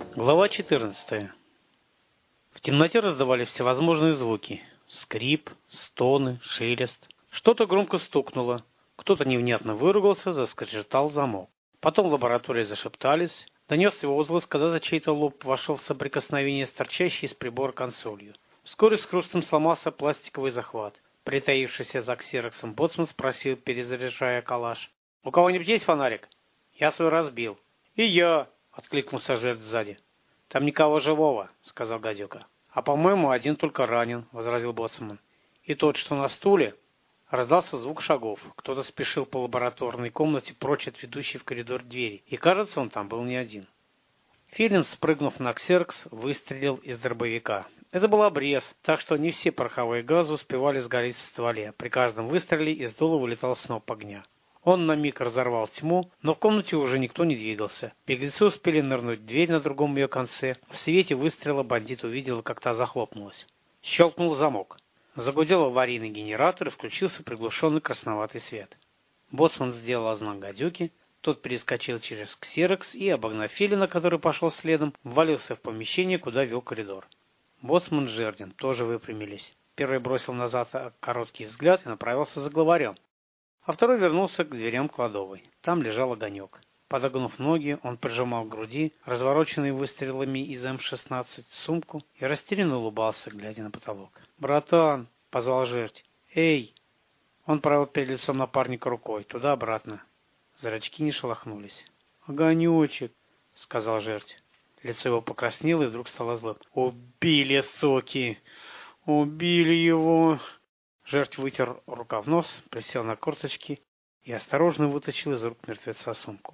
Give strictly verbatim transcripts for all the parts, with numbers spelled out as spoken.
Глава четырнадцатая. В темноте раздавались всевозможные звуки. Скрип, стоны, шелест. Что-то громко стукнуло. Кто-то невнятно выругался, заскрежетал замок. Потом в лаборатории зашептались. Донесся возглас, когда за чей-то лоб вошел в соприкосновение с торчащей из прибора консолью. Вскоре с хрустом сломался пластиковый захват. Притаившийся за ксероксом боцман спросил, перезаряжая калаш: «У кого-нибудь есть фонарик?» «Я свой разбил». «И я!» — откликнулся жертв сзади. «Там никого живого», — сказал гадюка. «А, по-моему, один только ранен», — возразил боцман. «И тот, что на стуле...» Раздался звук шагов. Кто-то спешил по лабораторной комнате прочь от ведущей в коридор двери, и, кажется, он там был не один. Филин, спрыгнув на ксерокс, выстрелил из дробовика. Это был обрез, так что не все пороховые газы успевали сгореть в стволе. При каждом выстреле из дула вылетал сноп огня. Он на миг разорвал тьму, но в комнате уже никто не двигался. Беглецы успели нырнуть в дверь на другом ее конце. В свете выстрела бандит увидел, как та захлопнулась. Щелкнул замок. Загудел аварийный генератор и включился приглушенный красноватый свет. Боцман сделал знак гадюки. Тот перескочил через ксерокс и, обогнав Филина, который пошел следом, ввалился в помещение, куда вел коридор. Боцман с Жердин тоже выпрямились. Первый бросил назад короткий взгляд и направился за главарем. А второй вернулся к дверям кладовой. Там лежал огонек. Подогнув ноги, он прижимал к груди развороченный выстрелами из эм шестнадцать сумку и растерянно улыбался, глядя на потолок. «Братан!» — позвал жерть. «Эй!» Он провел перед лицом напарника рукой, туда-обратно. Зрачки не шелохнулись. «Огонечек!» — сказал жерть. Лицо его покраснело и вдруг стало злым. «Убили, суки! Убили его!» Жертв вытер рукав нос, присел на корточки и осторожно вытащил из рук мертвеца сумку.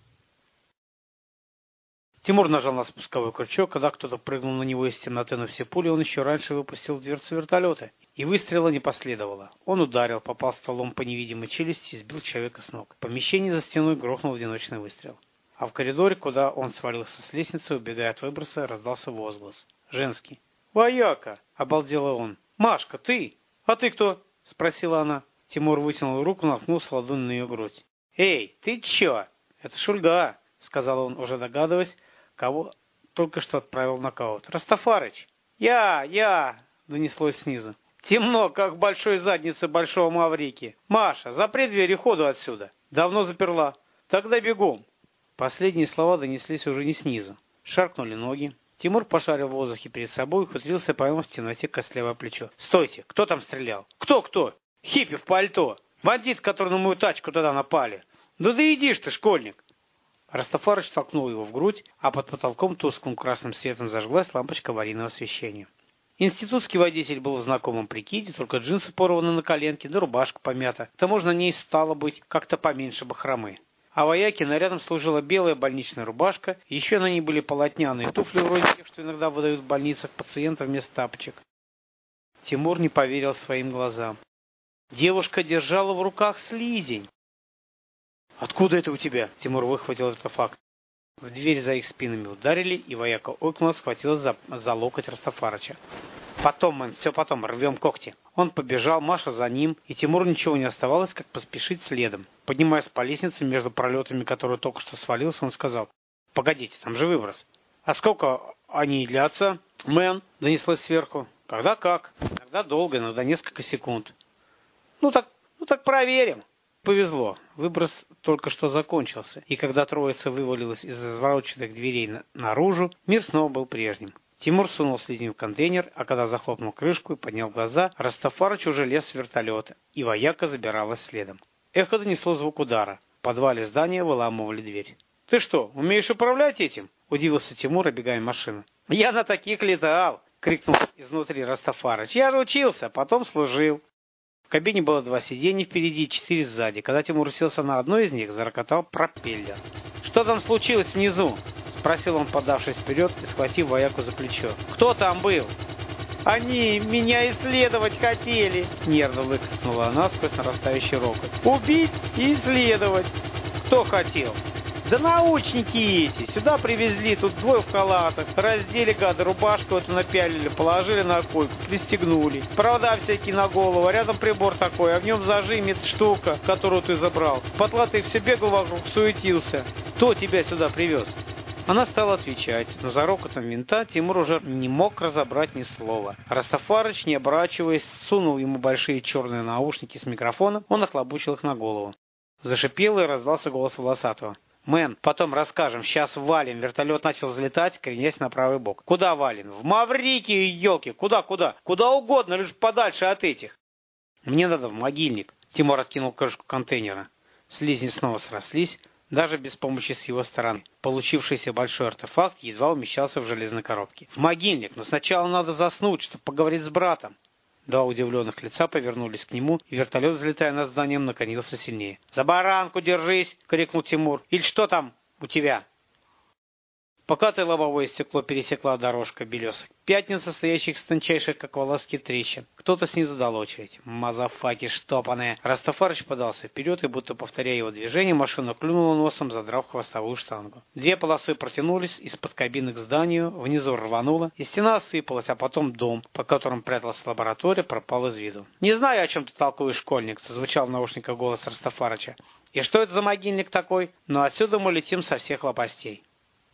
Тимур нажал на спусковой крючок, когда кто-то прыгнул на него из темноты, но все пули он еще раньше выпустил в дверцу вертолета, и выстрела не последовало. Он ударил, попал стволом по невидимой челюсти и сбил человека с ног. В помещении за стеной грохнул одиночный выстрел. А в коридоре, куда он свалился с лестницы, убегая от выброса, раздался возглас. Женский. «Вояка!» — обалдела он. «Машка, ты? А ты кто?» — спросила она. Тимур вытянул руку, наткнулся ладонью на ее грудь. «Эй, ты че? Это Шульга!» — сказал он, уже догадываясь, кого только что отправил в нокаут. «Растафарыч!» «Я, я!» — донеслось снизу. «Темно, как в большой заднице большого Маврики. Маша, запри дверь и ходу отсюда!» «Давно заперла. Тогда бегом!» Последние слова донеслись уже не снизу. Шаркнули ноги. Тимур пошарил в воздухе перед собой и ухитрился поймать в темноте костлявое плечо. «Стойте! Кто там стрелял? Кто-кто? Хиппи в пальто! Бандит, который на мою тачку тогда напали! Да да иди ж ты, школьник!» Растафарыч толкнул его в грудь, а под потолком тусклым красным светом зажглась лампочка аварийного освещения. Институтский водитель был в знакомом прикиде, только джинсы порваны на коленке, да рубашка помята. К тому же на ней стало быть как-то поменьше бахромы. А вояке нарядом служила белая больничная рубашка, и еще на ней были полотняные туфли вроде тех, что иногда выдают в больницах пациентам вместо тапочек. Тимур не поверил своим глазам. Девушка держала в руках слизень. «Откуда это у тебя?» Тимур выхватил артефакт. В дверь за их спинами ударили, и вояка ойкнула, схватилась за, за локоть Растафарыча. «Потом, мэн, все потом, рвем когти». Он побежал, Маша за ним, и Тимуру ничего не оставалось, как поспешить следом. Поднимаясь по лестнице между пролетами, которые только что свалился, он сказал: «Погодите, там же выброс». «А сколько они длятся, мэн?» — донеслось сверху. «Когда как? Иногда долго, иногда несколько секунд». «Ну так, ну так проверим». Повезло. Выброс только что закончился, и когда троица вывалилась из развороченных дверей на- наружу, мир снова был прежним. Тимур сунул слизень в контейнер, а когда захлопнул крышку и поднял глаза, Растафарыч уже лез с вертолета, и вояка забиралась следом. Эхо донесло звук удара. В подвале здания выламывали дверь. «Ты что, умеешь управлять этим?» — удивился Тимур, обегая машину. «Я на таких летал!» — крикнул изнутри Растафарыч. «Я же учился, потом служил». В кабине было два сиденья впереди и четыре сзади. Когда Тимур уселся на одно из них, зарокотал пропеллер. «Что там случилось внизу?» — спросил он, подавшись вперед и схватив вояку за плечо. «Кто там был?» «Они меня исследовать хотели!» — нервно выкрикнула она сквозь нарастающий рокот. «Убить и исследовать!» «Кто хотел?» «Да научники эти! Сюда привезли, тут двое в халатах. Раздели, гады, рубашку эту напялили, положили на койку, пристегнули. Провода всякие на голову, а рядом прибор такой, а в нем зажимит штука, которую ты забрал. Потлатый все бегал вокруг, суетился. Кто тебя сюда привез?» Она стала отвечать, но за рокотом винта Тимур уже не мог разобрать ни слова. Растафарыч, не оборачиваясь, сунул ему большие черные наушники с микрофоном, он охлобучил их на голову. Зашипел и раздался голос Волосатого. «Мэн, потом расскажем, сейчас валим». Вертолет начал взлетать, кренясь на правый бок. «Куда валим?» «В Маврикию, елки! Куда, куда? Куда угодно, лишь подальше от этих». «Мне надо в могильник». Тимур откинул крышку контейнера. Слизни снова срослись, даже без помощи с его стороны. Получившийся большой артефакт едва умещался в железной коробке. «В могильник, но сначала надо заснуть, чтобы поговорить с братом». Два удивленных лица повернулись к нему, и вертолет, взлетая над зданием, наконился сильнее. «За баранку держись!» — крикнул Тимур. «Или что там у тебя?» Покатое лобовое стекло пересекла дорожка белесых пятен, состоящих из тончайших, как волоски, трещин. Кто-то снизу дал очередь. «Мазафаки штопаные!» Растафарыч подался вперед, и, будто повторяя его движение, машина клюнула носом, задрав хвостовую штангу. Две полосы протянулись из-под кабины к зданию, внизу рвануло, и стена осыпалась, а потом дом, по которому пряталась лаборатория, пропал из виду. «Не знаю, о чем ты толкуешь, школьник», — зазвучал в наушниках голос Растафарыча. «И что это за могильник такой? Но отсюда мы летим со всех лопастей».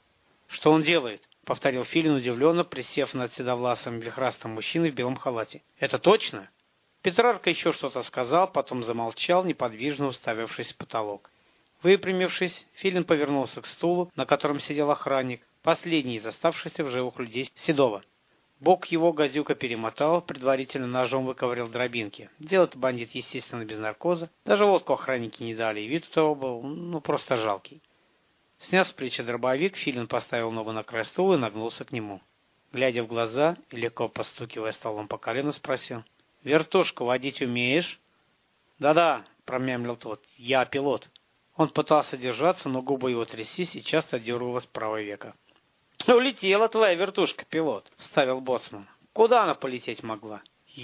«Что он делает?» — повторил Филин удивленно, присев над седовласым вихрастым мужчиной в белом халате. «Это точно?» Петрарка еще что-то сказал, потом замолчал, неподвижно уставившись в потолок. Выпрямившись, Филин повернулся к стулу, на котором сидел охранник, последний из оставшихся в живых людей Седова. Бок его гадюка перемотал, предварительно ножом выковырял дробинки. Делает бандит, естественно, без наркоза. Даже водку охранники не дали, и вид у того был, ну, просто жалкий. Сняв с плеча дробовик, Филин поставил ногу на край стула и нагнулся к нему. Глядя в глаза и легко постукивая столом по колену, спросил. «Вертушку водить умеешь?» «Да-да», — промямлил тот, — «я пилот». Он пытался держаться, но губы его тряслись и часто дергалось правое веко. «Улетела твоя вертушка, пилот», — вставил боцман. «Куда она полететь могла?»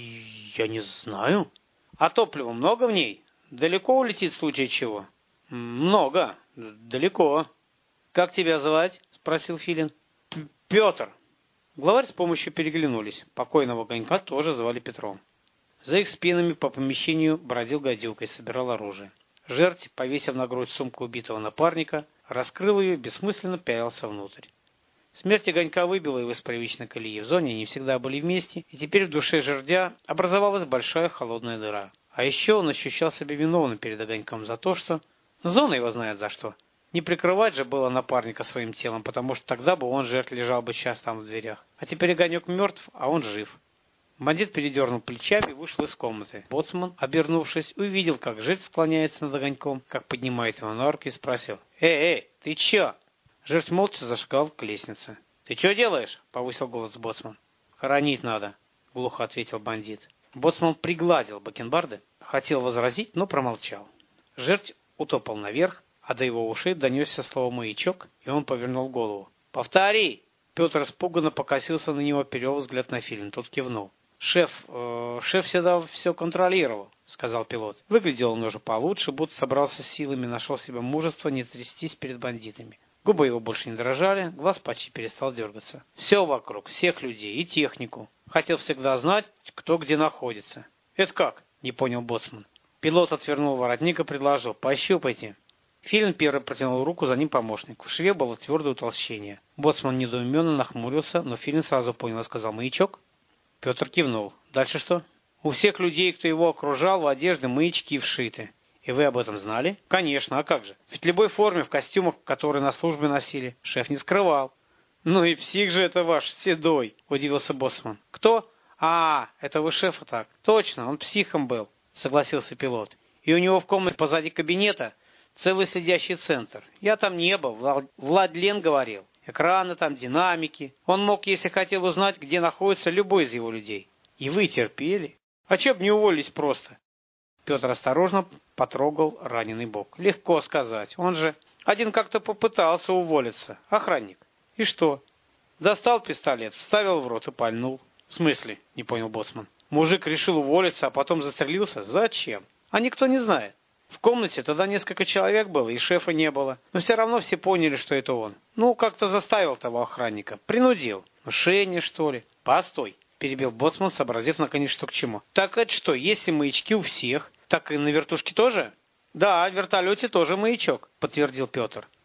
«Я не знаю». «А топлива много в ней? Далеко улетит в случае чего?» «Много. Далеко». «Как тебя звать?» — спросил Филин. «Петр». Главарь с помощью переглянулись. Покойного Огонька тоже звали Петром. За их спинами по помещению бродил гадюка и собирал оружие. Жерть, повесив на грудь сумку убитого напарника, раскрыл ее и бессмысленно пялился внутрь. Смерть Огонька выбила его из привычной колеи. В зоне они всегда были вместе, и теперь в душе жердя образовалась большая холодная дыра. А еще он ощущал себя виновным перед Огоньком за то, что... Зона его знает за что. Не прикрывать же было напарника своим телом, потому что тогда бы он, жертв, лежал бы сейчас там в дверях. А теперь Огонек мертв, а он жив. Бандит передернул плечами и вышел из комнаты. Боцман, обернувшись, увидел, как жертв склоняется над Огоньком, как поднимает его на руки и спросил. «Эй, эй, ты че?» Жертв молча зашагал к лестнице. «Ты че делаешь?» — повысил голос боцман. «Хоронить надо», — глухо ответил бандит. Боцман пригладил бакенбарды, хотел возразить, но промолчал. Жертв утопал наверх, а до его ушей донесся слово «маячок», и он повернул голову. «Повтори!» Петр испуганно покосился на него, перевел взгляд на Филин. Тот кивнул. «Шеф, э, шеф всегда все контролировал», — сказал пилот. Выглядел он уже получше, будто собрался с силами, нашел в себе мужество не трястись перед бандитами. Губы его больше не дрожали, глаз почти перестал дергаться. Все вокруг, всех людей и технику. Хотел всегда знать, кто где находится. «Это как?» — не понял боцман. Пилот отвернул воротник и предложил. «Пощупайте». Филин первый протянул руку, за ним помощник. В шве было твердое утолщение. Боцман недоуменно нахмурился, но Филин сразу понял и сказал «маячок». Петр кивнул. «Дальше что?» «У всех людей, кто его окружал, в одежде маячки вшиты. И вы об этом знали?» «Конечно, а как же? Ведь в любой форме, в костюмах, которые на службе носили, шеф не скрывал». «Ну и псих же это ваш, Седой», — удивился боцман. «Кто?» «А, это вы шефа так». «Точно, он психом был», — согласился пилот. «И у него в комнате позади кабинета целый следящий центр. Я там не был, Владлен говорил. Экраны там, динамики. Он мог, если хотел, узнать, где находится любой из его людей. И вы терпели? А че б не уволились просто?» Петр осторожно потрогал раненый бок. «Легко сказать. Он же один как-то попытался уволиться. Охранник. И что? Достал пистолет, вставил в рот и пальнул». «В смысле?» — не понял боцман. «Мужик решил уволиться, а потом застрелился? Зачем? А никто не знает. В комнате тогда несколько человек было, и шефа не было. Но все равно все поняли, что это он. Ну, как-то заставил того охранника. Принудил. Мышение, что ли?» «Постой», — перебил боцман, сообразив наконец, что к чему. «Так это что, если маячки у всех, так и на вертушке тоже?» «Да, в вертолете тоже маячок», — подтвердил Петр.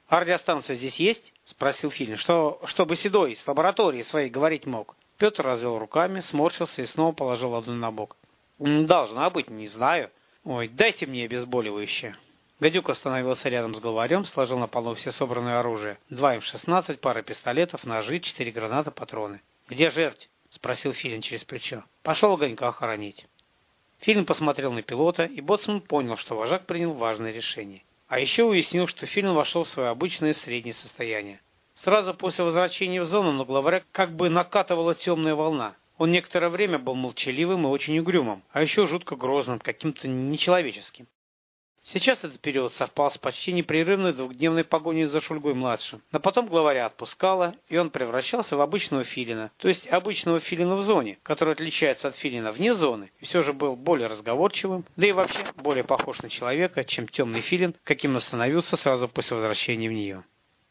«А радиостанция здесь есть?» — спросил Филин. «Что, чтобы Седой с лаборатории своей говорить мог». Петр развел руками, сморщился и снова положил ладонь на бок. «Должна быть, не знаю. Ой, дайте мне обезболивающее». Гадюк остановился рядом с главарем, сложил на полу все собранное оружие. Два эм шестнадцать, пара пистолетов, ножи, четыре гранаты, патроны. «Где жерть?» — спросил Филин через плечо. «Пошел огонька хоронить». Филин посмотрел на пилота, и боцман понял, что вожак принял важное решение. А еще уяснил, что Филин вошел в свое обычное среднее состояние. Сразу после возвращения в зону на главаря как бы накатывала темная волна. Он некоторое время был молчаливым и очень угрюмым, а еще жутко грозным, каким-то нечеловеческим. Сейчас этот период совпал с почти непрерывной двухдневной погоней за Шульгой-младшим. Но потом главаря отпускало, и он превращался в обычного филина, то есть обычного филина в зоне, который отличается от филина вне зоны, и все же был более разговорчивым, да и вообще более похож на человека, чем темный филин, каким он становился сразу после возвращения в нее.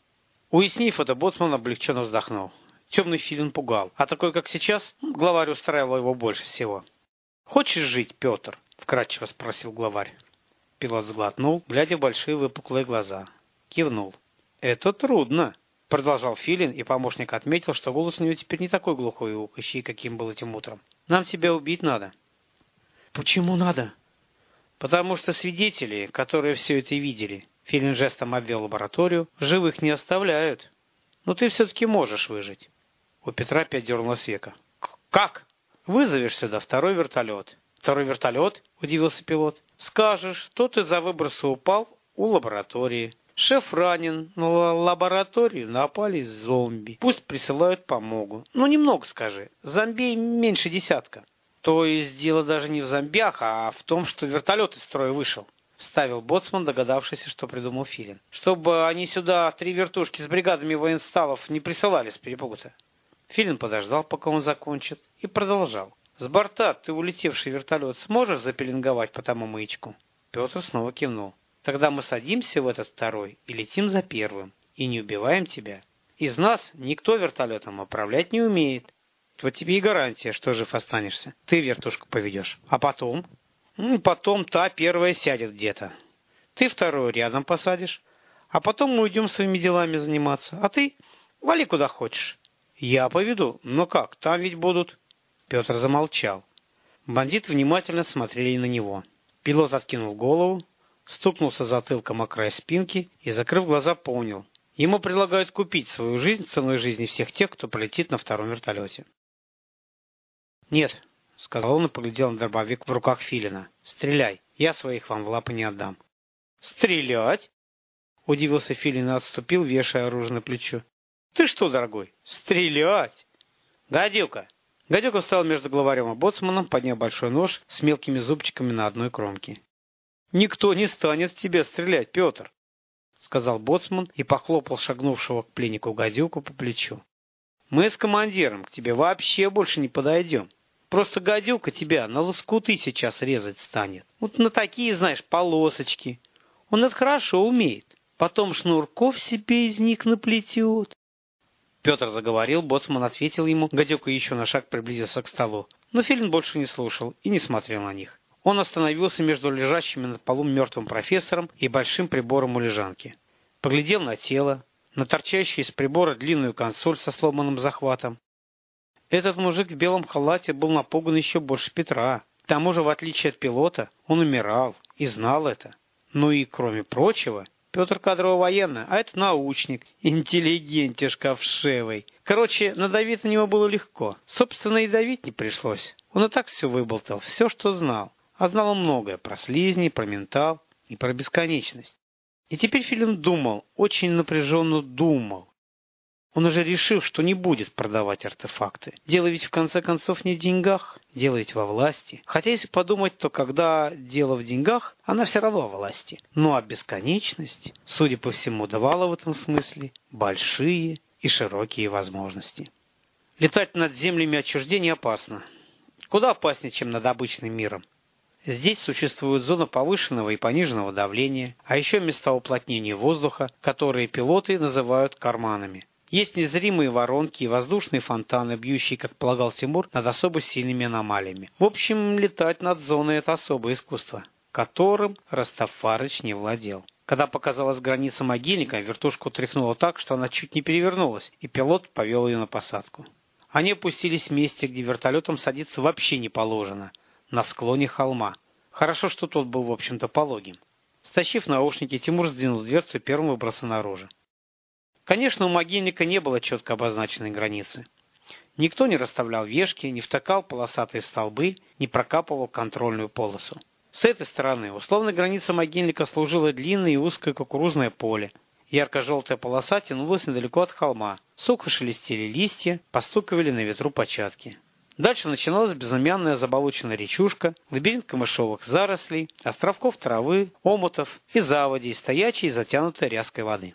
Уяснив это, боцман облегченно вздохнул. Темный филин пугал, а такой, как сейчас, главарь устраивал его больше всего. «Хочешь жить, Петр?» — вкратчиво спросил главарь. Пилот сглотнул, глядя в большие выпуклые глаза. Кивнул. «Это трудно», — продолжал Филин, и помощник отметил, что голос у него теперь не такой глухой и ухающий, каким был этим утром. «Нам тебя убить надо». «Почему надо?» «Потому что свидетели, которые все это видели», — Филин жестом обвел лабораторию, — «живых не оставляют. Но ты все-таки можешь выжить». У Петра опять дернулось веко. «Как?» «Вызовешь сюда второй вертолет». «Второй вертолет?» — удивился пилот. «Скажешь, тот из-за выброса упал у лаборатории. Шеф ранен, на лабораторию напали зомби. Пусть присылают помогу. Ну, немного скажи. Зомби меньше десятка». «То есть дело даже не в зомбях, а в том, что вертолет из строя вышел», — вставил боцман, догадавшийся, что придумал Филин. «Чтобы они сюда три вертушки с бригадами военсталов не присылали с перепугу-то». Филин подождал, пока он закончит, и продолжал. «С борта ты улетевший вертолет сможешь запеленговать по тому маячку?» Петр снова кивнул. «Тогда мы садимся в этот второй и летим за первым, и не убиваем тебя. Из нас никто вертолетом управлять не умеет. Вот тебе и гарантия, что жив останешься. Ты вертушку поведешь. А потом?» ну, «Потом та первая сядет где-то. Ты вторую рядом посадишь. А потом мы уйдем своими делами заниматься. А ты вали куда хочешь». «Я поведу. Но как? Там ведь будут...» Петр замолчал. Бандиты внимательно смотрели на него. Пилот откинул голову, стукнулся затылком о край спинки и, закрыв глаза, понял. Ему предлагают купить свою жизнь ценой жизни всех тех, кто полетит на втором вертолете. «Нет», — сказал он и поглядел на дробовик в руках Филина. «Стреляй, я своих вам в лапы не отдам». «Стрелять?» — удивился Филин и отступил, вешая оружие на плечо. «Ты что, дорогой, стрелять?» «Гадюка!» Гадюка встал между главарем и боцманом, подняв большой нож с мелкими зубчиками на одной кромке. «Никто не станет в тебя стрелять, Петр», — сказал боцман и похлопал шагнувшего к пленнику гадюку по плечу. «Мы с командиром к тебе вообще больше не подойдем. Просто гадюка тебя на лоскуты сейчас резать станет. Вот на такие, знаешь, полосочки. Он это хорошо умеет. Потом шнурков себе из них наплетет». Петр заговорил, боцман ответил ему, гадюка еще на шаг приблизился к столу. Но Филин больше не слушал и не смотрел на них. Он остановился между лежащими на полу мертвым профессором и большим прибором у лежанки. Поглядел на тело, на торчащую из прибора длинную консоль со сломанным захватом. Этот мужик в белом халате был напуган еще больше Петра. К тому же, в отличие от пилота, он умирал и знал это. Ну и, кроме прочего... Петр кадрово-военный, а это научник, интеллигентишка вшивый. Короче, надавить на него было легко. Собственно, и давить не пришлось. Он и так все выболтал, все, что знал. А знал он многое про слизни, про ментал и про бесконечность. И теперь Филин думал, очень напряженно думал. Он уже решил, что не будет продавать артефакты. Дело ведь в конце концов не в деньгах, дело ведь во власти. Хотя если подумать, то когда дело в деньгах, она все равно во власти. Ну а бесконечность, судя по всему, давала в этом смысле большие и широкие возможности. Летать над землями отчуждения опасно. Куда опаснее, чем над обычным миром. Здесь существует зона повышенного и пониженного давления, а еще места уплотнения воздуха, которые пилоты называют карманами. Есть незримые воронки и воздушные фонтаны, бьющие, как полагал Тимур, над особо сильными аномалиями. В общем, летать над зоной – это особое искусство, которым Растафарыч не владел. Когда показалась граница могильника, вертушку тряхнуло так, что она чуть не перевернулась, и пилот повел ее на посадку. Они опустились в месте, где вертолетом садиться вообще не положено, на склоне холма. Хорошо, что тот был, в общем-то, пологим. Стащив наушники, Тимур сдвинул дверцу и первым выбрался наружу. Конечно, у могильника не было четко обозначенной границы. Никто не расставлял вешки, не втыкал полосатые столбы, не прокапывал контрольную полосу. С этой стороны условной границей могильника служило длинное и узкое кукурузное поле. Ярко-желтая полоса тянулась недалеко от холма. Сухо шелестели листья, постукивали на ветру початки. Дальше начиналась безымянная заболоченная речушка, лабиринт камышовых зарослей, островков травы, омутов и заводей, стоячей и затянутой ряской воды.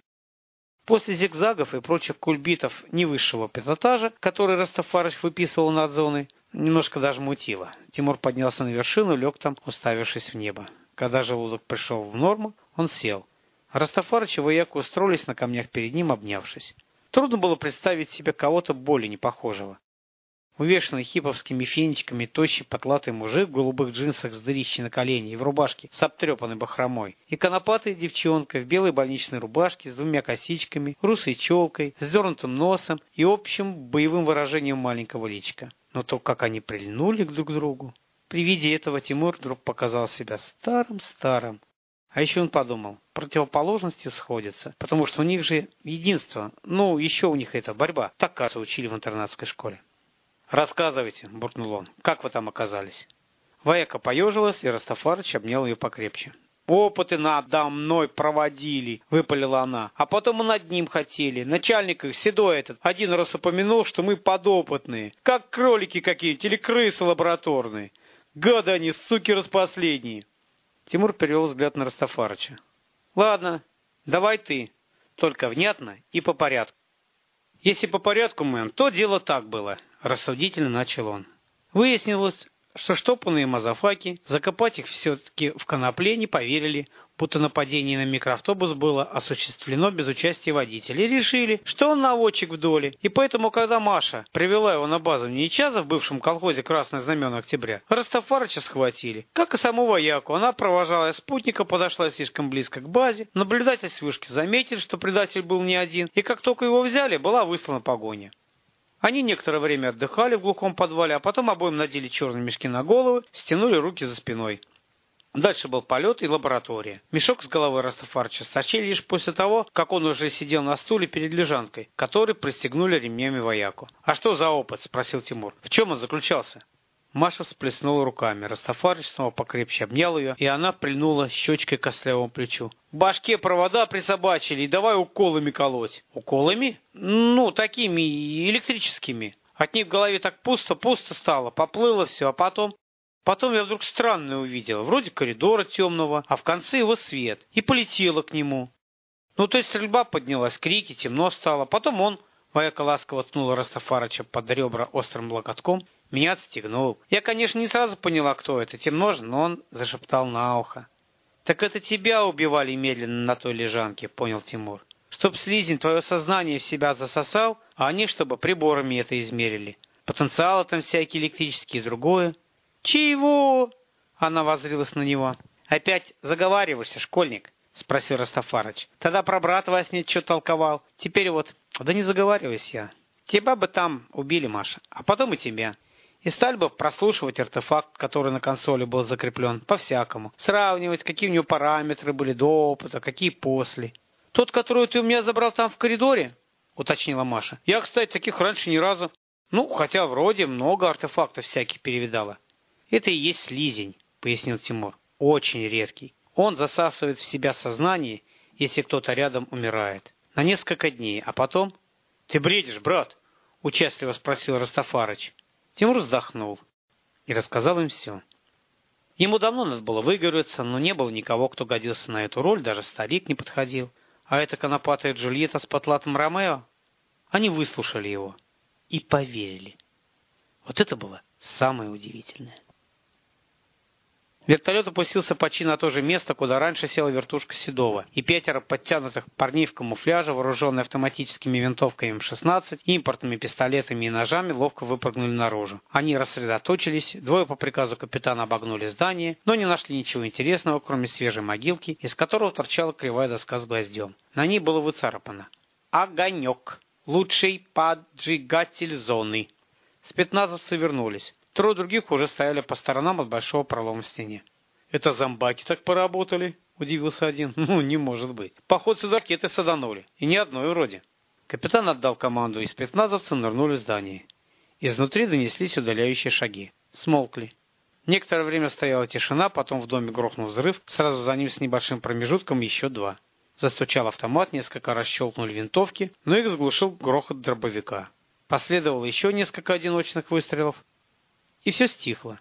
После зигзагов и прочих кульбитов невысшего пилотажа, который Растафарыч выписывал над зоной, немножко даже мутило. Тимур поднялся на вершину, лег там, уставившись в небо. Когда желудок пришел в норму, он сел. Растафарыч и вояка устроились на камнях перед ним, обнявшись. Трудно было представить себе кого-то более непохожего. Увешанный хиповскими фенечками тощий потлатый мужик в голубых джинсах с дырищей на колени и в рубашке с обтрепанной бахромой, и конопатая девчонка в белой больничной рубашке с двумя косичками, русой челкой, с дернутым носом и общим боевым выражением маленького личика. Но то, как они прильнули друг к другу. При виде этого Тимур вдруг показал себя старым-старым. А еще он подумал, противоположности сходятся, потому что у них же единство, ну, еще у них это борьба. Так, кажется, учили в интернатской школе. «Рассказывайте», — буркнул он, — «как вы там оказались?» Вояка поежилась, и Растафарыч обнял ее покрепче. «Опыты надо мной проводили», — выпалила она. «А потом мы над ним хотели. Начальник их, седой этот, один раз упомянул, что мы подопытные. Как кролики какие-нибудь или крысы лабораторные. Гады они, суки распоследние». Тимур перевел взгляд на Растафарыча. «Ладно, давай ты. Только внятно и по порядку». «Если по порядку, мэм, то дело так было», — рассудительно начал он. Выяснилось, что штопанные мазафаки закопать их все-таки в конопле не поверили, будто нападение на микроавтобус было осуществлено без участия водителя, и решили, что он наводчик в доле. И поэтому, когда Маша привела его на базу Нечаза в бывшем колхозе «Красное знамена Октября», Растафарыча схватили. Как и саму вояку, она, провожая спутника, подошла слишком близко к базе. Наблюдатель с вышки заметил, что предатель был не один, и как только его взяли, была выслана погоня. Они некоторое время отдыхали в глухом подвале, а потом обоим надели черные мешки на головы, стянули руки за спиной. Дальше был полет и лаборатория. Мешок с головой Растафарыча стащили лишь после того, как он уже сидел на стуле перед лежанкой, который пристегнули ремнями вояку. «А что за опыт?» – спросил Тимур. «В чем он заключался?» Маша всплеснула руками. Растафарыч снова покрепче обнял ее, и она прильнула щечкой к костлявому плечу. «К башке провода присобачили, и давай уколами колоть». «Уколами?» «Ну, такими электрическими. От них в голове так пусто-пусто стало, поплыло все, а потом...» Потом я вдруг странное увидела, вроде коридора темного, а в конце его свет, и полетела к нему. Ну, то есть стрельба поднялась, крики, темно стало. Потом он, вояка ласково ткнула Растафарыча под ребра острым локотком, меня отстегнул. Я, конечно, не сразу поняла, кто это, темно же, но он зашептал на ухо. «Так это тебя убивали медленно на той лежанке», — понял Тимур. «Чтоб слизень твое сознание в себя засосал, а они, чтобы приборами это измерили. Потенциалы там всякие электрические и другое». «Чего?» — она воззрилась на него. «Опять заговариваешься, школьник?» — спросил Растафарыч. «Тогда про брата во сне что толковал. Теперь вот...» «Да не заговаривайся я. Тебя бы там убили, Маша, а потом и тебя. И стали бы прослушивать артефакт, который на консоли был закреплен, по-всякому. Сравнивать, какие у него параметры были до опыта, какие после». «Тот, который ты у меня забрал там в коридоре?» — уточнила Маша. «Я, кстати, таких раньше ни разу. Ну, хотя вроде много артефактов всяких перевидала». «Это и есть слизень», — пояснил Тимур. «Очень редкий. Он засасывает в себя сознание, если кто-то рядом умирает. На несколько дней, а потом...» «Ты бредишь, брат?» — участливо спросил Растафарыч. Тимур вздохнул и рассказал им все. Ему давно надо было выговориться, но не было никого, кто годился на эту роль, даже старик не подходил. А эта конопатая Джульетта с потлатым Ромео? Они выслушали его и поверили. Вот это было самое удивительное. Вертолет опустился почти на то же место, куда раньше села вертушка Седова, и пятеро подтянутых парней в камуфляже, вооруженные автоматическими винтовками эм шестнадцать, импортными пистолетами и ножами, ловко выпрыгнули наружу. Они рассредоточились, двое по приказу капитана обогнули здание, но не нашли ничего интересного, кроме свежей могилки, из которого торчала кривая доска с гвоздем. На ней было выцарапано: «Огонек. Лучший поджигатель зоны». Спецназовцы вернулись. Трое других уже стояли по сторонам от большого пролома в стене. «Это зомбаки так поработали?» – удивился один. «Ну, не может быть. Походу, сюда ракеты саданули. И ни одной вроде». Капитан отдал команду, и спецназовцы нырнули в здание. Изнутри донеслись удаляющие шаги. Смолкли. Некоторое время стояла тишина, потом в доме грохнул взрыв, сразу за ним с небольшим промежутком еще два. Застучал автомат, несколько раз щелкнули винтовки, но их заглушил грохот дробовика. Последовало еще несколько одиночных выстрелов, и все стихло.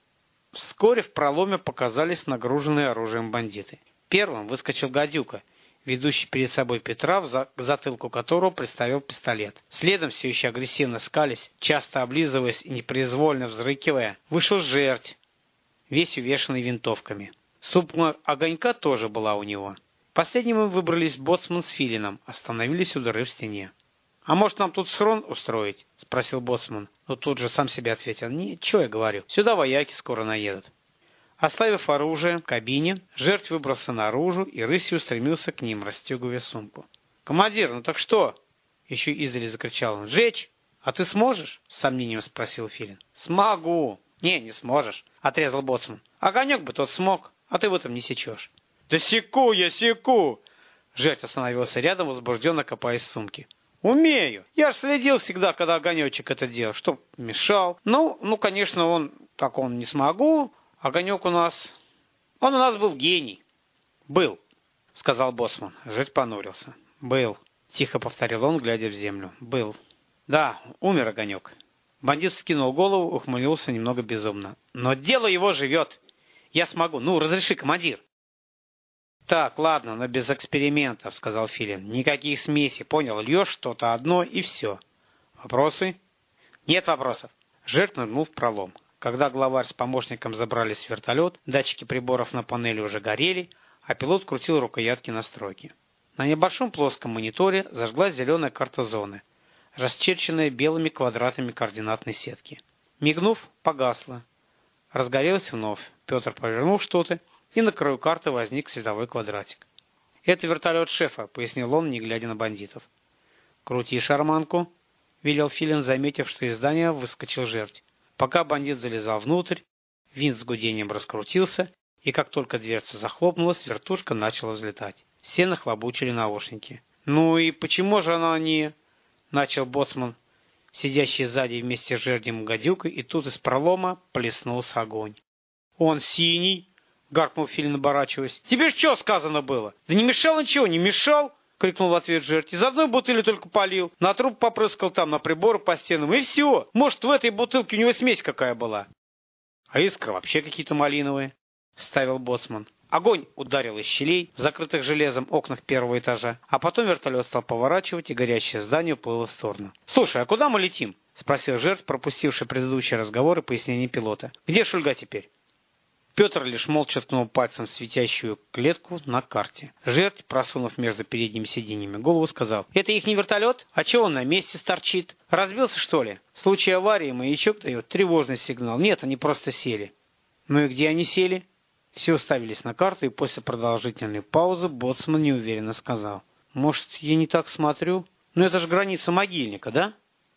Вскоре в проломе показались нагруженные оружием бандиты. Первым выскочил гадюка, ведущий перед собой Петра, к затылку которого приставил пистолет. Следом, все еще агрессивно скались, часто облизываясь и непроизвольно взрыкивая, вышел жерть, весь увешанный винтовками. Сумка огонька тоже была у него. Последним выбрались боцман с Филином, остановились у дыры в стене. «А может, нам тут схрон устроить?» — спросил боцман. Но тут же сам себе ответил: «Ничего, я говорю, сюда вояки скоро наедут». Оставив оружие в кабине, жертв выбрался наружу и рысью устремился к ним, расстегивая сумку. «Командир, ну так что?» — еще издали закричал он. «Жечь? А ты сможешь?» — с сомнением спросил Филин. «Смогу». «Не, не сможешь», — отрезал боцман. «Огонек бы тот смог, а ты в этом не сечешь». «Да секу я, секу!» Жертв остановился рядом, возбужденно копаясь в сумке. «Умею. Я ж следил всегда, когда огонечек это делал, чтоб мешал. Ну, ну, конечно, он, как он, не смогу. Огонек у нас... Он у нас был гений». «Был», — сказал боцман. Жертв понурился. «Был», — тихо повторил он, глядя в землю. «Был». «Да, умер огонек». Бандит скинул голову, ухмыльнулся немного безумно. «Но дело его живет. Я смогу. Ну, разреши, командир». «Так, ладно, но без экспериментов», — сказал Филин. «Никаких смесей, понял? Льешь что-то одно и все». «Вопросы?» «Нет вопросов». Жертв нырнул в пролом. Когда главарь с помощником забрались в вертолет, датчики приборов на панели уже горели, а пилот крутил рукоятки настройки. На небольшом плоском мониторе зажглась зеленая карта зоны, расчерченная белыми квадратами координатной сетки. Мигнув, погасла. Разгорелась вновь. Петр повернул что-то, и на краю карты возник световой квадратик. «Это вертолет шефа», — пояснил он, не глядя на бандитов. «Крути шарманку», — велел Филин, заметив, что из здания выскочил жертв. Пока бандит залезал внутрь, винт с гудением раскрутился, и как только дверца захлопнулась, вертушка начала взлетать. Все нахлобучили наушники. «Ну и почему же она не...» — начал боцман, сидящий сзади вместе с жердем гадюкой, и тут из пролома плеснулся огонь. «Он синий!» — гаркнул Филин, оборачиваясь. «Тебе ж что сказано было? Да не мешал ничего, не мешал!» — крикнул в ответ жертв. «Из одной бутыли только полил, на труп попрыскал там, на приборы по стенам, и все. Может, в этой бутылке у него смесь какая была?» «А искры вообще какие-то малиновые», — вставил боцман. Огонь ударил из щелей, закрытых железом окнах первого этажа, а потом вертолет стал поворачивать, и горящее здание уплыло в сторону. «Слушай, а куда мы летим?» — спросил жертв, пропустивший предыдущий разговор и пояснение пилота. «Где Шульга теперь?» Петр лишь молча ткнул пальцем в светящую клетку на карте. Жертв, просунув между передними сиденьями голову, сказал: «Это их не вертолет? А чего он на месте торчит? Разбился, что ли? В случае аварии маячок дает тревожный сигнал. Нет, они просто сели». «Ну и где они сели?» Все уставились на карту, и после продолжительной паузы боцман неуверенно сказал: «Может, я не так смотрю? Но это же граница могильника, да?»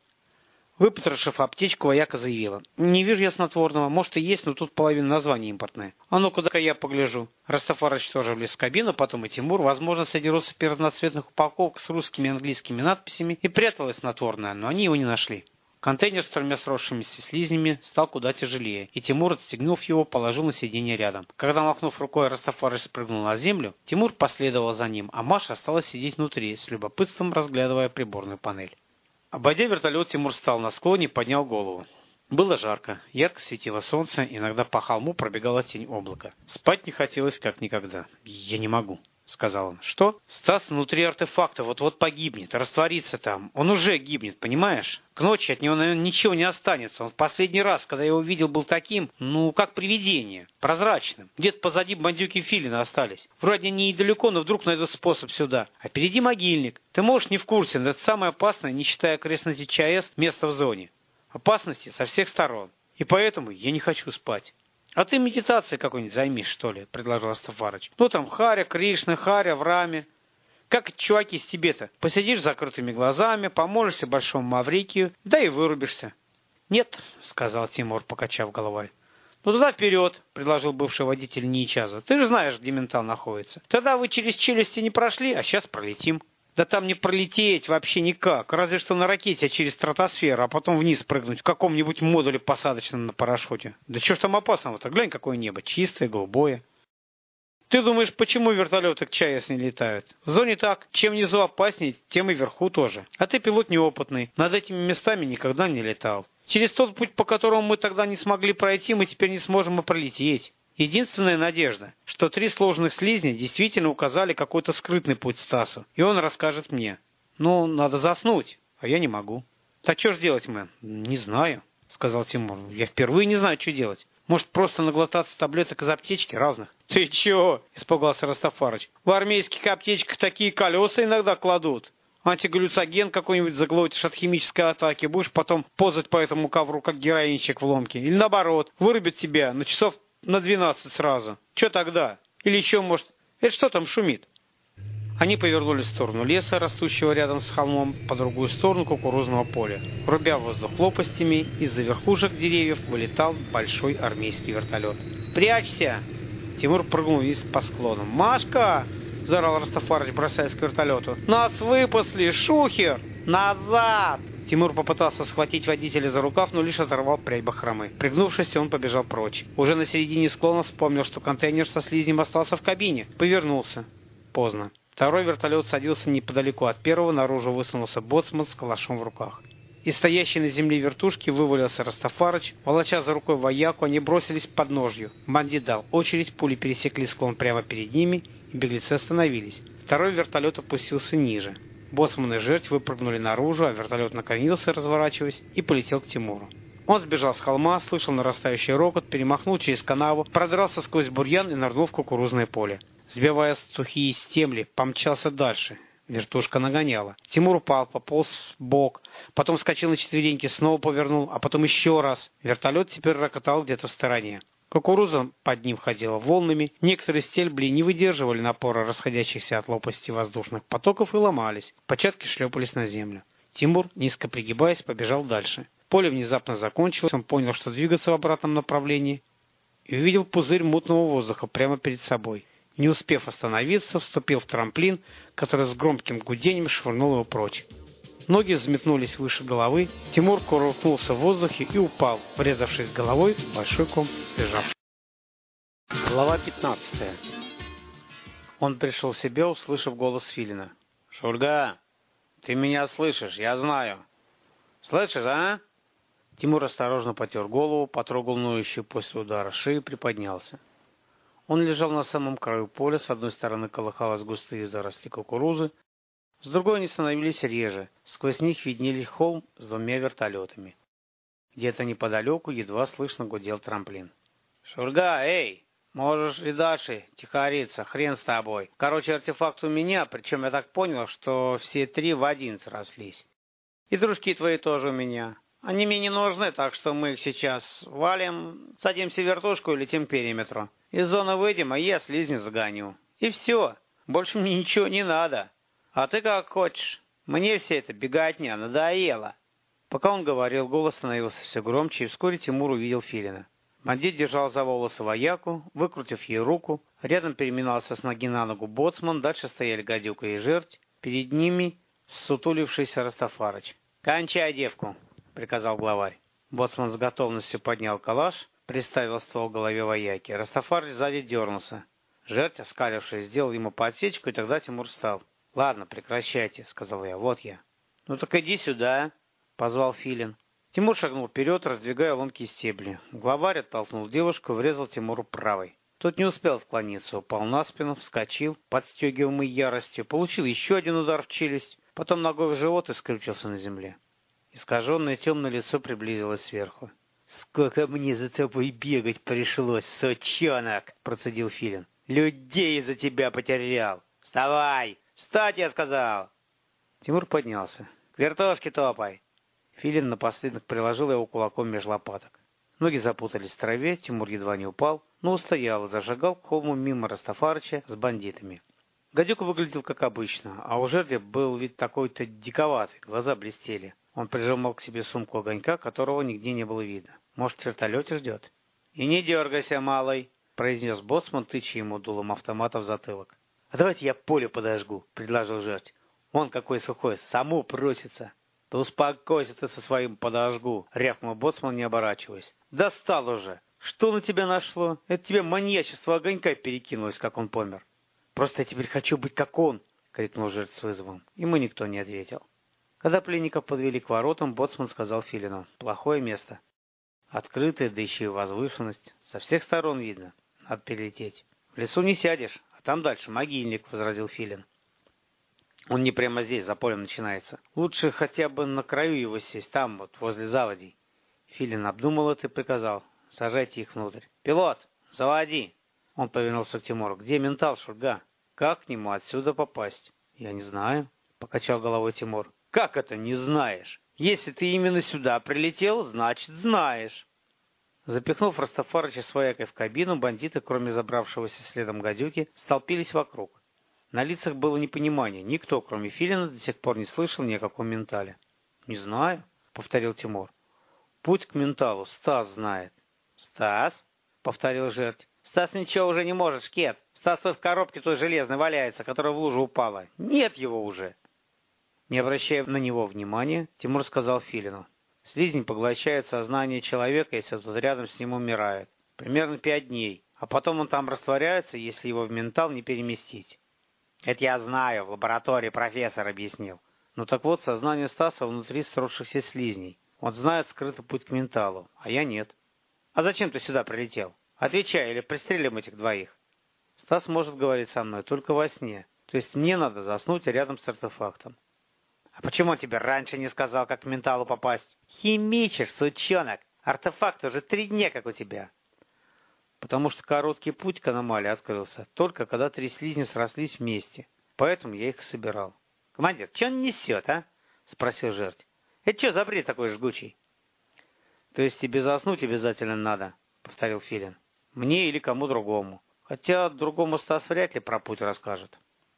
Выпотрошив аптечку, вояка заявила: «Не вижу я снотворного. Может и есть, но тут половина названия импортная. А ну куда-ка я погляжу». Растафарыч тоже влез в кабину, потом и Тимур, возможно, среди россыпи разноцветных упаковок с русскими и английскими надписями, и пряталось снотворное, но они его не нашли. Контейнер с тремя сросшимися слизнями стал куда тяжелее, и Тимур, отстегнув его, положил на сиденье рядом. Когда, махнув рукой, Растафарыч спрыгнул на землю, Тимур последовал за ним, а Маша осталась сидеть внутри, с любопытством разглядывая приборную панель. Обойдя вертолет, Тимур встал на склоне и поднял голову. Было жарко, ярко светило солнце, иногда по холму пробегала тень облака. Спать не хотелось как никогда. «Я не могу», — сказал он. — Что? Стас внутри артефакта вот-вот погибнет, растворится там. Он уже гибнет, понимаешь? К ночи от него, наверное, ничего не останется. Он в последний раз, когда я его видел, был таким, ну, как привидение, прозрачным. Где-то позади бандюки Филина остались. Вроде они недалеко, но вдруг найдут способ сюда. А впереди могильник. Ты, можешь, не в курсе, но это самое опасное, не считая окрестности ЧАЭС, место в зоне. Опасности со всех сторон. И поэтому я не хочу спать. — А ты медитацией какой-нибудь займись, что ли, — предложил Астафарыч. — Ну там Харя, Кришна, Харя в раме. Как эти чуваки с тебе-то? Посидишь с закрытыми глазами, помолишься большому Маврикию, да и вырубишься. — Нет, — сказал Тимур, покачав головой. — Ну тогда вперед, — предложил бывший водитель Ничаза. — Ты же знаешь, где ментал находится. Тогда вы через челюсти не прошли, а сейчас пролетим. Да там не пролететь вообще никак, разве что на ракете через стратосферу, а потом вниз прыгнуть в каком-нибудь модуле посадочном на парашюте. Да что ж там опасного-то? Глянь, какое небо, чистое, голубое. Ты думаешь, почему вертолеты к ЧАЭС не летают? В зоне так, чем внизу опаснее, тем и вверху тоже. А ты пилот неопытный, над этими местами никогда не летал. Через тот путь, по которому мы тогда не смогли пройти, мы теперь не сможем и пролететь. Единственная надежда, что три сложных слизня действительно указали какой-то скрытный путь Стасу, и он расскажет мне. Ну, надо заснуть, а я не могу. Так что ж делать, мэн? Не знаю, сказал Тимур. Я впервые не знаю, что делать. Может, просто наглотаться таблеток из аптечки разных? Ты чего? Испугался Растафарыч. В армейских аптечках такие колеса иногда кладут. Антигаллюцоген какой-нибудь заглотишь от химической атаки, будешь потом позать по этому ковру, как героинчик в ломке. Или наоборот, вырубит тебя на часов на двенадцать сразу. Че тогда? Или еще, может, это что там шумит? Они повернулись в сторону леса, растущего рядом с холмом, по другую сторону кукурузного поля. Рубя воздух лопастями, из-за верхушек деревьев вылетал большой армейский вертолет. «Прячься!» Тимур прыгнул вниз по склону. «Машка!» — заорал Растафарыч, бросаясь к вертолету. «Нас выпасли! Шухер! Назад!» Тимур попытался схватить водителя за рукав, но лишь оторвал прядь бахромы. Пригнувшись, он побежал прочь. Уже на середине склона вспомнил, что контейнер со слизнем остался в кабине. Повернулся. Поздно. Второй вертолет садился неподалеку от первого, наружу высунулся боцман с калашом в руках. Из стоящей на земле вертушки вывалился Растафарыч. Волоча за рукой вояку, они бросились под ножью. Бандит дал очередь, пули пересекли склон прямо перед ними, и беглецы остановились. Второй вертолет опустился ниже. Боцман и жертв выпрыгнули наружу, а вертолет наконился, разворачиваясь, и полетел к Тимуру. Он сбежал с холма, слышал нарастающий рокот, перемахнул через канаву, продрался сквозь бурьян и нырнул в кукурузное поле. Сбивая сухие стебли, помчался дальше. Вертушка нагоняла. Тимур упал, пополз в бок, потом вскочил на четвереньки, снова повернул, а потом еще раз. Вертолет теперь рокотал где-то в стороне. Кукуруза под ним ходила волнами, некоторые стебли не выдерживали напора расходящихся от лопасти воздушных потоков и ломались, початки шлепались на землю. Тимур, низко пригибаясь, побежал дальше. Поле внезапно закончилось, он понял, что двигаться в обратном направлении, и увидел пузырь мутного воздуха прямо перед собой. Не успев остановиться, вступил в трамплин, который с громким гудением швырнул его прочь. Ноги взметнулись выше головы, Тимур кувыркнулся в воздухе и упал, врезавшись головой в большой ком лежавший. Глава пятнадцатая. Он пришел в себя, услышав голос Филина. «Шульга, ты меня слышишь, я знаю. Слышишь, а?» Тимур осторожно потер голову, потрогал ноющую после удара шею и приподнялся. Он лежал на самом краю поля, с одной стороны колыхалось густые заросли кукурузы, с другой они становились реже, сквозь них виднелись холм с двумя вертолетами. Где-то неподалеку едва слышно гудел трамплин. «Шульга, эй, можешь и дальше тихориться, хрен с тобой. Короче, артефакт у меня, причем я так понял, что все три в один срослись. И дружки твои тоже у меня. Они мне не нужны, так что мы их сейчас валим, садимся в вертушку и летим к периметру. Из зоны выйдем, а я слизни загоню. И все, больше мне ничего не надо. А ты как хочешь. Мне вся эта беготня надоела». Пока он говорил, голос становился все громче, и вскоре Тимур увидел Филина. Бандит держал за волосы вояку, выкрутив ей руку. Рядом переминался с ноги на ногу боцман, дальше стояли гадюка и жерть. Перед ними ссутулившийся Растафарыч. «Кончай девку», — приказал главарь. Боцман с готовностью поднял калаш, приставил ствол к голове вояки. Растафарыч сзади дернулся. Жерть, оскалившись, сделал ему подсечку, и тогда Тимур встал. «Ладно, прекращайте», — сказал я. «Вот я». «Ну так иди сюда», — позвал Филин. Тимур шагнул вперед, раздвигая ломкие стебли. Главарь оттолкнул девушку, врезал Тимуру правой. Тот не успел вклониться, упал на спину, вскочил, подстегиваемый яростью, получил еще один удар в челюсть, потом ногой в живот и скрючился на земле. Искаженное темное лицо приблизилось сверху. «Сколько мне за тобой бегать пришлось, сучонок!» — процедил Филин. «Людей за тебя потерял! Вставай! Встать, я сказал!» Тимур поднялся. «К вертушке топай!» Филин напоследок приложил его кулаком меж лопаток. Ноги запутались в траве, Тимур едва не упал, но устоял и зажигал к холму мимо Растафарыча с бандитами. Гадюка выглядел как обычно, а у жердя был вид такой-то диковатый, глаза блестели. Он прижимал к себе сумку огонька, которого нигде не было видно. Может, в вертолете ждет? «И не дергайся, малый!» — произнес боцман, тыча ему дулом автомата в затылок. «А давайте я поле подожгу», — предложил жерть. «Он какой сухой, саму просится». «Да успокойся ты со своим подожгу», — рявкнул боцман, не оборачиваясь. «Достал уже! Что на тебя нашло? Это тебе маньячество огонька перекинулось, как он помер». «Просто я теперь хочу быть как он!» — крикнул жертв с вызовом. Ему никто не ответил. Когда пленников подвели к воротам, боцман сказал Филину: «Плохое место. Открытая, да еще и возвышенность. Со всех сторон видно. Надо перелететь». «В лесу не сядешь, а там дальше могильник», — возразил Филин. «Он не прямо здесь, за полем начинается. Лучше хотя бы на краю его сесть, там вот, возле заводей». Филин обдумал это и приказал: «Сажайте их внутрь». «Пилот, заводи!» Он повернулся к Тимуру. «Где ментал, Шульга? Как к нему отсюда попасть?» «Я не знаю», — покачал головой Тимур. «Как это не знаешь? Если ты именно сюда прилетел, значит, знаешь». Запихнув Растафарыча с воякой в кабину, бандиты, кроме забравшегося следом гадюки, столпились вокруг. На лицах было непонимание. Никто, кроме Филина, до сих пор не слышал ни о каком ментале. «Не знаю», — повторил Тимур. «Путь к менталу Стас знает». «Стас?» — повторил жерть. «Стас ничего уже не может, шкет. Стас в коробке той железной валяется, которая в лужу упала. Нет его уже». Не обращая на него внимания, Тимур сказал Филину: «Слизень поглощает сознание человека, если тот рядом с ним умирает. Примерно пять дней, а потом он там растворяется, если его в ментал не переместить». «Это я знаю, в лаборатории профессор объяснил». «Ну так вот, сознание Стаса внутри сросшихся слизней. Он знает скрытый путь к менталу, а я нет». «А зачем ты сюда прилетел? Отвечай, или пристрелим этих двоих». «Стас может говорить со мной только во сне, то есть мне надо заснуть рядом с артефактом». «А почему он тебе раньше не сказал, как к менталу попасть?» «Химичишь, сучонок! Артефакт уже три дня, как у тебя!» «Потому что короткий путь к аномалии открылся, только когда три слизни срослись вместе. Поэтому я их собирал». «Командир, что он несет, а?» — спросил жерть. «Это что за бред такой жгучий?» «То есть тебе заснуть обязательно надо?» — повторил Филин. «Мне или кому другому. Хотя другому Стас вряд ли про путь расскажет».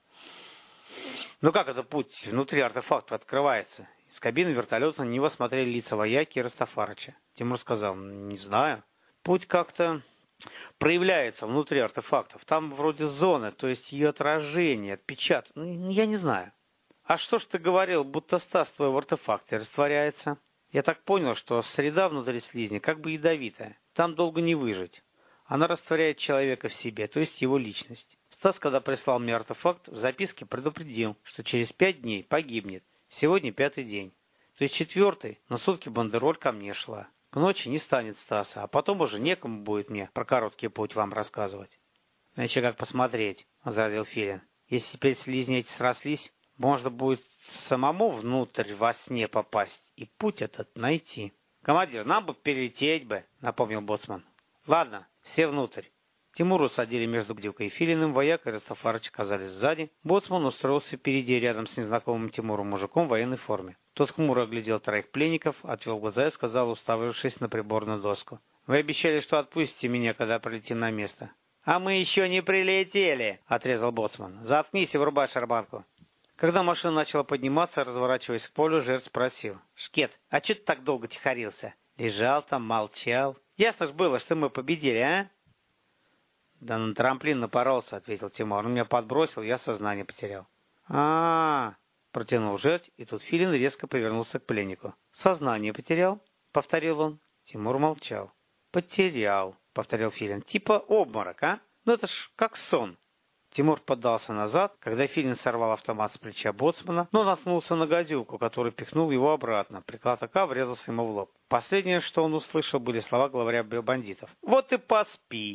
«Ну как это путь внутри артефакта открывается?» Из кабины вертолета на него смотрели лица вояки и Растафарыча. Тимур сказал: «Не знаю. Путь как-то проявляется внутри артефактов. Там вроде зоны, то есть ее отражение, отпечаток. Ну, я не знаю». «А что ж ты говорил, будто Стас твой в артефакте растворяется?» «Я так понял, что среда внутри слизни как бы ядовитая. Там долго не выжить. Она растворяет человека в себе, то есть его личность. Стас, когда прислал мне артефакт, в записке предупредил, что через пять дней погибнет. Сегодня пятый день. То есть четвертый, на сутки бандероль ко мне шла. К ночи не станет Стаса, а потом уже некому будет мне про короткий путь вам рассказывать». «Ну еще как посмотреть», — возразил Филин. «Если теперь слизни эти срослись, можно будет самому внутрь во сне попасть и путь этот найти». «Командир, нам бы перелететь бы», — напомнил боцман. «Ладно, все внутрь». Тимура усадили между Гадюкой и Филиным, вояк и Растафарыч оказались сзади. Боцман устроился впереди, рядом с незнакомым Тимуру мужиком в военной форме. Тот хмуро оглядел троих пленников, отвел глаза и сказал, уставившись на приборную доску: «Вы обещали, что отпустите меня, когда прилетим на место». «А мы еще не прилетели», — отрезал боцман. «Заткнись и врубай шарманку». Когда машина начала подниматься, разворачиваясь к полю, жертв спросил: «Шкет, а че ты так долго тихорился? Лежал там, молчал. Ясно ж было, что мы победили, а?» «Да на трамплин напоролся», — ответил Тимур. «Он меня подбросил, я сознание потерял». А-а-а, протянул жертв, и тут Филин резко повернулся к пленнику. «Сознание потерял?» — повторил он. Тимур молчал. «Потерял», — повторил Филин. «Типа обморок, а? Ну это ж как сон». Тимур поддался назад, когда Филин сорвал автомат с плеча боцмана, но наткнулся на гадюку, который пихнул его обратно. Приклад АК врезался ему в лоб. Последнее, что он услышал, были слова главаря бандитов: «Вот и поспи».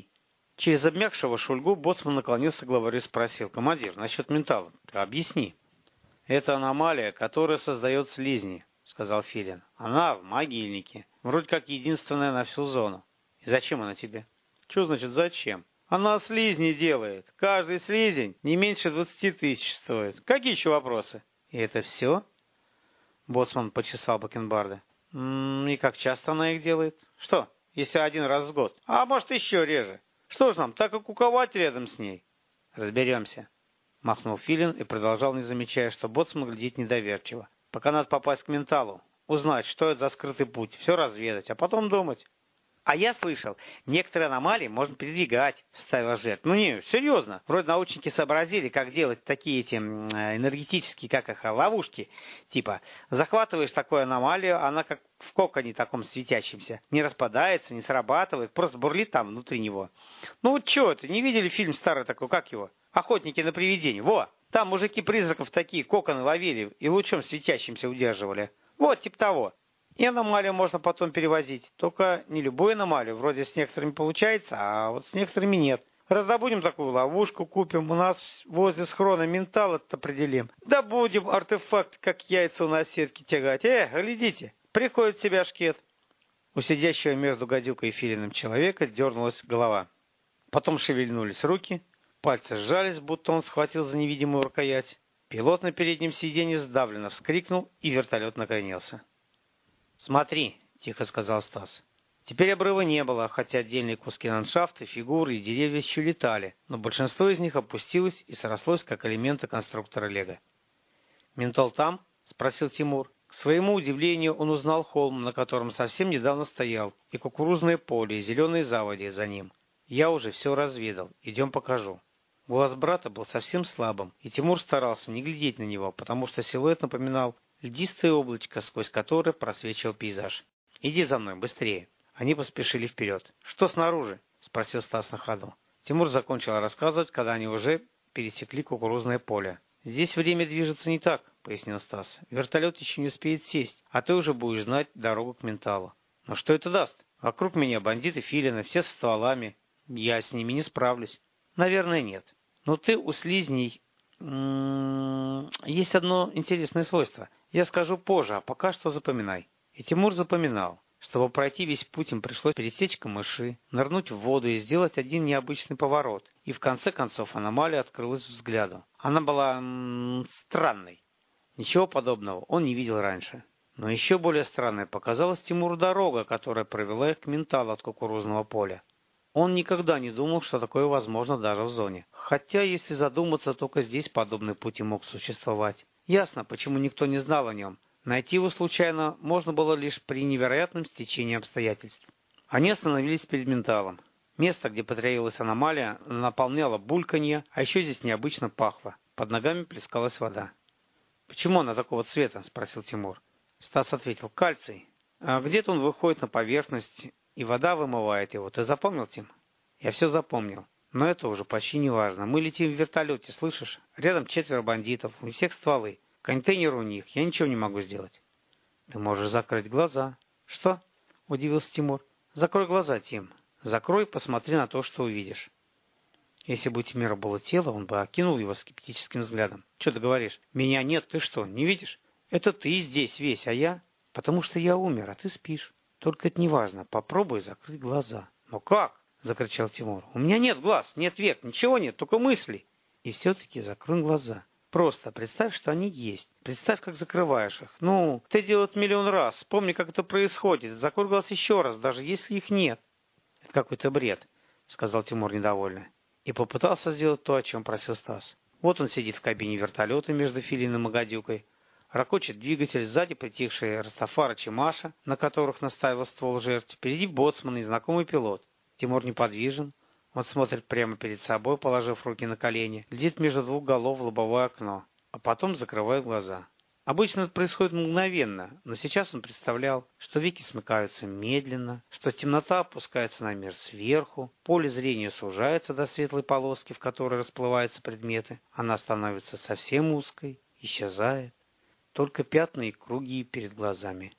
Через обмякшего Шульгу боцман наклонился к главарю и спросил: «Командир, насчет ментала, объясни». «Это аномалия, которая создает слизни», — сказал Филин. «Она в могильнике. Вроде как единственная на всю зону. И зачем она тебе?» «Что значит зачем? Она слизни делает. Каждый слизень не меньше двадцати тысяч стоит. Какие еще вопросы?» «И это все?» Боцман почесал бакенбарды. «М-м, «И как часто она их делает?» «Что, если один раз в год? А может, еще реже? Что ж нам, так и куковать рядом с ней?» «Разберемся», — махнул Филин и продолжал, не замечая, что боцман глядит недоверчиво. «Пока надо попасть к менталу, узнать, что это за скрытый путь, все разведать, а потом думать». «А я слышал, некоторые аномалии можно передвигать», — вставила жертва. «Ну не, серьезно. Вроде научники сообразили, как делать такие эти энергетические, как их, ловушки. Типа, захватываешь такую аномалию, она как в коконе таком светящемся. Не распадается, не срабатывает, просто бурлит там внутри него. Ну вот что это, не видели фильм старый такой, как его? «Охотники на привидений». Во! Там мужики призраков такие коконы ловили и лучом светящимся удерживали. Вот, типа того. И аномалию можно потом перевозить. Только не любую аномалию. Вроде с некоторыми получается, а вот с некоторыми нет. Раздобудем такую ловушку, купим. У нас возле схрона ментал это определим. Да будем артефакт, как яйца у наседки тягать. Э, глядите, приходит в себя шкет. У сидящего между гадюкой и филином человека дернулась голова. Потом шевельнулись руки. Пальцы сжались, будто он схватил за невидимую рукоять. Пилот на переднем сиденье сдавленно вскрикнул, и вертолет накренился. «Смотри», — тихо сказал Стас. Теперь обрыва не было, хотя отдельные куски ландшафта, фигуры и деревья еще летали, но большинство из них опустилось и срослось, как элементы конструктора Лего. «Ментол там?» — спросил Тимур. К своему удивлению он узнал холм, на котором совсем недавно стоял, и кукурузное поле, и зеленые заводи за ним. «Я уже все разведал. Идем покажу». Голос брата был совсем слабым, и Тимур старался не глядеть на него, потому что силуэт напоминал льдистое облачко, сквозь которое просвечивал пейзаж. «Иди за мной, быстрее!» Они поспешили вперед. «Что снаружи?» — спросил Стас на ходу. Тимур закончил рассказывать, когда они уже пересекли кукурузное поле. «Здесь время движется не так», — пояснил Стас. «Вертолет еще не успеет сесть, а ты уже будешь знать дорогу к менталу». «Но что это даст? Вокруг меня бандиты Филина, все со стволами. Я с ними не справлюсь». «Наверное, нет. Но ты у слизней... М-м, есть одно интересное свойство. Я скажу позже, а пока что запоминай». И Тимур запоминал. Чтобы пройти весь путь, им пришлось пересечь камыши, нырнуть в воду и сделать один необычный поворот. И в конце концов аномалия открылась взгляду. Она была м-м, странной. Ничего подобного он не видел раньше. Но еще более странной показалась Тимуру дорога, которая провела их к менталу от кукурузного поля. Он никогда не думал, что такое возможно даже в зоне. Хотя, если задуматься, только здесь подобный путь и мог существовать. Ясно, почему никто не знал о нем. Найти его случайно можно было лишь при невероятном стечении обстоятельств. Они остановились перед менталом. Место, где потроилась аномалия, наполняло бульканье, а еще здесь необычно пахло. Под ногами плескалась вода. «Почему она такого цвета?» – спросил Тимур. Стас ответил: «Кальций. А где-то он выходит на поверхность, и вода вымывает его. Ты запомнил, Тим?» «Я все запомнил. Но это уже почти не важно. Мы летим в вертолете, слышишь? Рядом четверо бандитов, у всех стволы. Контейнер у них. Я ничего не могу сделать». «Ты можешь закрыть глаза». «Что?» – удивился Тимур. «Закрой глаза, Тим. Закрой, посмотри на то, что увидишь». Если бы у Тимира было тело, он бы окинул его скептическим взглядом. «Что ты говоришь? Меня нет, ты что, не видишь? Это ты здесь весь, а я? Потому что я умер, а ты спишь. Только это не важно. Попробуй закрыть глаза». «Но как?» – закричал Тимур. «У меня нет глаз, нет век, ничего нет, только мысли». «И все-таки закрой глаза. Просто представь, что они есть. Представь, как закрываешь их. Ну, ты делал это миллион раз. Вспомни, как это происходит. Закрой глаз еще раз, даже если их нет». «Это какой-то бред», — сказал Тимур недовольно. И попытался сделать то, о чем просил Стас. Вот он сидит в кабине вертолета между Филином и гадюкой. Рокочет двигатель, сзади притихшие Растафарыч и Маша, на которых наставил ствол жертв. Впереди боцман и знакомый пилот. Тимур неподвижен. Он смотрит прямо перед собой, положив руки на колени, глядит между двух голов в лобовое окно, а потом закрывает глаза. Обычно это происходит мгновенно, но сейчас он представлял, что веки смыкаются медленно, что темнота опускается на мир сверху, поле зрения сужается до светлой полоски, в которой расплываются предметы, она становится совсем узкой, исчезает, только пятна и круги перед глазами.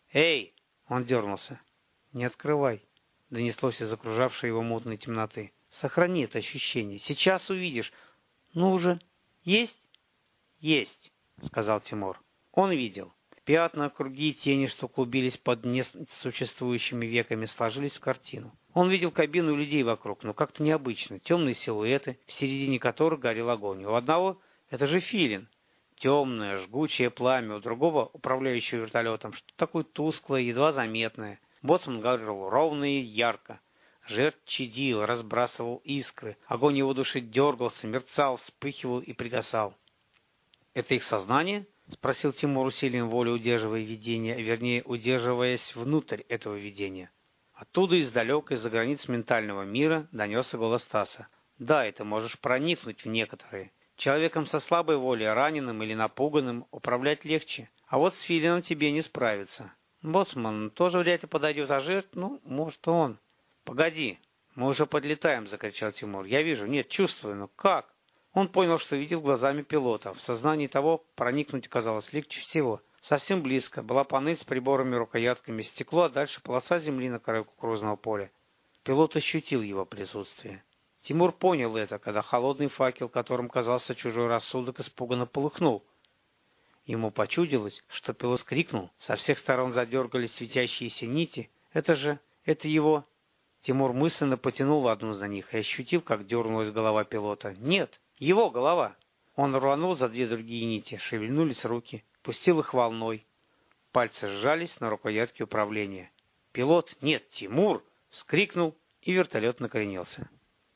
«Эй!» — он дернулся. «Не открывай!» — донеслось из окружавшей его мутной темноты. Сохрани это ощущение. Сейчас увидишь. Ну уже. Есть? Есть, сказал Тимур. Он видел. Пятна, круги, тени, что клубились под несуществующими веками, сложились в картину. Он видел кабину и людей вокруг, но как-то необычно. Темные силуэты, в середине которых горел огонь. У одного это же филин. Темное, жгучее пламя, у другого, управляющего вертолетом, что такое тусклое, едва заметное. Боцман говорил ровно и ярко. Жертв чадил, разбрасывал искры. Огонь его души дергался, мерцал, вспыхивал и пригасал. «Это их сознание?» — спросил Тимур усилием воли, удерживая видение, вернее, удерживаясь внутрь этого видения. Оттуда, издалека, из-за границ ментального мира, донесся голос Стаса. «Да, ты можешь проникнуть в некоторые. Человеком со слабой волей, раненым или напуганным, управлять легче. А вот с филином тебе не справиться. Боцман тоже вряд ли подойдет, а жертв, ну, может, он». «Погоди, мы уже подлетаем», — закричал Тимур. «Я вижу, нет, чувствую, но как?» Он понял, что видел глазами пилота. В сознании того проникнуть оказалось легче всего. Совсем близко была панель с приборами-рукоятками, стекло, а дальше полоса земли на краю кукурузного поля. Пилот ощутил его присутствие. Тимур понял это, когда холодный факел, которым казался чужой рассудок, испуганно полыхнул. Ему почудилось, что пилот скрикнул, со всех сторон задергались светящиеся нити. Это же, это его... Тимур мысленно потянул одну за них и ощутил, как дернулась голова пилота. Нет, его голова. Он рванул за две другие нити, шевельнулись руки, пустил их волной. Пальцы сжались на рукоятке управления. Пилот, нет, Тимур, вскрикнул, и вертолет накренился.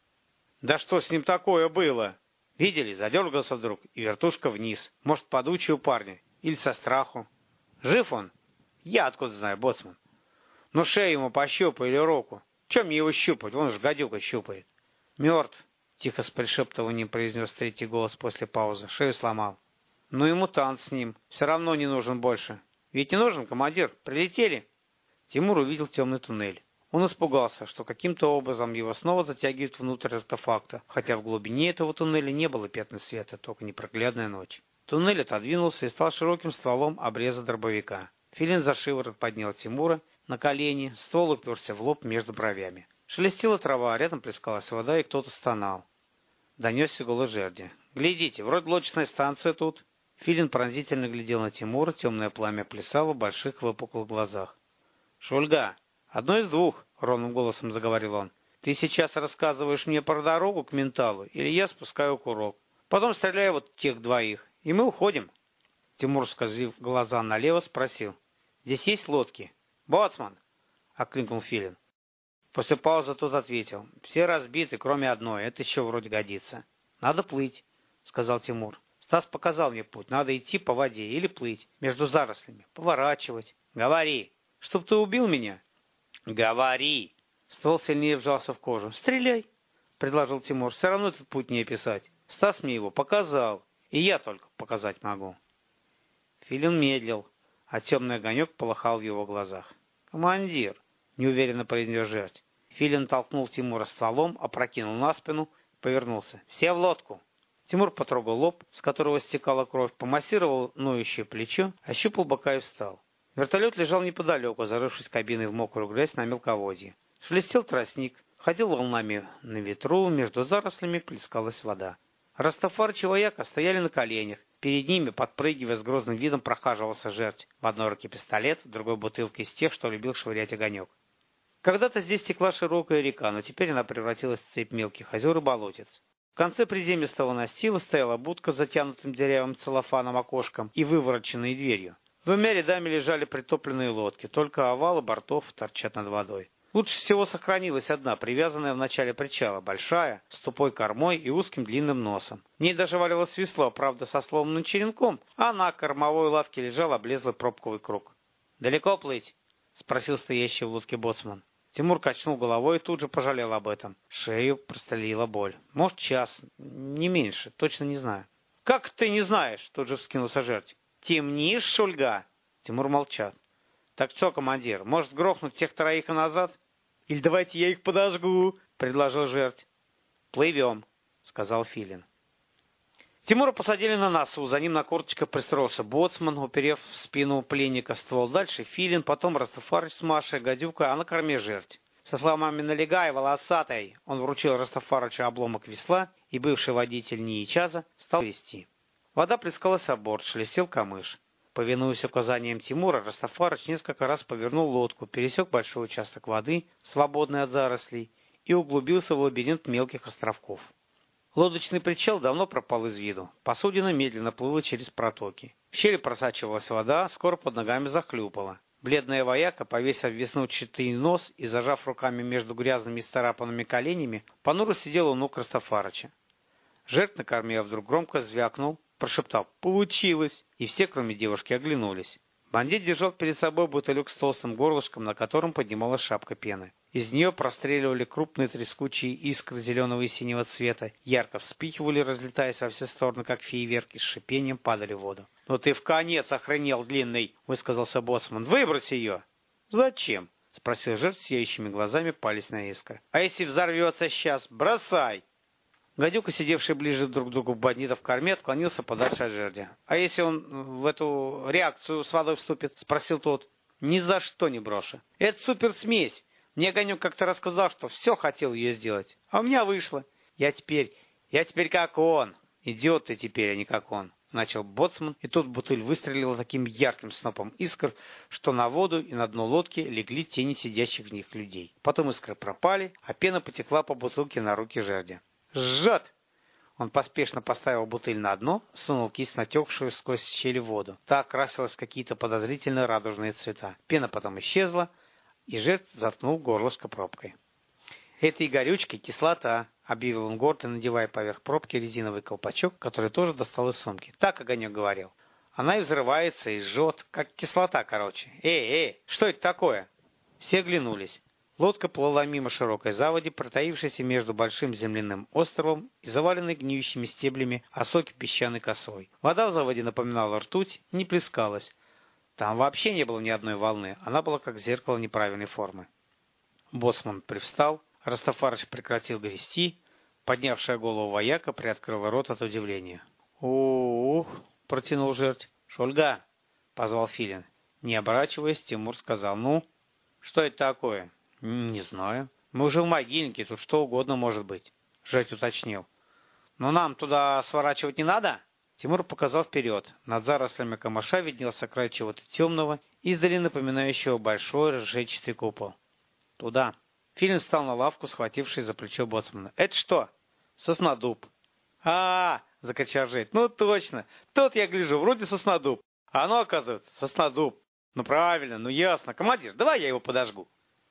Да что с ним такое было? Видели, задергался вдруг, и вертушка вниз. Может, подучий у парня, или со страху. Жив он? Я откуда знаю, боцман. Ну, шею ему пощупай или руку. Чем мне его щупать? Вон же гадюка щупает. Мертв, тихо с пришептыванием произнес третий голос после паузы. Шею сломал. Ну и мутант с ним. Все равно не нужен больше. Ведь не нужен, командир. Прилетели? Тимур увидел темный туннель. Он испугался, что каким-то образом его снова затягивают внутрь артефакта, хотя в глубине этого туннеля не было пятна света, только непроглядная ночь. Туннель отодвинулся и стал широким стволом обреза дробовика. Филин за шиворот поднял Тимура на колени, ствол уперся в лоб между бровями. Шелестела трава, рядом плескалась вода, и кто-то стонал. Донесся голос жерди. «Глядите, вроде лодочная станция тут». Филин пронзительно глядел на Тимура, темное пламя плясало в больших выпуклых глазах. «Шульга, одно из двух», — ровным голосом заговорил он. «Ты сейчас рассказываешь мне про дорогу к менталу, или я спускаю курок. Потом стреляю вот тех двоих, и мы уходим». Тимур, скосив глаза налево, спросил. «Здесь есть лодки?» «Боцман!» — окликнул Филин. После паузы тот ответил. «Все разбиты, кроме одной. Это еще вроде годится». «Надо плыть», — сказал Тимур. «Стас показал мне путь. Надо идти по воде или плыть между зарослями, поворачивать». «Говори! Чтоб ты убил меня?» «Говори!» Ствол сильнее вжался в кожу. «Стреляй!» — предложил Тимур. «Все равно этот путь не описать. Стас мне его показал, и я только показать могу». Филин медлил, а темный огонек полыхал в его глазах. «Командир!» — неуверенно произнес жертв. Филин толкнул Тимура стволом, опрокинул на спину, повернулся. «Все в лодку!» Тимур потрогал лоб, с которого стекала кровь, помассировал ноющее плечо, ощупал бока и встал. Вертолет лежал неподалеку, зарывшись кабиной в мокрую грязь на мелководье. Шелестел тростник, ходил волнами на ветру, между зарослями плескалась вода. Растафарыч и вояка стояли на коленях. Перед ними, подпрыгивая с грозным видом, прохаживался жертв. В одной руке пистолет, в другой бутылка из тех, что любил швырять огонек. Когда-то здесь текла широкая река, но теперь она превратилась в цепь мелких озер и болотец. В конце приземистого настила стояла будка с затянутым дырявым целлофаном окошком и вывороченной дверью. Двумя рядами лежали притопленные лодки, только овалы бортов торчат над водой. Лучше всего сохранилась одна, привязанная в начале причала, большая, с тупой кормой и узким длинным носом. В ней даже валялось весло, правда, со сломанным черенком, а на кормовой лавке лежал облезлый пробковый круг. «Далеко плыть?» — спросил стоящий в лодке боцман. Тимур качнул головой и тут же пожалел об этом. Шею прострелила боль. «Может, час, не меньше, точно не знаю». «Как ты не знаешь?» — тут же вскинулся жертв. «Темнишь, Шульга?» Тимур молчал. «Так что, командир, может грохнуть тех троих и назад?» «Или давайте я их подожгу», — предложил жертв. «Плывем», — сказал Филин. Тимура посадили на носу, за ним на корточках пристроился боцман, уперев в спину пленника ствол. Дальше Филин, потом Растафарыч с Машей, гадюка, а на корме жертв. Со словами «налегай, волосатой», он вручил Растафарычу обломок весла, и бывший водитель Ниичаза стал вести. Вода плескалась о борт, шелестел камыш. Повинуясь указаниям Тимура, Растафарыч несколько раз повернул лодку, пересек большой участок воды, свободный от зарослей, и углубился в лабиринт мелких островков. Лодочный причал давно пропал из виду. Посудина медленно плыла через протоки. В щели просачивалась вода, скоро под ногами захлюпала. Бледная вояка, повесив веснущатый нос и зажав руками между грязными и царапанными коленями, понуро сидела у ног Растафарыча. Жертв на корме вдруг громко звякнул, прошептал «Получилось!» и все, кроме девушки, оглянулись. Бандит держал перед собой бутылек с толстым горлышком, на котором поднималась шапка пены. Из нее простреливали крупные трескучие искры зеленого и синего цвета, ярко вспыхивали, разлетаясь во все стороны, как фейерверки, с шипением падали в воду. «Ну ты в конец охренел, длинный!» — высказался боцман. «Выбрось ее!» «Зачем?» — спросил жертв, сияющими глазами пались на искры. «А если взорвется сейчас? Бросай!» Гадюка, сидевший ближе друг к другу бандитов в корме, отклонился подальше от жердя. «А если он в эту реакцию с водой вступит?» — спросил тот. «Ни за что не брошу. Это суперсмесь. Мне Огонек как-то рассказал, что все хотел ее сделать. А у меня вышло. Я теперь... Я теперь как он. Идиот ты теперь, а не как он». Начал боцман, и тут бутыль выстрелила таким ярким снопом искр, что на воду и на дно лодки легли тени сидящих в них людей. Потом искры пропали, а пена потекла по бутылке на руки жердя. «Жжет!» Он поспешно поставил бутыль на дно, сунул кисть, натекшую сквозь щели воду. Та окрасилась в какие-то подозрительно радужные цвета. Пена потом исчезла, и жертв заткнул горлышко пробкой. «Это и горючка, и кислота», — объявил он гордо, надевая поверх пробки резиновый колпачок, который тоже достал из сумки. «Так Огонек говорил. Она и взрывается, и жжет, как кислота, короче. Эй, эй, что это такое?» Все оглянулись. Лодка плыла мимо широкой заводи, протаившейся между большим земляным островом и заваленной гниющими стеблями осоки песчаной косой. Вода в заводе напоминала ртуть, не плескалась. Там вообще не было ни одной волны, она была как зеркало неправильной формы. Боцман привстал, Растафарыч прекратил грести, поднявшая голову вояка приоткрыла рот от удивления. «Ух!» — протянул жертв. «Шульга!» — позвал Филин. Не оборачиваясь, Тимур сказал: «Ну, что это такое?» «Не знаю. Мы уже в могильнике, тут что угодно может быть», — Жать уточнил. «Но нам туда сворачивать не надо?» Тимур показал вперед. Над зарослями камыша виднелся край чего-то темного, издали напоминающего большой расшечатый купол. «Туда». Филин встал на лавку, схватившись за плечо боцмана. «Это что?» «Соснодуб». «А-а-а!» — закричал Жать. «Ну точно! Тут я гляжу, вроде соснодуб. А оно, оказывается, соснодуб. Ну правильно, ну ясно. Командир, давай я его подожгу».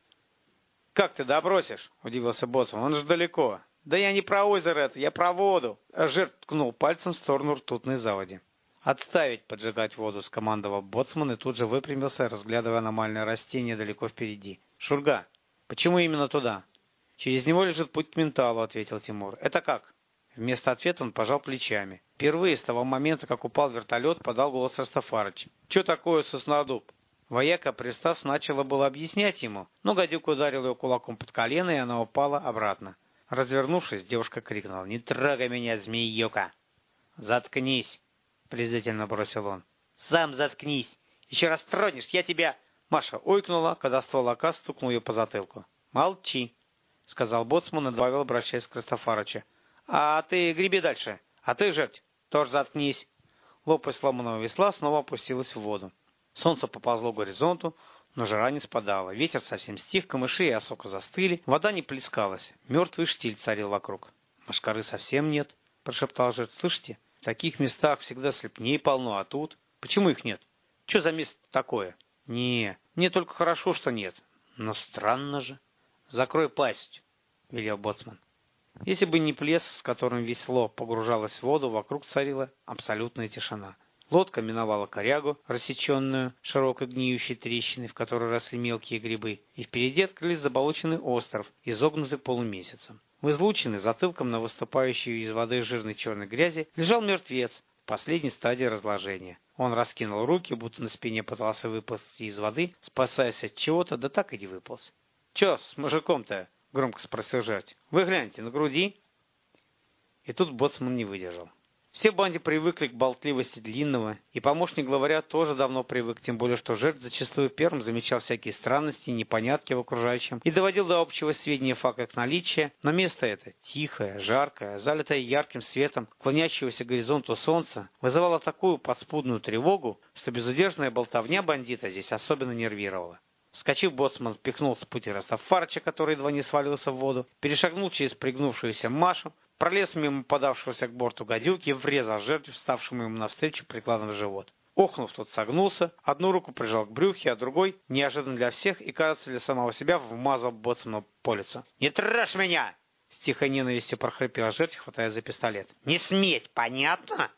«Как ты добросишь?» — удивился боцман. «Он же далеко». «Да я не про озеро это, я про воду». Жертв ткнул пальцем в сторону ртутной заводи. «Отставить поджигать воду», — скомандовал боцман и тут же выпрямился, разглядывая аномальное растение далеко впереди. «Шульга, почему именно туда?» «Через него лежит путь к менталу», — ответил Тимур. «Это как?» Вместо ответа он пожал плечами. Впервые с того момента, как упал вертолет, подал голос Растафарыч. «Че такое соснодуб?» Вояка, пристав, начала было объяснять ему, но гадюка ударил ее кулаком под колено, и она упала обратно. Развернувшись, девушка крикнула: «Не трогай меня, змеюка!» «Заткнись!» — презрительно бросил он. «Сам заткнись! Еще раз тронешь, я тебя...» Маша ойкнула, когда ствол АК стукнул ее по затылку. «Молчи!» — сказал боцман и добавил, обращаясь к Растафарычу. «А ты греби дальше! А ты, жертв, тоже заткнись!» Лопасть сломанного весла снова опустилась в воду. Солнце поползло к горизонту, но жара не спадала. Ветер совсем стих, камыши и осока застыли, вода не плескалась. Мертвый штиль царил вокруг. «Мошкары совсем нет», — прошептал жертв. «Слышите, в таких местах всегда слепней полно, а тут? Почему их нет? Что за место такое?» «Не, мне только хорошо, что нет. Но странно же». «Закрой пасть», — велел боцман. Если бы не плес, с которым весло погружалось в воду, вокруг царила абсолютная тишина. Лодка миновала корягу, рассеченную широкой гниющей трещиной, в которой росли мелкие грибы, и впереди открылись заболоченный остров, изогнутый полумесяцем. В излучине, затылком на выступающей из воды жирной черной грязи, лежал мертвец в последней стадии разложения. Он раскинул руки, будто на спине пытался выползти из воды, спасаясь от чего-то, да так и не выполз. «Че с мужиком-то?» — громко спросил жертв. «Вы гляньте, на груди». И тут боцман не выдержал. Все в банде привыкли к болтливости Длинного, и помощник главаря тоже давно привык, тем более что жертв зачастую первым замечал всякие странности и непонятки в окружающем и доводил до общего сведения факт их наличия, но место это, тихое, жаркое, залитое ярким светом клонящегося к горизонту солнца, вызывало такую подспудную тревогу, что безудержная болтовня бандита здесь особенно нервировала. Вскочив, боцман впихнул с пути Растафарыча, который едва не свалился в воду, перешагнул через пригнувшуюся Машу, пролез мимо подавшегося к борту гадюки и врезал жертве, вставшему ему навстречу прикладом в живот. Охнув, тот согнулся, одну руку прижал к брюхе, а другой, неожиданно для всех и, кажется, для самого себя, вмазал боцмана по лицу. «Не трожь меня!» — с тихой ненавистью прохрипела жертва, хватая за пистолет. «Не сметь, понятно?»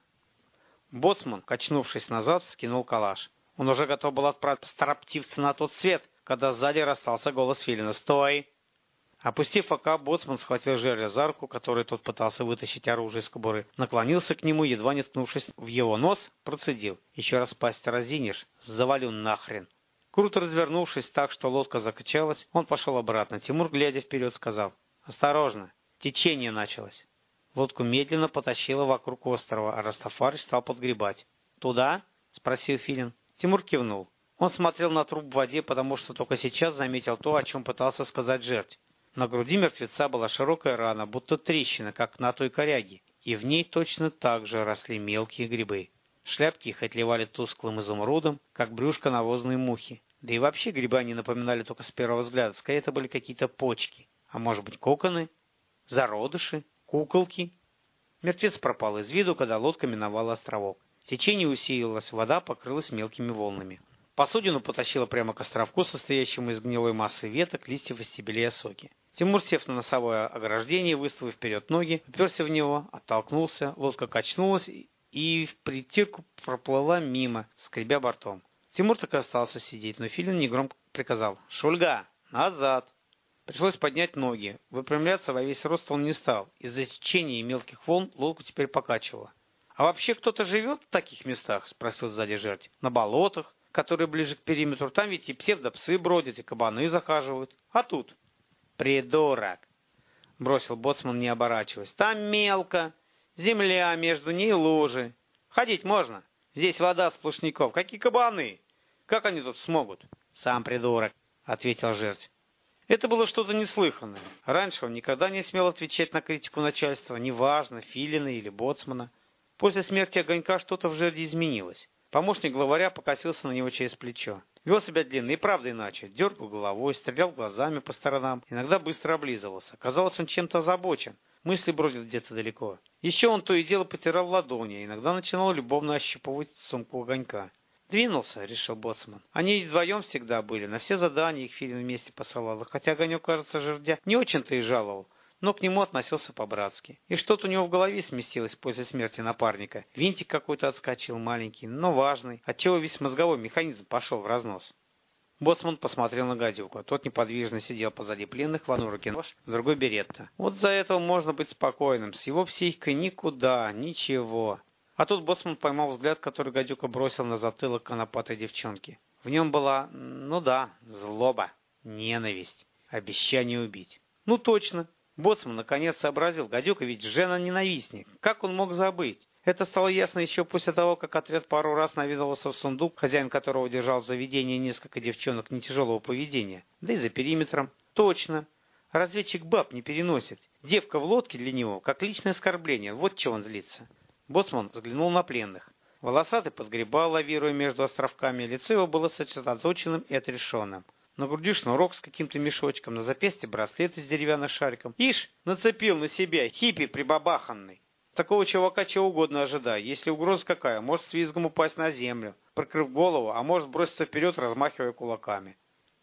Боцман, качнувшись назад, скинул калаш. Он уже готов был отправить строптивца на тот свет, когда сзади расстался голос Филина. «Стой!» Опустив ока, боцман схватил жерля за руку, которой тот пытался вытащить оружие из кобуры, наклонился к нему, едва не ткнувшись в его нос, процедил. «Еще раз пасть разинешь, завалю нахрен!» Круто развернувшись так, что лодка закачалась, он пошел обратно. Тимур, глядя вперед, сказал: «Осторожно, течение началось». Лодку медленно потащило вокруг острова, а Растафарыч стал подгребать. «Туда?» — спросил Филин. Тимур кивнул. Он смотрел на труп в воде, потому что только сейчас заметил то, о чем пытался сказать жертв. На груди мертвеца была широкая рана, будто трещина, как на той коряге, и в ней точно так же росли мелкие грибы. Шляпки их отливали тусклым изумрудом, как брюшко навозной мухи. Да и вообще грибы они напоминали только с первого взгляда, скорее это были какие-то почки, а может быть коконы, зародыши, куколки. Мертвец пропал из виду, когда лодка миновала островок. Течение усилилось, вода покрылась мелкими волнами. Посудину потащило прямо к островку, состоящему из гнилой массы веток, листьев и стебелей осоки. Тимур, сев на носовое ограждение, выставив вперед ноги, уперся в него, оттолкнулся, лодка качнулась и в притирку проплыла мимо, скребя бортом. Тимур так и остался сидеть, но Филин негромко приказал: «Шульга, назад!» Пришлось поднять ноги. Выпрямляться во весь рост он не стал. Из-за течения и мелких волн лодку теперь покачивало. «А вообще кто-то живет в таких местах?» — спросил сзади жертв. «На болотах, которые ближе к периметру, там ведь и псевдопсы бродят, и кабаны захаживают. А тут?» «Придурок!» — бросил боцман, не оборачиваясь. «Там мелко, земля, между ней лужи. Ходить можно. Здесь вода сплошняков. Какие кабаны? Как они тут смогут?» «Сам придурок!» — ответил жертв. Это было что-то неслыханное. Раньше он никогда не смел отвечать на критику начальства, неважно, Филина или боцмана. После смерти Огонька что-то в жерди изменилось. Помощник главаря покосился на него через плечо. Вел себя длинно и правда иначе. Дергал головой, стрелял глазами по сторонам, иногда быстро облизывался. Казалось, он чем-то озабочен. Мысли бродят где-то далеко. Еще он то и дело потирал ладони, иногда начинал любовно ощупывать сумку Огонька. «Двинулся», — решил боцман. Они ведь вдвоем всегда были, на все задания их Филин вместе посылал. Хотя Огонек, кажется, жердя не очень-то и жаловал, но к нему относился по-братски. И что-то у него в голове сместилось после смерти напарника. Винтик какой-то отскочил, маленький, но важный, отчего весь мозговой механизм пошел в разнос. Боцман посмотрел на гадюку. Тот неподвижно сидел позади пленных, в одной руке нож, в другой беретта. Вот за этого можно быть спокойным. С его психикой никуда, ничего. А тут боцман поймал взгляд, который гадюка бросил на затылок конопатой девчонки. В нем была, ну да, злоба, ненависть, обещание убить. Ну точно. Боцман наконец сообразил, гадюка ведь жена-ненавистник. Как он мог забыть? Это стало ясно еще после того, как отряд пару раз наведывался в сундук, хозяин которого держал в заведении несколько девчонок не тяжелого поведения. Да и за периметром. Точно. Разведчик баб не переносит. Девка в лодке для него, как личное оскорбление. Вот чего он злится. Боцман взглянул на пленных. Волосатый подгребал, лавируя между островками. Лицо его было сосредоточенным и отрешенным. На груди шнурок с каким-то мешочком, на запястье браслет с деревянным шариком. Ишь, нацепил на себя, хиппи прибабаханный. Такого чувака чего угодно ожидай. Если угроза какая, может с визгом упасть на землю, прикрыв голову, а может броситься вперед, размахивая кулаками.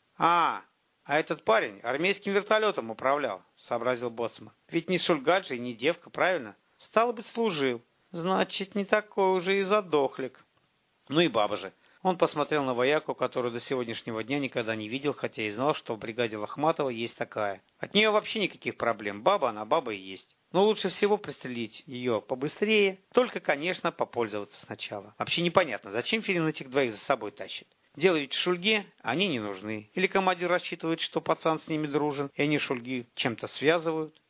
«А, а этот парень армейским вертолетом управлял», — сообразил боцман. «Ведь не Шульгаджи и не девка, правильно? Стало быть, служил. Значит, не такой уже и задохлик. Ну и баба же». Он посмотрел на вояку, которую до сегодняшнего дня никогда не видел, хотя и знал, что в бригаде Лохматова есть такая. От нее вообще никаких проблем. Баба она баба и есть. Но лучше всего пристрелить ее побыстрее, только, конечно, попользоваться сначала. Вообще непонятно, зачем Филин этих двоих за собой тащит. Дело ведь в Шульге, они не нужны. Или командир рассчитывает, что пацан с ними дружен, и они Шульги чем-то связывают.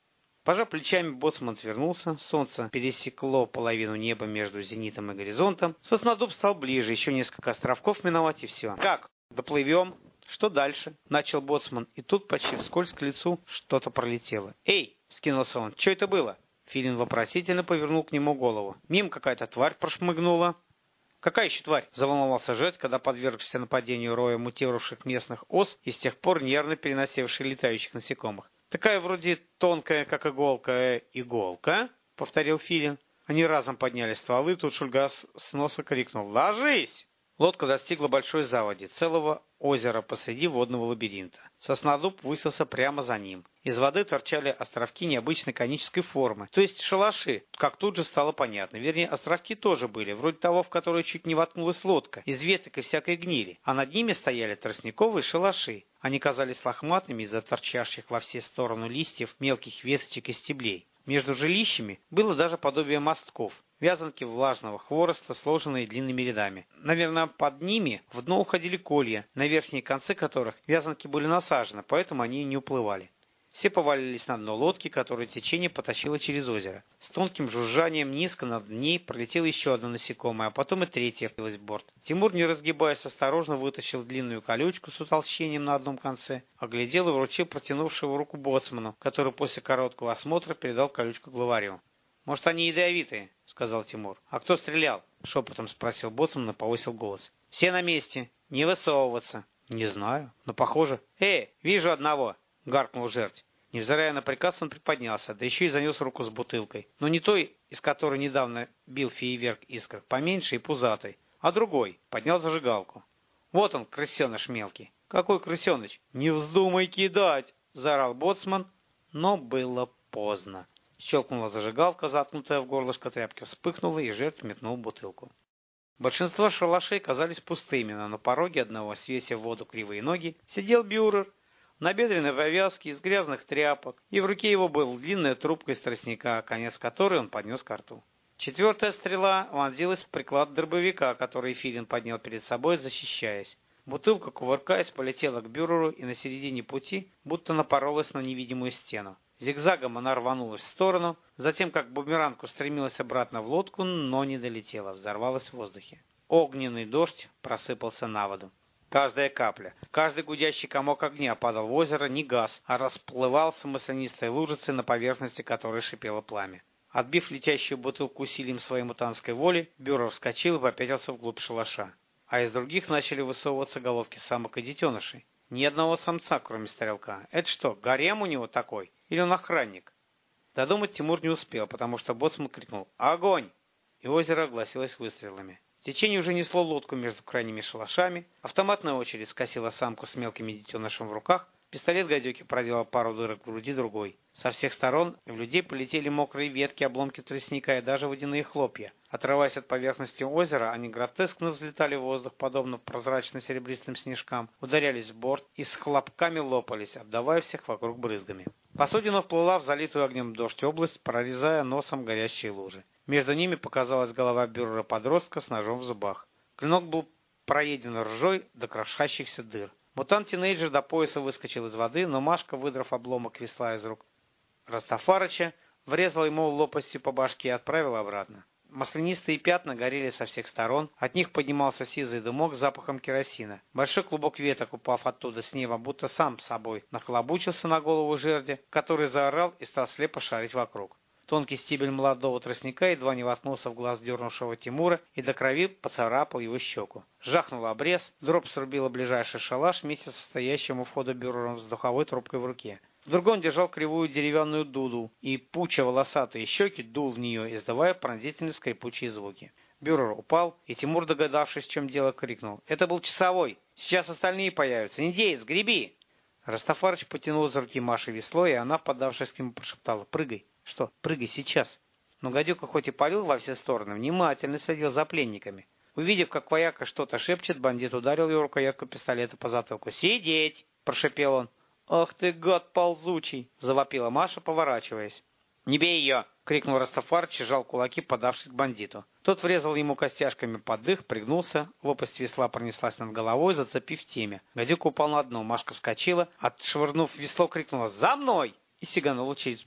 Пожав плечами, боцман отвернулся. Солнце пересекло половину неба между зенитом и горизонтом. Соснодуб стал ближе, еще несколько островков миновать и все. «Как? Доплывем? Что дальше?» — начал боцман. И тут почти вскользь к лицу что-то пролетело. «Эй!» — вскинулся он. «Что это было?» Филин вопросительно повернул к нему голову. Мимо какая-то тварь прошмыгнула. «Какая еще тварь?» — заволновался жертв, когда подвергся нападению роя мутировавших местных ос и с тех пор нервно переносивших летающих насекомых. «Такая вроде тонкая, как иголка, э, иголка», — повторил Филин. Они разом подняли стволы, тут Шульга с носа крикнул: «Ложись!» Лодка достигла большой заводи, целого озера посреди водного лабиринта. Соснодуб высился прямо за ним. Из воды торчали островки необычной конической формы, то есть шалаши, как тут же стало понятно. Вернее, островки тоже были, вроде того, в который чуть не воткнулась лодка, из веток и всякой гнили, а над ними стояли тростниковые шалаши. Они казались лохматыми из-за торчащих во все стороны листьев, мелких веточек и стеблей. Между жилищами было даже подобие мостков. Вязанки влажного хвороста, сложенные длинными рядами. Наверное, под ними в дно уходили колья, на верхние концы которых вязанки были насажены, поэтому они и не уплывали. Все повалились на дно лодки, которую течение потащило через озеро. С тонким жужжанием низко над ней пролетело еще одно насекомое, а потом и третье впилось в борт. Тимур, не разгибаясь, осторожно вытащил длинную колючку с утолщением на одном конце, оглядел и вручил протянувшего руку боцману, который после короткого осмотра передал колючку главарю. «Может, они ядовитые?» — сказал Тимур. «А кто стрелял?» — шепотом спросил боцман и повысил голос. «Все на месте. Не высовываться». «Не знаю, но похоже». «Эй, вижу одного!» — гаркнул жертв. Невзирая на приказ, он приподнялся, да еще и занес руку с бутылкой. Но не той, из которой недавно бил фейерверк искр, поменьше и пузатой, а другой. Поднял зажигалку. «Вот он, крысеныш мелкий». «Какой крысеныч?» «Не вздумай кидать!» — заорал боцман, но было поздно. Щелкнула зажигалка, заткнутая в горлышко тряпки, вспыхнула, и жертв метнул бутылку. Большинство шалашей казались пустыми, но на пороге одного, свесив в воду кривые ноги, сидел бюрер в набедренной повязке из грязных тряпок, и в руке его была длинная трубка из тростника, конец которой он поднес ко рту. Четвертая стрела вонзилась в приклад дробовика, который Филин поднял перед собой, защищаясь. Бутылка, кувыркаясь, полетела к бюреру и на середине пути будто напоролась на невидимую стену. Зигзагом она рванулась в сторону, затем как бумеранг устремилась обратно в лодку, но не долетела, взорвалась в воздухе. Огненный дождь просыпался на воду. Каждая капля, каждый гудящий комок огня падал в озеро не газ, а расплывался маслянистой лужицей, на поверхности которой шипело пламя. Отбив летящую бутылку усилием своей мутантской воли, бюрер вскочил и попятился вглубь шалаша. А из других начали высовываться головки самок и детенышей. Ни одного самца, кроме стрелка. Это что, гарем у него такой? Или он охранник? Додумать Тимур не успел, потому что боцман крикнул «Огонь!» и озеро огласилось выстрелами. Течение уже несло лодку между крайними шалашами, автоматная очередь скосила самку с мелкими детенышем в руках, пистолет гадюки проделал пару дырок в груди другой. Со всех сторон в людей полетели мокрые ветки, обломки тростника и даже водяные хлопья. Отрываясь от поверхности озера, они гротескно взлетали в воздух, подобно прозрачно-серебристым снежкам, ударялись в борт и с хлопками лопались, обдавая всех вокруг брызгами. Посудина вплыла в залитую огнем дождь область, прорезая носом горящие лужи. Между ними показалась голова бюрера-подростка с ножом в зубах. Клинок был проеден ржой до крошащихся дыр. Мутант-тинейджер до пояса выскочил из воды, но Машка, выдрав обломок весла из рук Растафарыча, врезала ему лопастью по башке и отправила обратно. Маслянистые пятна горели со всех сторон, от них поднимался сизый дымок с запахом керосина. Большой клубок веток, упав оттуда с неба, будто сам собой нахлобучился на голову жерди, который заорал и стал слепо шарить вокруг. Тонкий стебель молодого тростника едва не воткнулся в глаз дернувшего Тимура и до крови поцарапал его щеку. Жахнул обрез, дробь срубила ближайший шалаш вместе со стоящим у входа бюрером с духовой трубкой в руке. В другом он держал кривую деревянную дуду и, пуча волосатые щеки, дул в нее, издавая пронзительные скрипучие звуки. Бюрер упал, и Тимур, догадавшись, в чем дело, крикнул: «Это был часовой! Сейчас остальные появятся! Индеец, греби!» Растафарыч потянул за руки Маши весло, и она, поддавшись к нему, прошептала: «Прыгай!» «Что? Прыгай сейчас!» Но гадюка хоть и палил во все стороны, внимательно следил за пленниками. Увидев, как вояка что-то шепчет, бандит ударил его рукоятку пистолета по затылку. «Сидеть!» – прошепел он. «Ах ты, гад ползучий!» – завопила Маша, поворачиваясь. «Не бей ее!» – крикнул Растафарыч и сжал кулаки, подавшись к бандиту. Тот врезал ему костяшками под дых, пригнулся, лопасть весла пронеслась над головой, зацепив темя. Гадюка упал на дно, Машка вскочила, отшвырнув весло, крикнула: «За мной!» и сиганула через борт.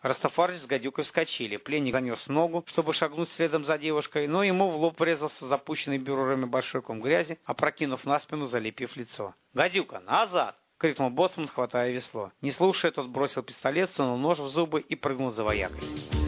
Растафарыч с гадюкой вскочили. Пленник занес ногу, чтобы шагнуть следом за девушкой, но ему в лоб врезался запущенный бюрерами большой ком грязи, опрокинув на спину, залепив лицо. «Гадюка, назад!» — крикнул боцман, хватая весло. Не слушая, тот бросил пистолет, сунул нож в зубы и прыгнул за воякой.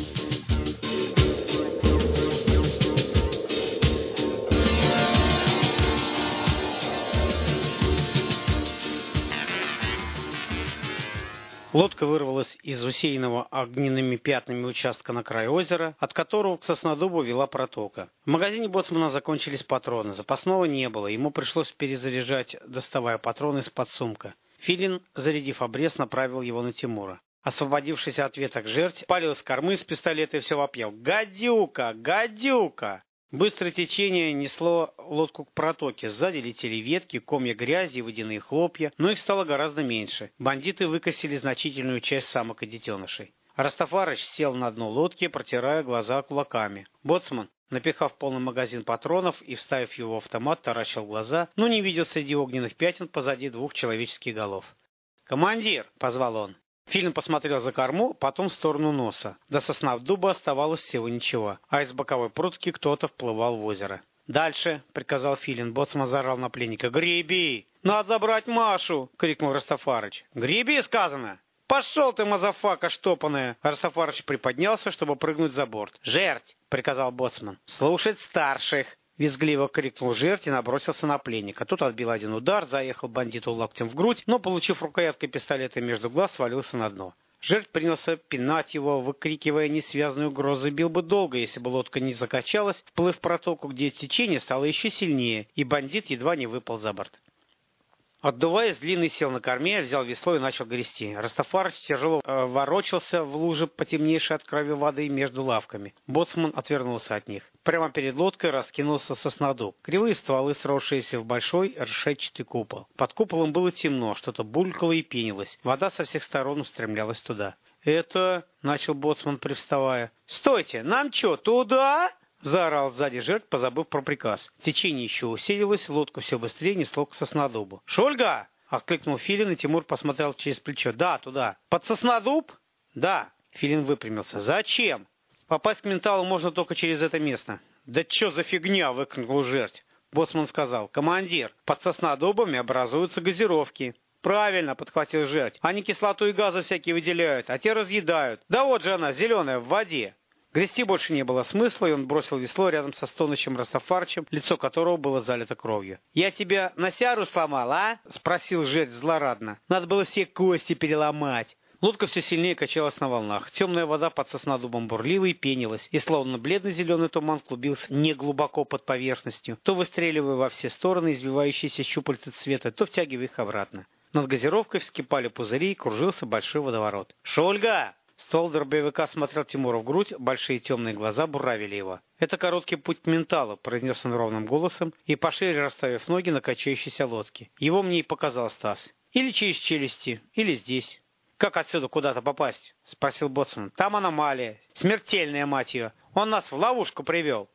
Лодка вырвалась из усеянного огненными пятнами участка на край озера, от которого к Соснодубу вела протока. В магазине боцмана закончились патроны, запасного не было, ему пришлось перезаряжать, доставая патроны из-под сумка. Филин, зарядив обрез, направил его на Тимура. Освободившийся от веток жерть палил с кормы с пистолета и все вопил: «Гадюка! Гадюка!» Быстрое течение несло лодку к протоке. Сзади летели ветки, комья грязи и водяные хлопья, но их стало гораздо меньше. Бандиты выкосили значительную часть самок и детенышей. Растафарыч сел на дно лодки, протирая глаза кулаками. Боцман, напихав полный магазин патронов и вставив его в автомат, таращил глаза, но не видел среди огненных пятен позади двух человеческих голов. «Командир!» — позвал он. Филин посмотрел за корму, потом в сторону носа. До Соснодуба оставалось всего ничего, а из боковой прутки кто-то вплывал в озеро. «Дальше!» — приказал Филин. Боцман заорал на пленника: «Греби! Надо забрать Машу!» — крикнул Растафарыч. «Греби, сказано!» «Пошел ты, мазафака штопаная!» Растафарыч приподнялся, чтобы прыгнуть за борт. «Жерть!» — приказал боцман. «Слушать старших!» Визгливо крикнул жерть и набросился на пленника. Тот отбил один удар, заехал бандиту локтем в грудь, но, получив рукояткой пистолета между глаз, свалился на дно. Жертв принялся пинать его, выкрикивая несвязную угрозу. Бил бы долго, если бы лодка не закачалась, вплыв в протоку, где течение стало еще сильнее, и бандит едва не выпал за борт. Отдуваясь, Длинный сел на корме, взял весло и начал грести. Растафарыч тяжело э, ворочался в луже, потемнейшей от крови воды между лавками. Боцман отвернулся от них. Прямо перед лодкой раскинулся Соснодуб. Кривые стволы, сросшиеся в большой решетчатый купол. Под куполом было темно, что-то булькало и пенилось. Вода со всех сторон устремлялась туда. «Это...» — начал боцман, привставая. «Стойте! Нам что, туда?» — заорал сзади жертв, позабыв про приказ. Течение еще усилилось, лодку все быстрее несло к Соснодубу. «Шульга!» — откликнул Филин, и Тимур посмотрел через плечо. «Да, туда». «Под Соснодуб?» «Да». Филин выпрямился. «Зачем?» «Попасть к менталу можно только через это место». «Да что за фигня!» — выкрикнул жертв. Боцман сказал: «Командир, под Соснодубами образуются газировки». «Правильно», — подхватил жертв. «Они кислоту и газы всякие выделяют, а те разъедают. Да вот же она, зеленая, в воде». Грести больше не было смысла, и он бросил весло рядом со стонущим Растафарычем, лицо которого было залито кровью. «Я тебя на сяру сломал, а?» — спросил жертв злорадно. «Надо было все кости переломать». Лодка все сильнее качалась на волнах. Темная вода под Соснодубом бурлила и пенилась, и словно бледно-зеленый туман клубился неглубоко под поверхностью, то выстреливая во все стороны извивающиеся щупальца цвета, то втягивая их обратно. Над газировкой вскипали пузыри, и кружился большой водоворот. «Шульга!» Ствол дробовика смотрел Тимуру в грудь, большие темные глаза буравили его. «Это короткий путь к менталу», — произнес он ровным голосом и пошире расставив ноги на качающейся лодке. Его мне и показал Стас. «Или через челюсти, или здесь». «Как отсюда куда-то попасть?» — спросил боцман. «Там аномалия. Смертельная, мать ее. Он нас в ловушку привел».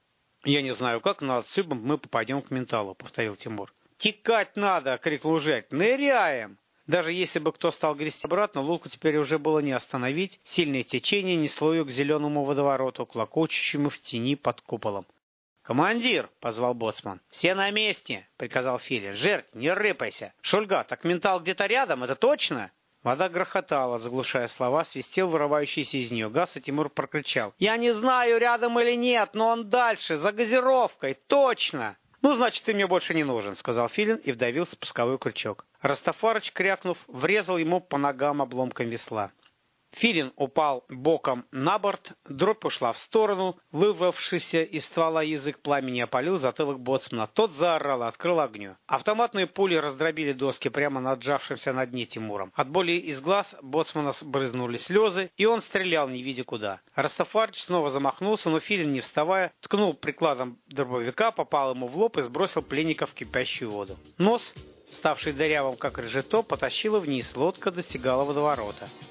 «Я не знаю как, но отсюда мы попадем к менталу», — повторил Тимур. «Текать надо!» — крикнул жертв. «Ныряем!» Даже если бы кто стал грести обратно, лодку теперь уже было не остановить. Сильное течение несло ее к зеленому водовороту, клокочущему в тени под куполом. «Командир!» — позвал боцман. «Все на месте!» — приказал Филин. «Жертв, не рыпайся!» «Шульга, так ментал где-то рядом, это точно?» Вода грохотала, заглушая слова, свистел вырывающийся из нее газ, и Тимур прокричал: «Я не знаю, рядом или нет, но он дальше, за газировкой, точно!» «Ну, значит, ты мне больше не нужен», — сказал Филин и вдавил спусковой крючок. Растафарыч, крякнув, врезал ему по ногам обломком весла. Филин упал боком на борт, дробь ушла в сторону, вырвавшийся из ствола язык пламени опалил затылок боцмана. Тот заорал и открыл огню. Автоматные пули раздробили доски прямо над сжавшимся на дне Тимуром. От боли из глаз боцмана брызнули слезы, и он стрелял, не видя куда. Растафарыч снова замахнулся, но Филин, не вставая, ткнул прикладом дробовика, попал ему в лоб и сбросил пленника в кипящую воду. Нос, ставший дырявым, как решето, потащило вниз, лодка достигала водоворота.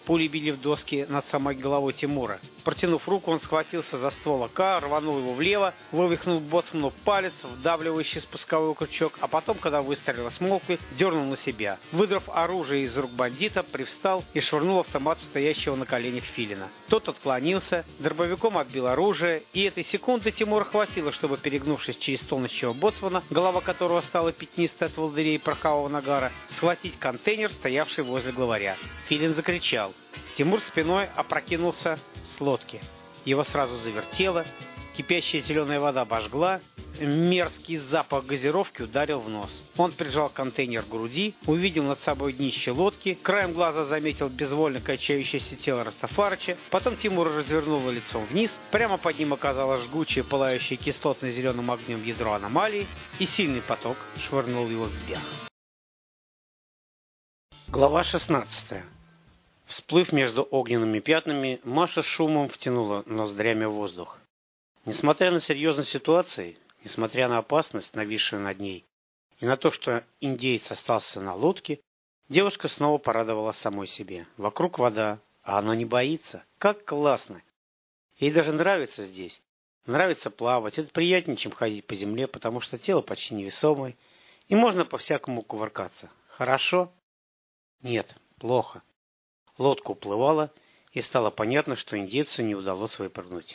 Пули били в доски над самой головой Тимура. Протянув руку, он схватился за ствол АК, рванул его влево, вывихнул боцману палец, вдавливающий спусковой крючок, а потом, когда выстрелы смолкли, дернул на себя. Выдрав оружие из рук бандита, привстал и швырнул автомат стоящего на коленях Филина. Тот отклонился, дробовиком отбил оружие, и этой секунды Тимура хватило, чтобы, перегнувшись через тонущего боцмана, голова которого стала пятнистой от волдырей и порохового нагара, схватить контейнер, стоявший возле главаря. Филин закричал. Тимур спиной опрокинулся с лодки. Его сразу завертело, кипящая зеленая вода обожгла, мерзкий запах газировки ударил в нос. Он прижал контейнер к груди, увидел над собой днище лодки, краем глаза заметил безвольно качающееся тело Растафарыча, потом Тимур развернул лицом вниз, прямо под ним оказалось жгучее, пылающее кислотно-зеленым огнем ядро аномалии, и сильный поток швырнул его вверх. Глава шестнадцатая. Всплыв между огненными пятнами, Маша с шумом втянула ноздрями воздух. Несмотря на серьезность ситуации, несмотря на опасность, нависшую над ней, и на то, что индеец остался на лодке, девушка снова порадовала самой себе. Вокруг вода, а она не боится. Как классно! Ей даже нравится здесь. Нравится плавать. Это приятнее, чем ходить по земле, потому что тело почти невесомое, и можно по-всякому кувыркаться. Хорошо? Нет, плохо. Лодка уплывала, и стало понятно, что индейцу не удалось выпрыгнуть.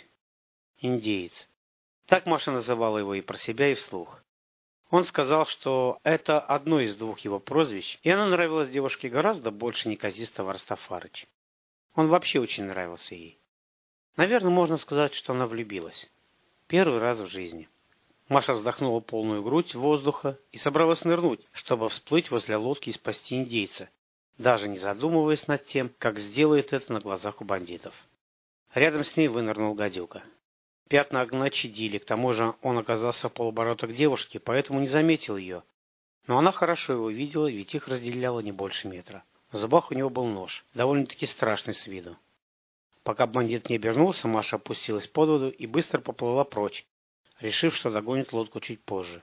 Индеец. Так Маша называла его и про себя, и вслух. Он сказал, что это одно из двух его прозвищ, и оно нравилось девушке гораздо больше неказистого Растафарыча. Он вообще очень нравился ей. Наверное, можно сказать, что она влюбилась. Первый раз в жизни. Маша вздохнула полную грудь воздуха и собралась нырнуть, чтобы всплыть возле лодки и спасти индейца, даже не задумываясь над тем, как сделает это на глазах у бандитов. Рядом с ней вынырнул гадюка. Пятна огня чадили, к тому же он оказался в полоборота к девушке, поэтому не заметил ее. Но она хорошо его видела, ведь их разделяло не больше метра. В зубах у него был нож, довольно-таки страшный с виду. Пока бандит не обернулся, Маша опустилась под воду и быстро поплыла прочь, решив, что догонит лодку чуть позже.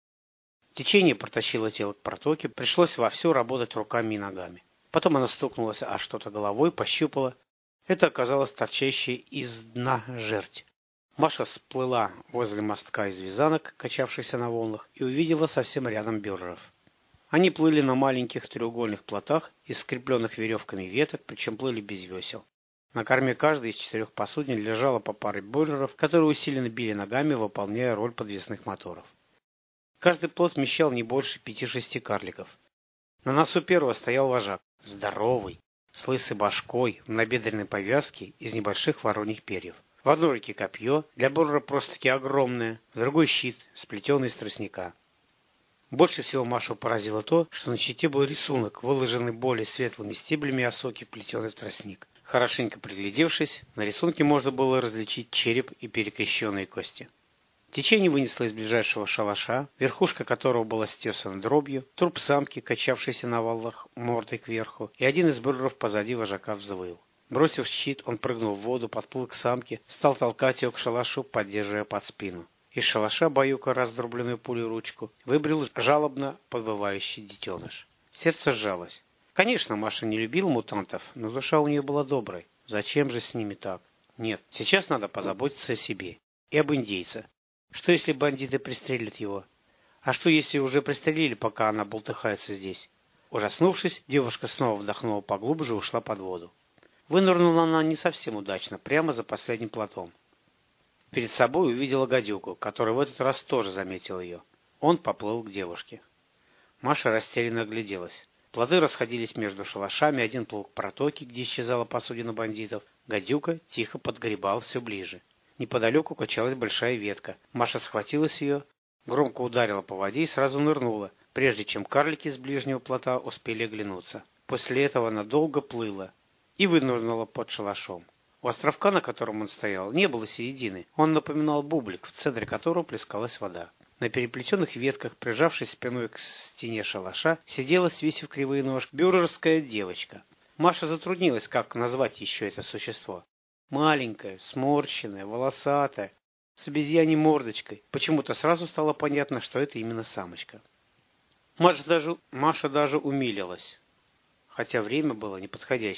Течение протащило тело к протоке, пришлось вовсю работать руками и ногами. Потом она стукнулась о что-то головой, пощупала. Это оказалось торчащей из дна жерть. Маша всплыла возле мостка из вязанок, качавшихся на волнах, и увидела совсем рядом бюреров. Они плыли на маленьких треугольных плотах из скрепленных веревками веток, причем плыли без весел. На корме каждой из четырех посудин лежало по паре бойлеров, которые усиленно били ногами, выполняя роль подвесных моторов. Каждый плот вмещал не больше пяти-шести карликов. На носу первого стоял вожак, здоровый, с лысой башкой, в набедренной повязке из небольших вороньих перьев. В одной руке копье, для бойлера просто-таки огромное, в другой щит, сплетенный из тростника. Больше всего Машу поразило то, что на щите был рисунок, выложенный более светлыми стеблями осоки, вплетенный в тростник. Хорошенько приглядевшись, на рисунке можно было различить череп и перекрещенные кости. Течение вынесло из ближайшего шалаша, верхушка которого была стесана дробью, труп самки, качавшийся на валах мордой кверху, и один из бойлеров позади вожака взвыл. Бросив щит, он прыгнул в воду, подплыл к самке, стал толкать ее к шалашу, поддерживая под спину. Из шалаша, баюка раздробленную пулей ручку, выбрел жалобно подвывающий детеныш. Сердце сжалось. Конечно, Маша не любила мутантов, но душа у нее была доброй. Зачем же с ними так? Нет, сейчас надо позаботиться о себе и об индейце. Что, если бандиты пристрелят его? А что, если уже пристрелили, пока она болтыхается здесь? Ужаснувшись, девушка снова вдохнула поглубже и ушла под воду. Вынырнула она не совсем удачно, прямо за последним плотом. Перед собой увидела гадюку, которая в этот раз тоже заметил ее. Он поплыл к девушке. Маша растерянно огляделась. Плоты расходились между шалашами, один плыл к протоке, где исчезала посудина бандитов. Гадюка тихо подгребал все ближе. Неподалеку качалась большая ветка. Маша схватилась ее, громко ударила по воде и сразу нырнула, прежде чем карлики с ближнего плота успели оглянуться. После этого она долго плыла и вынырнула под шалашом. У островка, на котором он стоял, не было середины. Он напоминал бублик, в центре которого плескалась вода. На переплетенных ветках, прижавшись спиной к стене шалаша, сидела, свесив кривые ножки, бюрерская девочка. Маша затруднилась, как назвать еще это существо. Маленькая, сморщенная, волосатая, с обезьяньей мордочкой. Почему-то сразу стало понятно, что это именно самочка. Маша даже, Маша даже умилилась, хотя время было неподходящим.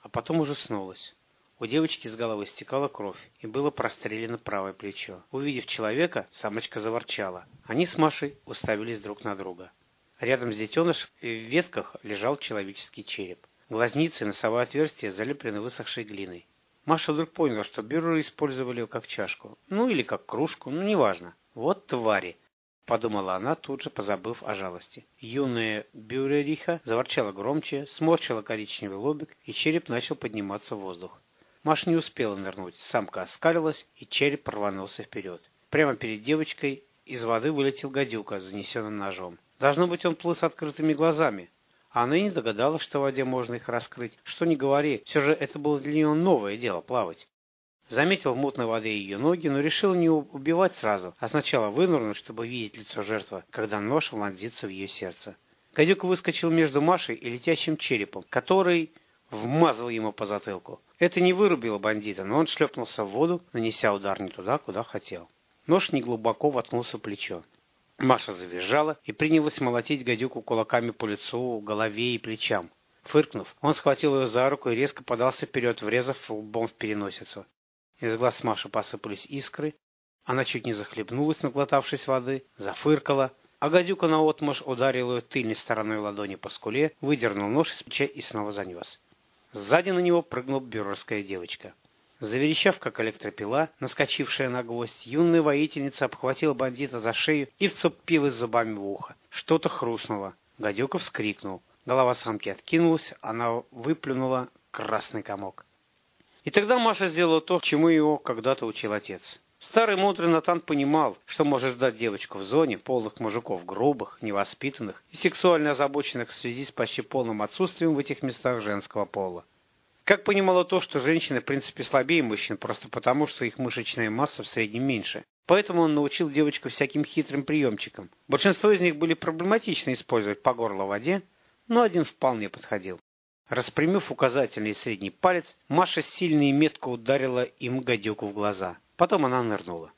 а потом ужаснулась. У девочки с головы стекала кровь, и было прострелено правое плечо. Увидев человека, самочка заворчала. Они с Машей уставились друг на друга. Рядом с детенышем в ветках лежал человеческий череп. Глазницы и носовое отверстие залеплены высохшей глиной. Маша вдруг поняла, что бюреры использовали ее как чашку. Ну или как кружку, ну неважно. Вот твари! Подумала она, тут же позабыв о жалости. Юная бюрериха заворчала громче, сморщила коричневый лобик, и череп начал подниматься в воздух. Маша не успела нырнуть, самка оскалилась, и череп рванулся вперед. Прямо перед девочкой из воды вылетел гадюка с занесенным ножом. Должно быть, он плыл с открытыми глазами. А она и не догадалась, что в воде можно их раскрыть. Что ни говори, все же это было для нее новое дело — плавать. Заметил в мутной воде ее ноги, но решил не убивать сразу, а сначала вынырнуть, чтобы видеть лицо жертвы, когда нож вонзится в ее сердце. Гадюка выскочил между Машей и летящим черепом, который вмазал ему по затылку. Это не вырубило бандита, но он шлепнулся в воду, нанеся удар не туда, куда хотел. Нож неглубоко воткнулся в плечо. Маша завизжала и принялась молотить гадюку кулаками по лицу, голове и плечам. Фыркнув, он схватил ее за руку и резко подался вперед, врезав лбом в переносицу. Из глаз Маши посыпались искры, она чуть не захлебнулась, наглотавшись воды, зафыркала, а гадюка наотмашь ударил ее тыльной стороной ладони по скуле, выдернул нож из плеча и снова занес. Сзади на него прыгнула бюрерская девочка. Заверещав, как электропила, наскочившая на гвоздь, юная воительница обхватила бандита за шею и вцепилась зубами в ухо. Что-то хрустнуло. Гадюка вскрикнул. Голова самки откинулась, она выплюнула красный комок. И тогда Маша сделала то, чему его когда-то учил отец. Старый мудрый Натан понимал, что может ждать девочку в зоне, полных мужиков, грубых, невоспитанных и сексуально озабоченных в связи с почти полным отсутствием в этих местах женского пола. Как понимала то, что женщины в принципе слабее мужчин, просто потому, что их мышечная масса в среднем меньше. Поэтому он научил девочку всяким хитрым приемчикам. Большинство из них были проблематично использовать по горло в воде, но один вполне подходил. Распрямив указательный и средний палец, Маша сильно и метко ударила им гадюку в глаза. Потом она нырнула.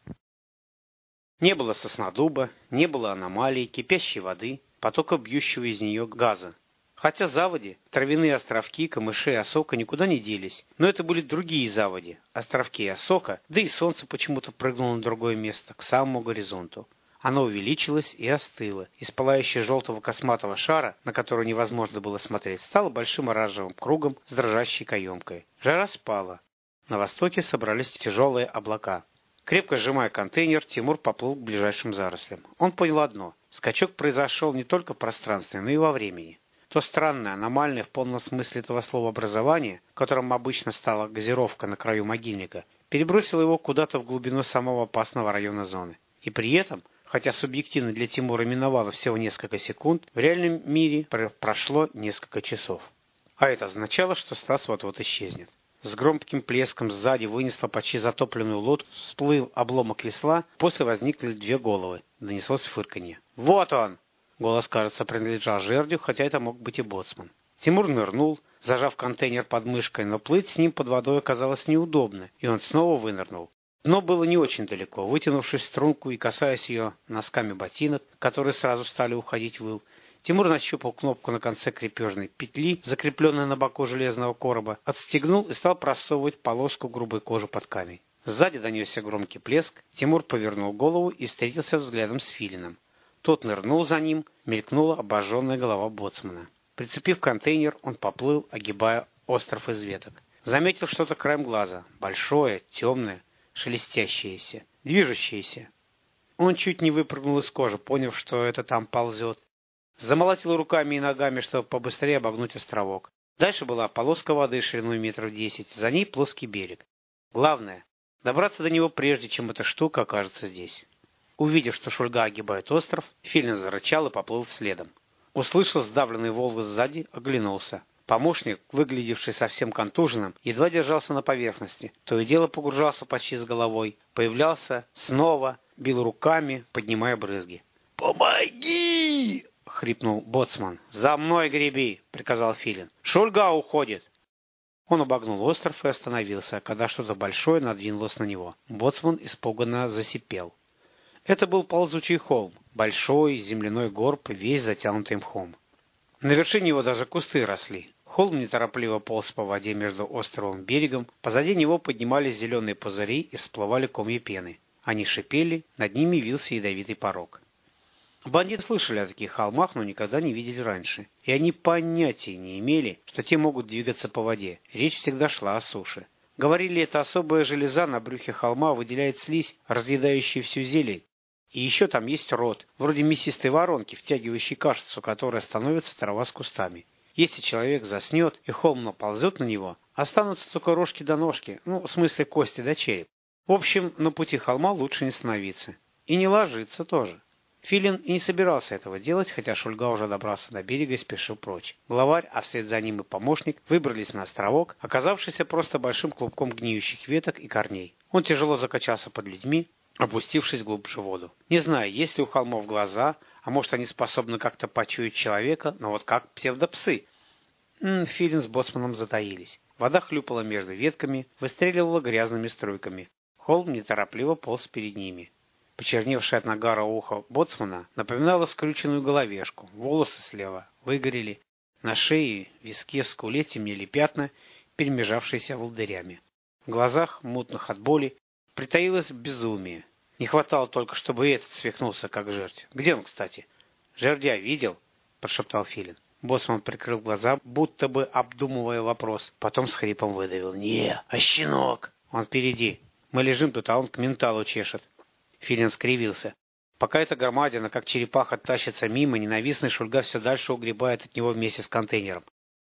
Не было соснодуба, не было аномалий, кипящей воды, потока бьющего из нее газа. Хотя заводи, травяные островки, камыши и осока никуда не делись, но это были другие заводи, островки и осока, да и солнце почему-то прыгнуло на другое место, к самому горизонту. Оно увеличилось и остыло. Из пылающего желтого косматого шара, на который невозможно было смотреть, стало большим оранжевым кругом с дрожащей каемкой. Жара спала. На востоке собрались тяжелые облака. Крепко сжимая контейнер, Тимур поплыл к ближайшим зарослям. Он понял одно. Скачок произошел не только в пространстве, но и во времени. То странное, аномальное в полном смысле этого слова образование, которым обычно стала газировка на краю могильника, перебросило его куда-то в глубину самого опасного района зоны. И при этом, хотя субъективно для Тимура миновало всего несколько секунд, в реальном мире прошло несколько часов. А это означало, что Стас вот-вот исчезнет. С громким плеском сзади вынесло почти затопленную лодку, всплыл обломок весла, после возникли две головы. Донеслось фырканье. «Вот он!» Голос, кажется, принадлежал жердю, хотя это мог быть и боцман. Тимур нырнул, зажав контейнер под мышкой, но плыть с ним под водой оказалось неудобно, и он снова вынырнул. Дно было не очень далеко. Вытянувшись в струнку и касаясь ее носками ботинок, которые сразу стали уходить в ил, Тимур нащупал кнопку на конце крепежной петли, закрепленной на боку железного короба, отстегнул и стал просовывать полоску грубой кожи под камень. Сзади донесся громкий плеск, Тимур повернул голову и встретился взглядом с Филином. Тот нырнул за ним, мелькнула обожженная голова боцмана. Прицепив контейнер, он поплыл, огибая остров из веток. Заметил что-то краем глаза, большое, темное, шелестящееся, движущееся. Он чуть не выпрыгнул из кожи, поняв, что это там ползет. Замолотил руками и ногами, чтобы побыстрее обогнуть островок. Дальше была полоска воды шириной метров десять, за ней плоский берег. Главное — добраться до него прежде, чем эта штука окажется здесь. Увидев, что Шульга огибает остров, Филин зарычал и поплыл следом. Услышал сдавленный волос сзади, оглянулся. Помощник, выглядевший совсем контуженным, едва держался на поверхности. То и дело погружался почти с головой. Появлялся снова, бил руками, поднимая брызги. «Помоги!» — хрипнул боцман. «За мной греби!» — приказал Филин. «Шульга уходит!» Он обогнул остров и остановился, когда что-то большое надвинулось на него. Боцман испуганно засипел. Это был ползучий холм, большой земляной горб, весь затянутый мхом. На вершине его даже кусты росли. Холм неторопливо полз по воде между островом и берегом, позади него поднимались зеленые пузыри и всплывали комья пены. Они шипели, над ними вился ядовитый порог. Бандиты слышали о таких холмах, но никогда не видели раньше, и они понятия не имели, что те могут двигаться по воде. Речь всегда шла о суше. Говорили, эта особая железа на брюхе холма выделяет слизь, разъедающую всю зелень. И еще там есть рот, вроде мясистой воронки, втягивающей кашицу, которая становится трава с кустами. Если человек заснет и холм наползет на него, останутся только рожки до ножки, ну, в смысле кости до череп. В общем, на пути холма лучше не становиться. И не ложиться тоже. Филин и не собирался этого делать, хотя Шульга уже добрался до берега и спешил прочь. Главарь, а вслед за ним и помощник, выбрались на островок, оказавшийся просто большим клубком гниющих веток и корней. Он тяжело закачался под людьми, опустившись глубже в воду. Не знаю, есть ли у холмов глаза, а может они способны как-то почуять человека, но вот как псевдопсы. М-м, Филин с боцманом затаились. Вода хлюпала между ветками, выстреливала грязными струйками. Холм неторопливо полз перед ними. Почерневшее от нагара ухо боцмана напоминало скрюченную головешку, волосы слева выгорели, на шее, виске, скуле темнели пятна, перемежавшиеся волдырями. В глазах, мутных от боли, притаилось безумие. Не хватало только, чтобы и этот свихнулся, как жерть. Где он, кстати? Жердя видел? Прошептал Филин. Боцман прикрыл глаза, будто бы обдумывая вопрос. Потом с хрипом выдавил. Не, а щенок? Он впереди. Мы лежим тут, а он к менталу чешет. Филин скривился. Пока эта громадина, как черепаха, тащится мимо, ненавистный Шульга все дальше угребает от него вместе с контейнером.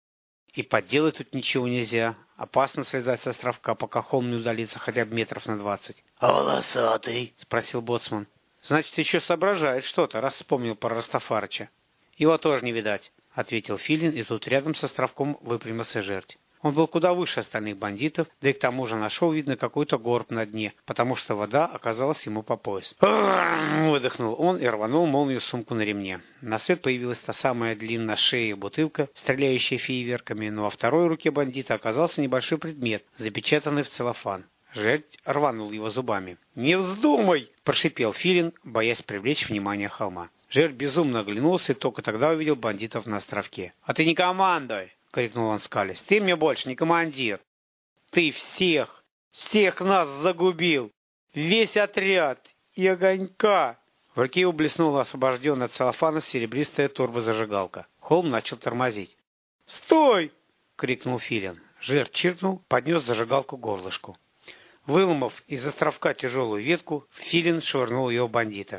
И подделать тут ничего нельзя. Опасно слезать с островка, пока холм не удалится хотя бы метров на двадцать. — А волосатый? — спросил боцман. — Значит, еще соображает что-то, раз вспомнил про Растафарыча. — Его тоже не видать, — ответил Филин, и тут рядом с островком выпрямился жерть. Он был куда выше остальных бандитов, да и к тому же нашел, видно, какой-то горб на дне, потому что вода оказалась ему по пояс. Выдохнул он и рванул молнию сумку на ремне. На свет появилась та самая длинная шея бутылка, стреляющая фейерверками, но во второй руке бандита оказался небольшой предмет, запечатанный в целлофан. Жерть рванул его зубами. «Не вздумай!» – прошипел Филин, боясь привлечь внимание холма. Жерть безумно оглянулся и только тогда увидел бандитов на островке. «А ты не командуй!» — крикнул он скалясь. — Ты мне больше не командир. Ты всех, всех нас загубил. Весь отряд и огонька. В руке его блеснула освобожденная от целлофана серебристая турбозажигалка. Холм начал тормозить. — Стой! — крикнул Филин. Жертв чиркнул, поднес зажигалку к горлышку. Выломав из островка тяжелую ветку, Филин швырнул ее в бандита.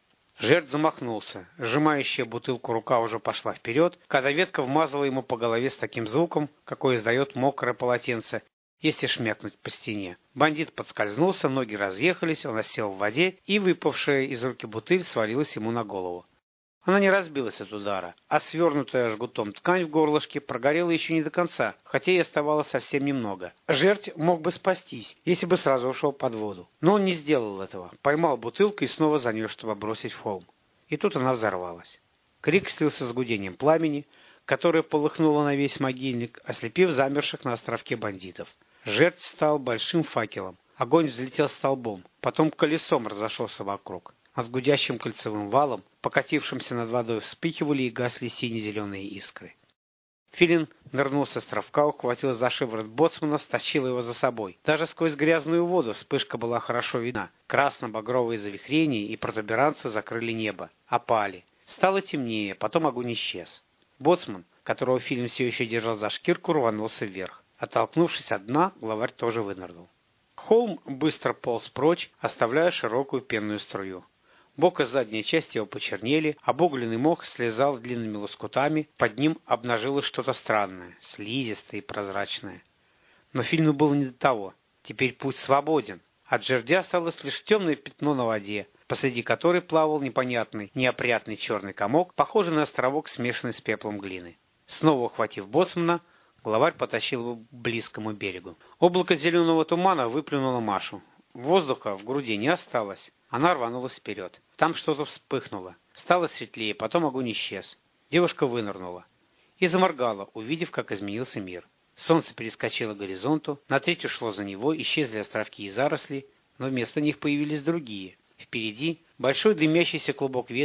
Жертв замахнулся. Сжимающая бутылку рука уже пошла вперед, когда ветка вмазала ему по голове с таким звуком, какой издает мокрое полотенце, если шмякнуть по стене. Бандит подскользнулся, ноги разъехались, он осел в воде, и выпавшая из руки бутыль свалилась ему на голову. Она не разбилась от удара, а свернутая жгутом ткань в горлышке прогорела еще не до конца, хотя и оставалось совсем немного. Жертв мог бы спастись, если бы сразу ушел под воду. Но он не сделал этого, поймал бутылку и снова занес, чтобы бросить в холм. И тут она взорвалась. Крик слился с гудением пламени, которое полыхнуло на весь могильник, ослепив замерших на островке бандитов. Жертв стал большим факелом. Огонь взлетел столбом, потом колесом разошелся вокруг. Над гудящим кольцевым валом, покатившимся над водой, вспыхивали и гасли сине-зеленые искры. Филин нырнул с островка, ухватил за шиворот боцмана, стащил его за собой. Даже сквозь грязную воду вспышка была хорошо видна. Красно-багровые завихрения и протуберанцы закрыли небо. Опали. Стало темнее, потом огонь исчез. Боцман, которого Филин все еще держал за шкирку, рванулся вверх. Оттолкнувшись от дна, главарь тоже вынырнул. Холм быстро полз прочь, оставляя широкую пенную струю. Бок и задняя часть его почернели, обугленный мох слезал длинными лоскутами, под ним обнажилось что-то странное, слизистое и прозрачное. Но Филину было не до того. Теперь путь свободен. От жердя осталось лишь темное пятно на воде, посреди которой плавал непонятный, неопрятный черный комок, похожий на островок, смешанный с пеплом глины. Снова ухватив боцмана, главарь потащил его к близкому берегу. Облако зеленого тумана выплюнуло Машу. Воздуха в груди не осталось. Она рванулась вперед. Там что-то вспыхнуло. Стало светлее, потом огонь исчез. Девушка вынырнула и заморгала, увидев, как изменился мир. Солнце перескочило к горизонту, на треть ушло за него, исчезли островки и заросли, но вместо них появились другие. Впереди большой дымящийся клубок веток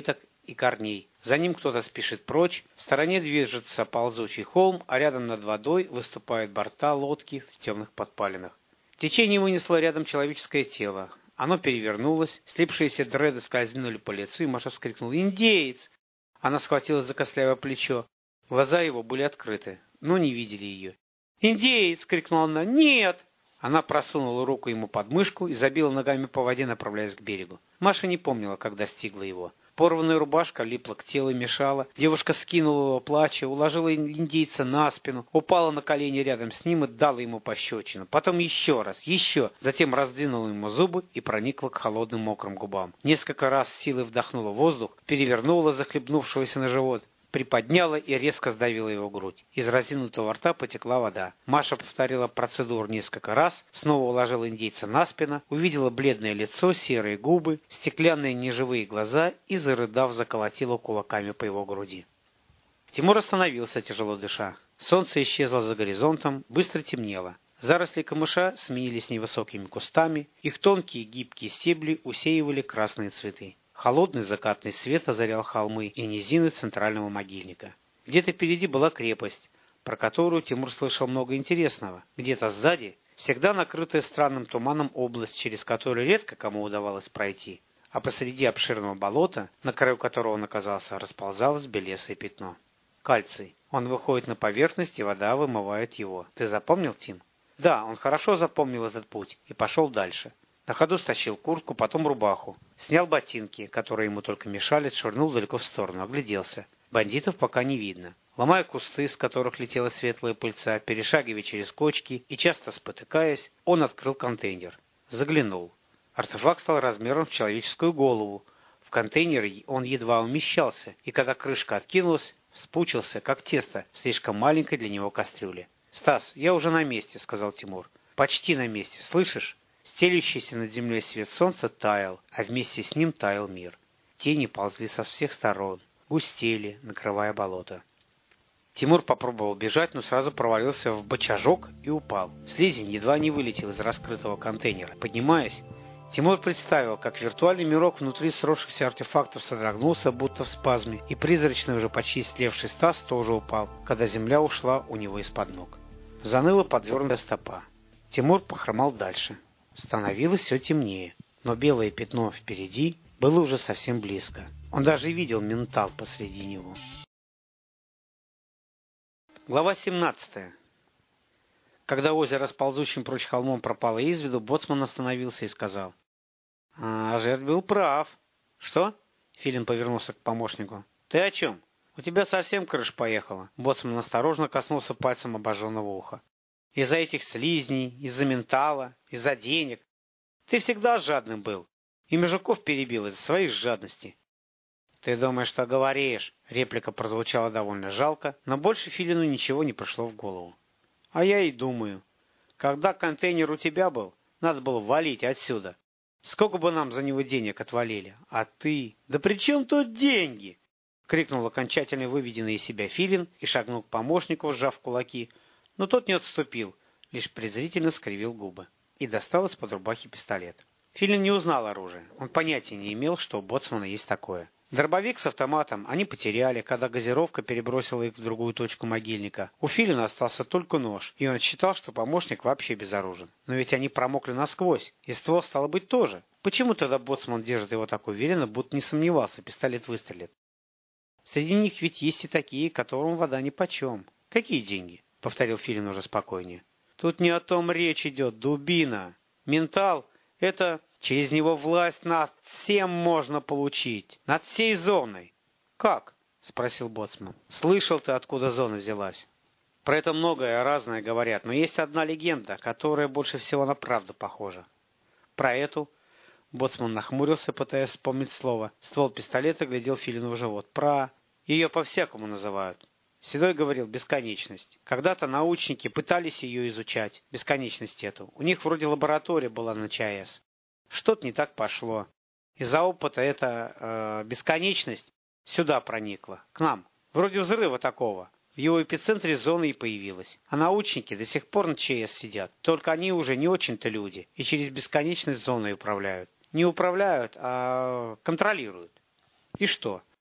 и корней. За ним кто-то спешит прочь, в стороне движется ползучий холм, а рядом над водой выступают борта лодки в темных подпалинах. Течение вынесло рядом человеческое тело. Оно перевернулось, слипшиеся дреды скользнули по лицу, и Маша вскрикнула: «Индеец!» Она схватилась за костлявое плечо. Глаза его были открыты, но не видели ее. «Индеец!» — крикнула она. «Нет!» Она просунула руку ему под мышку и забила ногами по воде, направляясь к берегу. Маша не помнила, как достигла его. Порванная рубашка липла к телу и мешала. Девушка скинула его, плача, уложила индейца на спину, упала на колени рядом с ним и дала ему пощечину. Потом еще раз, еще. Затем раздвинула ему зубы и проникла к холодным мокрым губам. Несколько раз силой вдохнула воздух, перевернула захлебнувшегося на живот, приподняла и резко сдавила его грудь. Из разинутого рта потекла вода. Маша повторила процедуру несколько раз, снова уложила индейца на спину, увидела бледное лицо, серые губы, стеклянные неживые глаза и, зарыдав, заколотила кулаками по его груди. Тимур остановился, тяжело дыша. Солнце исчезло за горизонтом, быстро темнело. Заросли камыша сменились невысокими кустами, их тонкие гибкие стебли усеивали красные цветы. Холодный закатный свет озарял холмы и низины центрального могильника. Где-то впереди была крепость, про которую Тимур слышал много интересного. Где-то сзади всегда накрытая странным туманом область, через которую редко кому удавалось пройти. А посреди обширного болота, на краю которого он оказался, расползалось белесое пятно. Кальций. Он выходит на поверхность, и вода вымывает его. Ты запомнил, Тим? Да, он хорошо запомнил этот путь и пошел дальше. На ходу стащил куртку, потом рубаху. Снял ботинки, которые ему только мешали, швырнул далеко в сторону, огляделся. Бандитов пока не видно. Ломая кусты, с которых летела светлая пыльца, перешагивая через кочки и часто спотыкаясь, он открыл контейнер. Заглянул. Артефакт стал размером в человеческую голову. В контейнере он едва умещался, и когда крышка откинулась, вспучился, как тесто в слишком маленькой для него кастрюле. «Стас, я уже на месте», — сказал Тимур. «Почти на месте, слышишь?» Стелющийся над землей свет солнца таял, а вместе с ним таял мир. Тени ползли со всех сторон, густели, накрывая болото. Тимур попробовал бежать, но сразу провалился в бочажок и упал. Слизень едва не вылетел из раскрытого контейнера. Поднимаясь, Тимур представил, как виртуальный мирок внутри сросшихся артефактов содрогнулся, будто в спазме, и призрачный, уже почти слевший Стас тоже упал, когда земля ушла у него из-под ног. Заныла подвернутая стопа. Тимур похромал дальше. Становилось все темнее, но белое пятно впереди было уже совсем близко. Он даже видел ментал посреди него. Глава семнадцатая. Когда озеро с ползущим прочь холмом пропало из виду, боцман остановился и сказал: «А, Жерд был прав». «Что?» — Филин повернулся к помощнику. «Ты о чем? У тебя совсем крыша поехала». Боцман осторожно коснулся пальцем обожженного уха. «Из-за этих слизней, из-за ментала, из-за денег. Ты всегда жадным был. И мужиков перебил из-за своей жадности». «Ты думаешь, что говоришь?» Реплика прозвучала довольно жалко, но больше Филину ничего не пришло в голову. «А я и думаю. Когда контейнер у тебя был, надо было валить отсюда. Сколько бы нам за него денег отвалили? А ты... Да при чем тут деньги?» Крикнул окончательно выведенный из себя Филин и шагнул к помощнику, сжав кулаки. Но тот не отступил, лишь презрительно скривил губы и достал из-под рубахи пистолет. Филин не узнал оружие. Он понятия не имел, что у боцмана есть такое. Дробовик с автоматом они потеряли, когда газировка перебросила их в другую точку могильника. У Филина остался только нож, и он считал, что помощник вообще безоружен. Но ведь они промокли насквозь, и ствол, стало быть, тоже. Почему тогда боцман держит его так уверенно, будто не сомневался, пистолет выстрелит? Среди них ведь есть и такие, которым вода нипочем. Какие деньги? — повторил Филин уже спокойнее. «Тут не о том речь идет, дубина. Ментал — это через него власть над всем можно получить, над всей зоной». «Как?» — спросил боцман. «Слышал ты, откуда зона взялась?» «Про это многое разное говорят, но есть одна легенда, которая больше всего на правду похожа». «Про эту?» — боцман нахмурился, пытаясь вспомнить слово. Ствол пистолета глядел Филину в живот. «Про... Ее по-всякому называют». Седой говорил «бесконечность». Когда-то научники пытались ее изучать, бесконечность эту. У них вроде лаборатория была на ЧАЭС. Что-то не так пошло. Из-за опыта эта э, бесконечность сюда проникла, к нам. Вроде взрыва такого. В его эпицентре зона и появилась. А научники до сих пор на ЧАЭС сидят. Только они уже не очень-то люди. И через бесконечность зоной управляют. Не управляют, а контролируют. И что?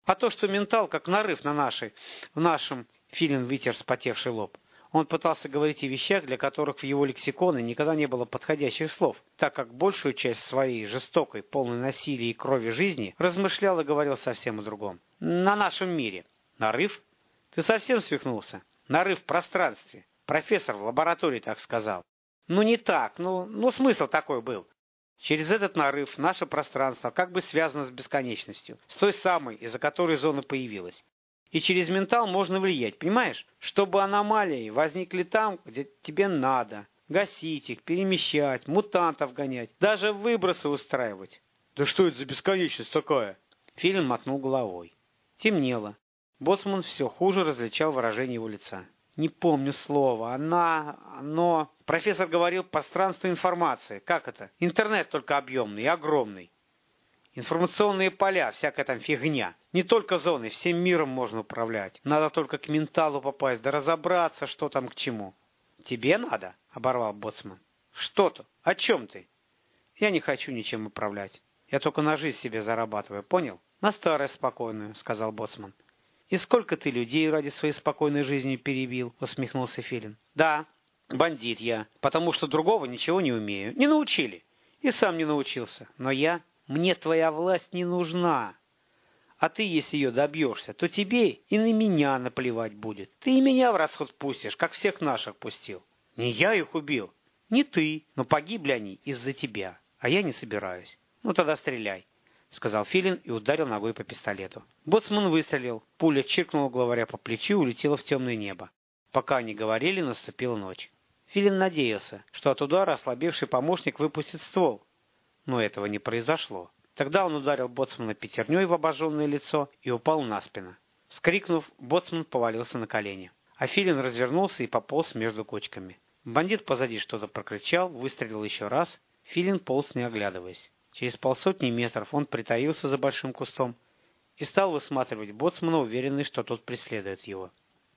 А то, что ментал, как нарыв на нашей, в нашем, Филин вытер вспотевший лоб. Он пытался говорить о вещах, для которых в его лексиконе никогда не было подходящих слов, так как большую часть своей жестокой, полной насилия и крови жизни размышлял и говорил совсем о другом. На нашем мире. Нарыв? Ты совсем свихнулся? Нарыв в пространстве. Профессор в лаборатории так сказал. Ну не так, ну, ну смысл такой был. Через этот нарыв наше пространство как бы связано с бесконечностью, с той самой, из-за которой зона появилась. И через ментал можно влиять, понимаешь? Чтобы аномалии возникли там, где тебе надо. Гасить их, перемещать, мутантов гонять, даже выбросы устраивать. Да что это за бесконечность такая? Филин мотнул головой. Темнело. Боцман все хуже различал выражение его лица. Не помню слова. Она... оно... Профессор говорил пространство информации. Как это? Интернет только объемный и огромный. Информационные поля, всякая там фигня. Не только зоны, всем миром можно управлять. Надо только к менталу попасть, да разобраться, что там к чему. Тебе надо? Оборвал Боцман. Что-то? О чем ты? Я не хочу ничем управлять. Я только на жизнь себе зарабатываю, понял? На старое спокойную, сказал Боцман. И сколько ты людей ради своей спокойной жизни перебил? Усмехнулся Филин. Да, бандит я, потому что другого ничего не умею. Не научили. И сам не научился. Но я... Мне твоя власть не нужна. А ты, если ее добьешься, то тебе и на меня наплевать будет. Ты и меня в расход пустишь, как всех наших пустил. Не я их убил. Не ты, но погибли они из-за тебя. А я не собираюсь. Ну тогда стреляй, сказал Филин и ударил ногой по пистолету. Боцман выстрелил. Пуля чиркнула главаря по плечу и улетела в темное небо. Пока они говорили, наступила ночь. Филин надеялся, что от удара ослабевший помощник выпустит ствол. Но этого не произошло. Тогда он ударил боцмана пятерней в обожженное лицо и упал на спину. Вскрикнув, боцман повалился на колени. А Филин развернулся и пополз между кочками. Бандит позади что-то прокричал, выстрелил еще раз. Филин полз, не оглядываясь. Через полсотни метров он притаился за большим кустом и стал высматривать боцмана, уверенный, что тот преследует его.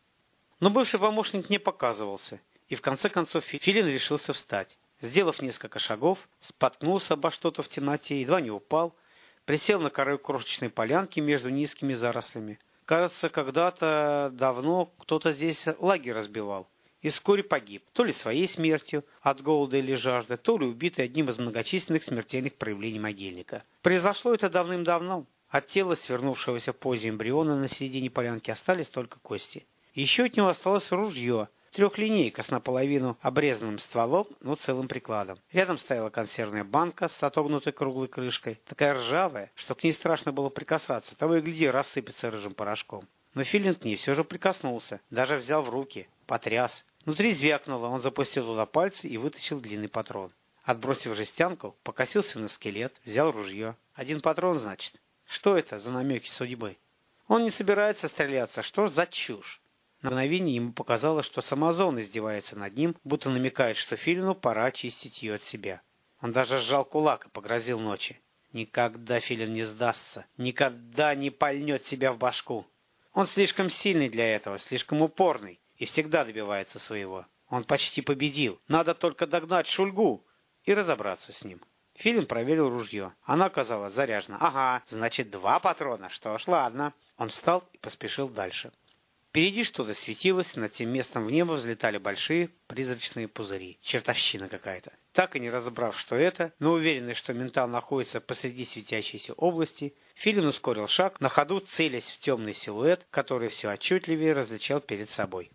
Но бывший помощник не показывался, и в конце концов Филин решился встать. Сделав несколько шагов, споткнулся обо что-то в темноте, едва не упал, присел на краю крошечной полянки между низкими зарослями. Кажется, когда-то давно кто-то здесь лагерь разбивал и вскоре погиб, то ли своей смертью от голода или жажды, то ли убитый одним из многочисленных смертельных проявлений могильника. Произошло это давным-давно. От тела свернувшегося в позе эмбриона на середине полянки остались только кости. Еще от него осталось ружье, трехлинейка с наполовину обрезанным стволом, но целым прикладом. Рядом стояла консервная банка с отогнутой круглой крышкой, такая ржавая, что к ней страшно было прикасаться, того и гляди, рассыпется рыжим порошком. Но Филин к ней все же прикоснулся, даже взял в руки, потряс. Внутри звякнуло, он запустил туда пальцы и вытащил длинный патрон. Отбросив жестянку, покосился на скелет, взял ружье. Один патрон, значит. Что это за намеки судьбы? Он не собирается стреляться, что за чушь? На мгновение ему показалось, что сама зона издевается над ним, будто намекает, что Филину пора очистить ее от себя. Он даже сжал кулак и погрозил ночи. Никогда Филин не сдастся, никогда не пальнет себя в башку. Он слишком сильный для этого, слишком упорный и всегда добивается своего. Он почти победил, надо только догнать Шульгу и разобраться с ним. Филин проверил ружье. Оно оказалось заряжено. Ага, значит два патрона. Что ж, ладно. Он встал и поспешил дальше. Впереди что-то светилось, над тем местом в небо взлетали большие призрачные пузыри. Чертовщина какая-то. Так и не разобрав, что это, но уверенный, что ментал находится посреди светящейся области, Филин ускорил шаг, на ходу целясь в темный силуэт, который все отчетливее различал перед собой.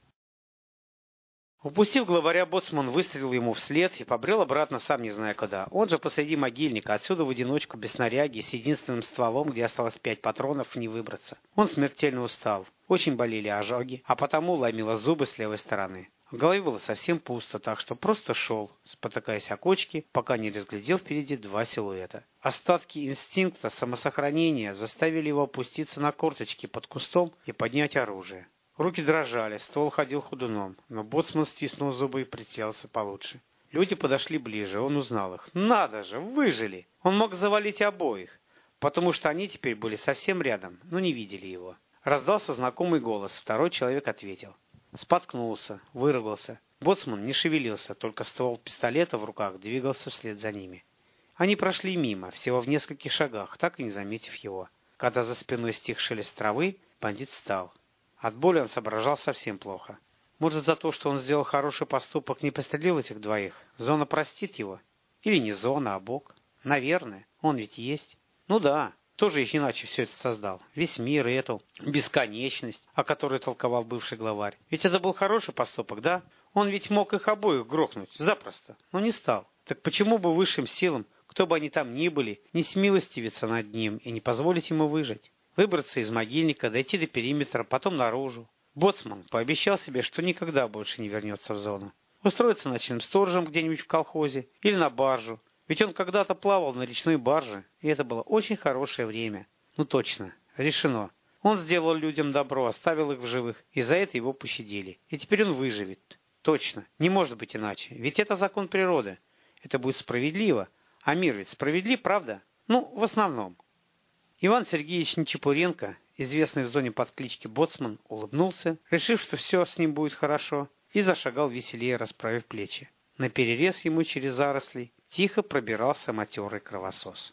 Упустив главаря, боцман выстрелил ему вслед и побрел обратно, сам не зная куда. Он же посреди могильника, отсюда в одиночку, без снаряги, с единственным стволом, где осталось пять патронов, не выбраться. Он смертельно устал. Очень болели ожоги, а потому ломило зубы с левой стороны. В голове было совсем пусто, так что просто шел, спотыкаясь о кочки, пока не разглядел впереди два силуэта. Остатки инстинкта самосохранения заставили его опуститься на корточки под кустом и поднять оружие. Руки дрожали, ствол ходил ходуном, но боцман стиснул зубы и прицелился получше. Люди подошли ближе, он узнал их. Надо же, выжили! Он мог завалить обоих, потому что они теперь были совсем рядом, но не видели его. Раздался знакомый голос, второй человек ответил. Споткнулся, выругался. Боцман не шевелился, только ствол пистолета в руках двигался вслед за ними. Они прошли мимо, всего в нескольких шагах, так и не заметив его. Когда за спиной стих шелест травы, бандит встал. От боли он соображал совсем плохо. Может, за то, что он сделал хороший поступок, не пострелил этих двоих? Зона простит его? Или не зона, а Бог? Наверное. Он ведь есть. Ну да, тоже их иначе все это создал. Весь мир и эту бесконечность, о которой толковал бывший главарь. Ведь это был хороший поступок, да? Он ведь мог их обоих грохнуть запросто, но не стал. Так почему бы высшим силам, кто бы они там ни были, не смилостивиться над ним и не позволить ему выжить? Выбраться из могильника, дойти до периметра, потом наружу. Боцман пообещал себе, что никогда больше не вернется в зону. Устроиться ночным сторожем где-нибудь в колхозе или на баржу. Ведь он когда-то плавал на речной барже, и это было очень хорошее время. Ну точно, решено. Он сделал людям добро, оставил их в живых, и за это его пощадили. И теперь он выживет. Точно, не может быть иначе. Ведь это закон природы. Это будет справедливо. А мир ведь справедлив, правда? Ну, в основном. Иван Сергеевич Нечепуренко, известный в зоне под клички Боцман, улыбнулся, решив, что все с ним будет хорошо, и зашагал веселее, расправив плечи. Наперерез ему через заросли тихо пробирался матерый кровосос.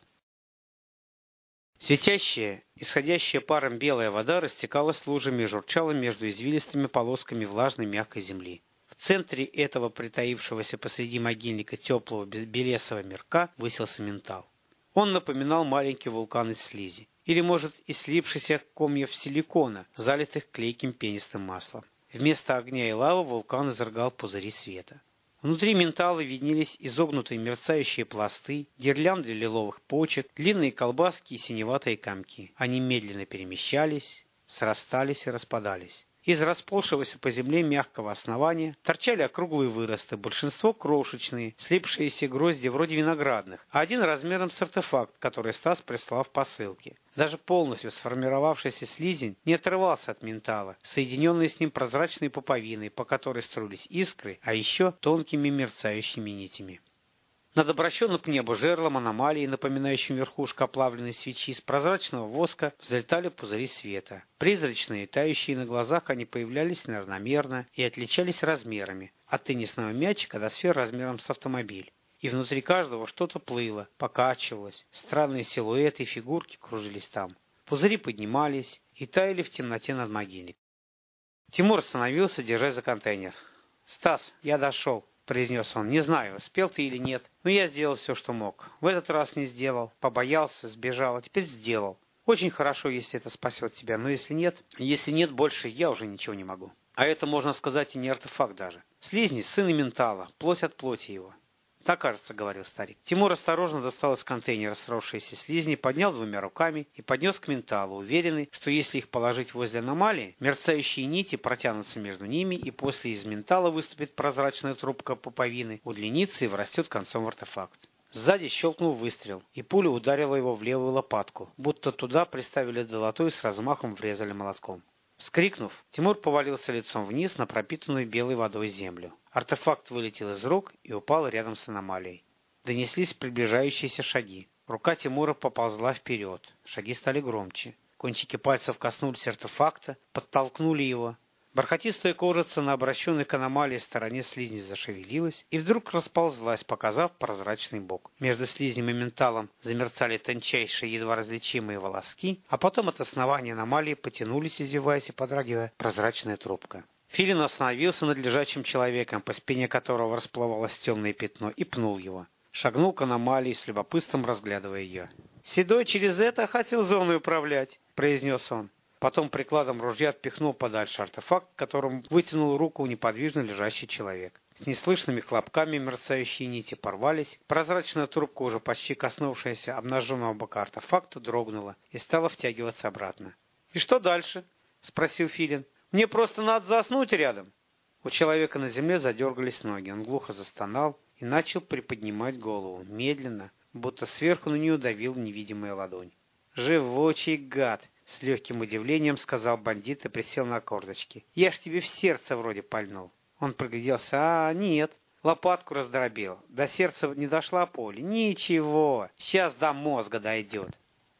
Светящая, исходящая паром белая вода растекалась лужами и журчала между извилистыми полосками влажной мягкой земли. В центре этого притаившегося посреди могильника теплого белесого мирка высился ментал. Он напоминал маленький вулкан из слизи, или, может, из слипшихся комьев силикона, залитых клейким пенистым маслом. Вместо огня и лавы вулкан изрыгал пузыри света. Внутри ментала виднелись изогнутые мерцающие пласты, гирлянды лиловых почек, длинные колбаски и синеватые комки. Они медленно перемещались, срастались и распадались. Из расползшегося по земле мягкого основания торчали округлые выросты, большинство крошечные, слипшиеся грозди вроде виноградных, а один размером с артефакт, который Стас прислал в посылке. Даже полностью сформировавшийся слизень не отрывался от ментала, соединенные с ним прозрачной пуповиной, по которой струились искры, а еще тонкими мерцающими нитями. Над обращенным к небу жерлом аномалии, напоминающим верхушку оплавленной свечи из прозрачного воска, взлетали пузыри света. Призрачные, тающие на глазах, они появлялись неравномерно и отличались размерами, от теннисного мячика до сфер размером с автомобиль. И внутри каждого что-то плыло, покачивалось, странные силуэты и фигурки кружились там. Пузыри поднимались и таяли в темноте над могильником. Тимур остановился, держась за контейнер. «Стас, я дошел», — произнес он. «Не знаю, успел ты или нет, но я сделал все, что мог. В этот раз не сделал, побоялся, сбежал, а теперь сделал. Очень хорошо, если это спасет тебя, но если нет, если нет больше, я уже ничего не могу. А это, можно сказать, и не артефакт даже. Слизни — сын и ментала, плоть от плоти его». «Так, кажется, — говорил старик». Тимур осторожно достал из контейнера сросшиеся слизни, поднял двумя руками и поднес к менталу, уверенный, что если их положить возле аномалии, мерцающие нити протянутся между ними, и после из ментала выступит прозрачная трубка пуповины, удлинится и врастет концом в артефакт. Сзади щелкнул выстрел, и пуля ударила его в левую лопатку, будто туда приставили долото и с размахом врезали молотком. Вскрикнув, Тимур повалился лицом вниз на пропитанную белой водой землю. Артефакт вылетел из рук и упал рядом с аномалией. Донеслись приближающиеся шаги. Рука Тимура поползла вперед. Шаги стали громче. Кончики пальцев коснулись артефакта, подтолкнули его. Бархатистая кожица на обращенной к аномалии стороне слизни зашевелилась и вдруг расползлась, показав прозрачный бок. Между слизнем и менталом замерцали тончайшие, едва различимые волоски, а потом от основания аномалии потянулись, извиваясь и подрагивая, прозрачная трубка. Филин остановился над лежачим человеком, по спине которого расплывалось темное пятно, и пнул его. Шагнул к аномалии, с любопытством разглядывая ее. «Седой через это хотел зоной управлять», — произнес он. Потом прикладом ружья отпихнул подальше артефакт, которым вытянул руку неподвижно лежащий человек. С неслышными хлопками мерцающие нити порвались, прозрачная трубка, уже почти коснувшаяся обнаженного бока артефакта, дрогнула и стала втягиваться обратно. «И что дальше?» — спросил Филин. «Мне просто надо заснуть рядом». У человека на земле задергались ноги, он глухо застонал и начал приподнимать голову, медленно, будто сверху на нее давил невидимая ладонь. «Живучий гад!» — с легким удивлением сказал бандит и присел на корточки. «Я ж тебе в сердце вроде пальнул». Он пригляделся. «А, нет, лопатку раздробил. До сердца не дошла пуля. Ничего, сейчас до мозга дойдет».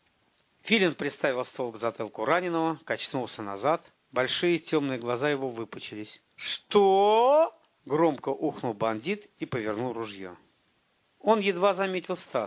Филин приставил ствол к затылку раненого, качнулся назад. Большие темные глаза его выпучились. «Что?» — громко ухнул бандит и повернул ружье. Он едва заметил Стаса.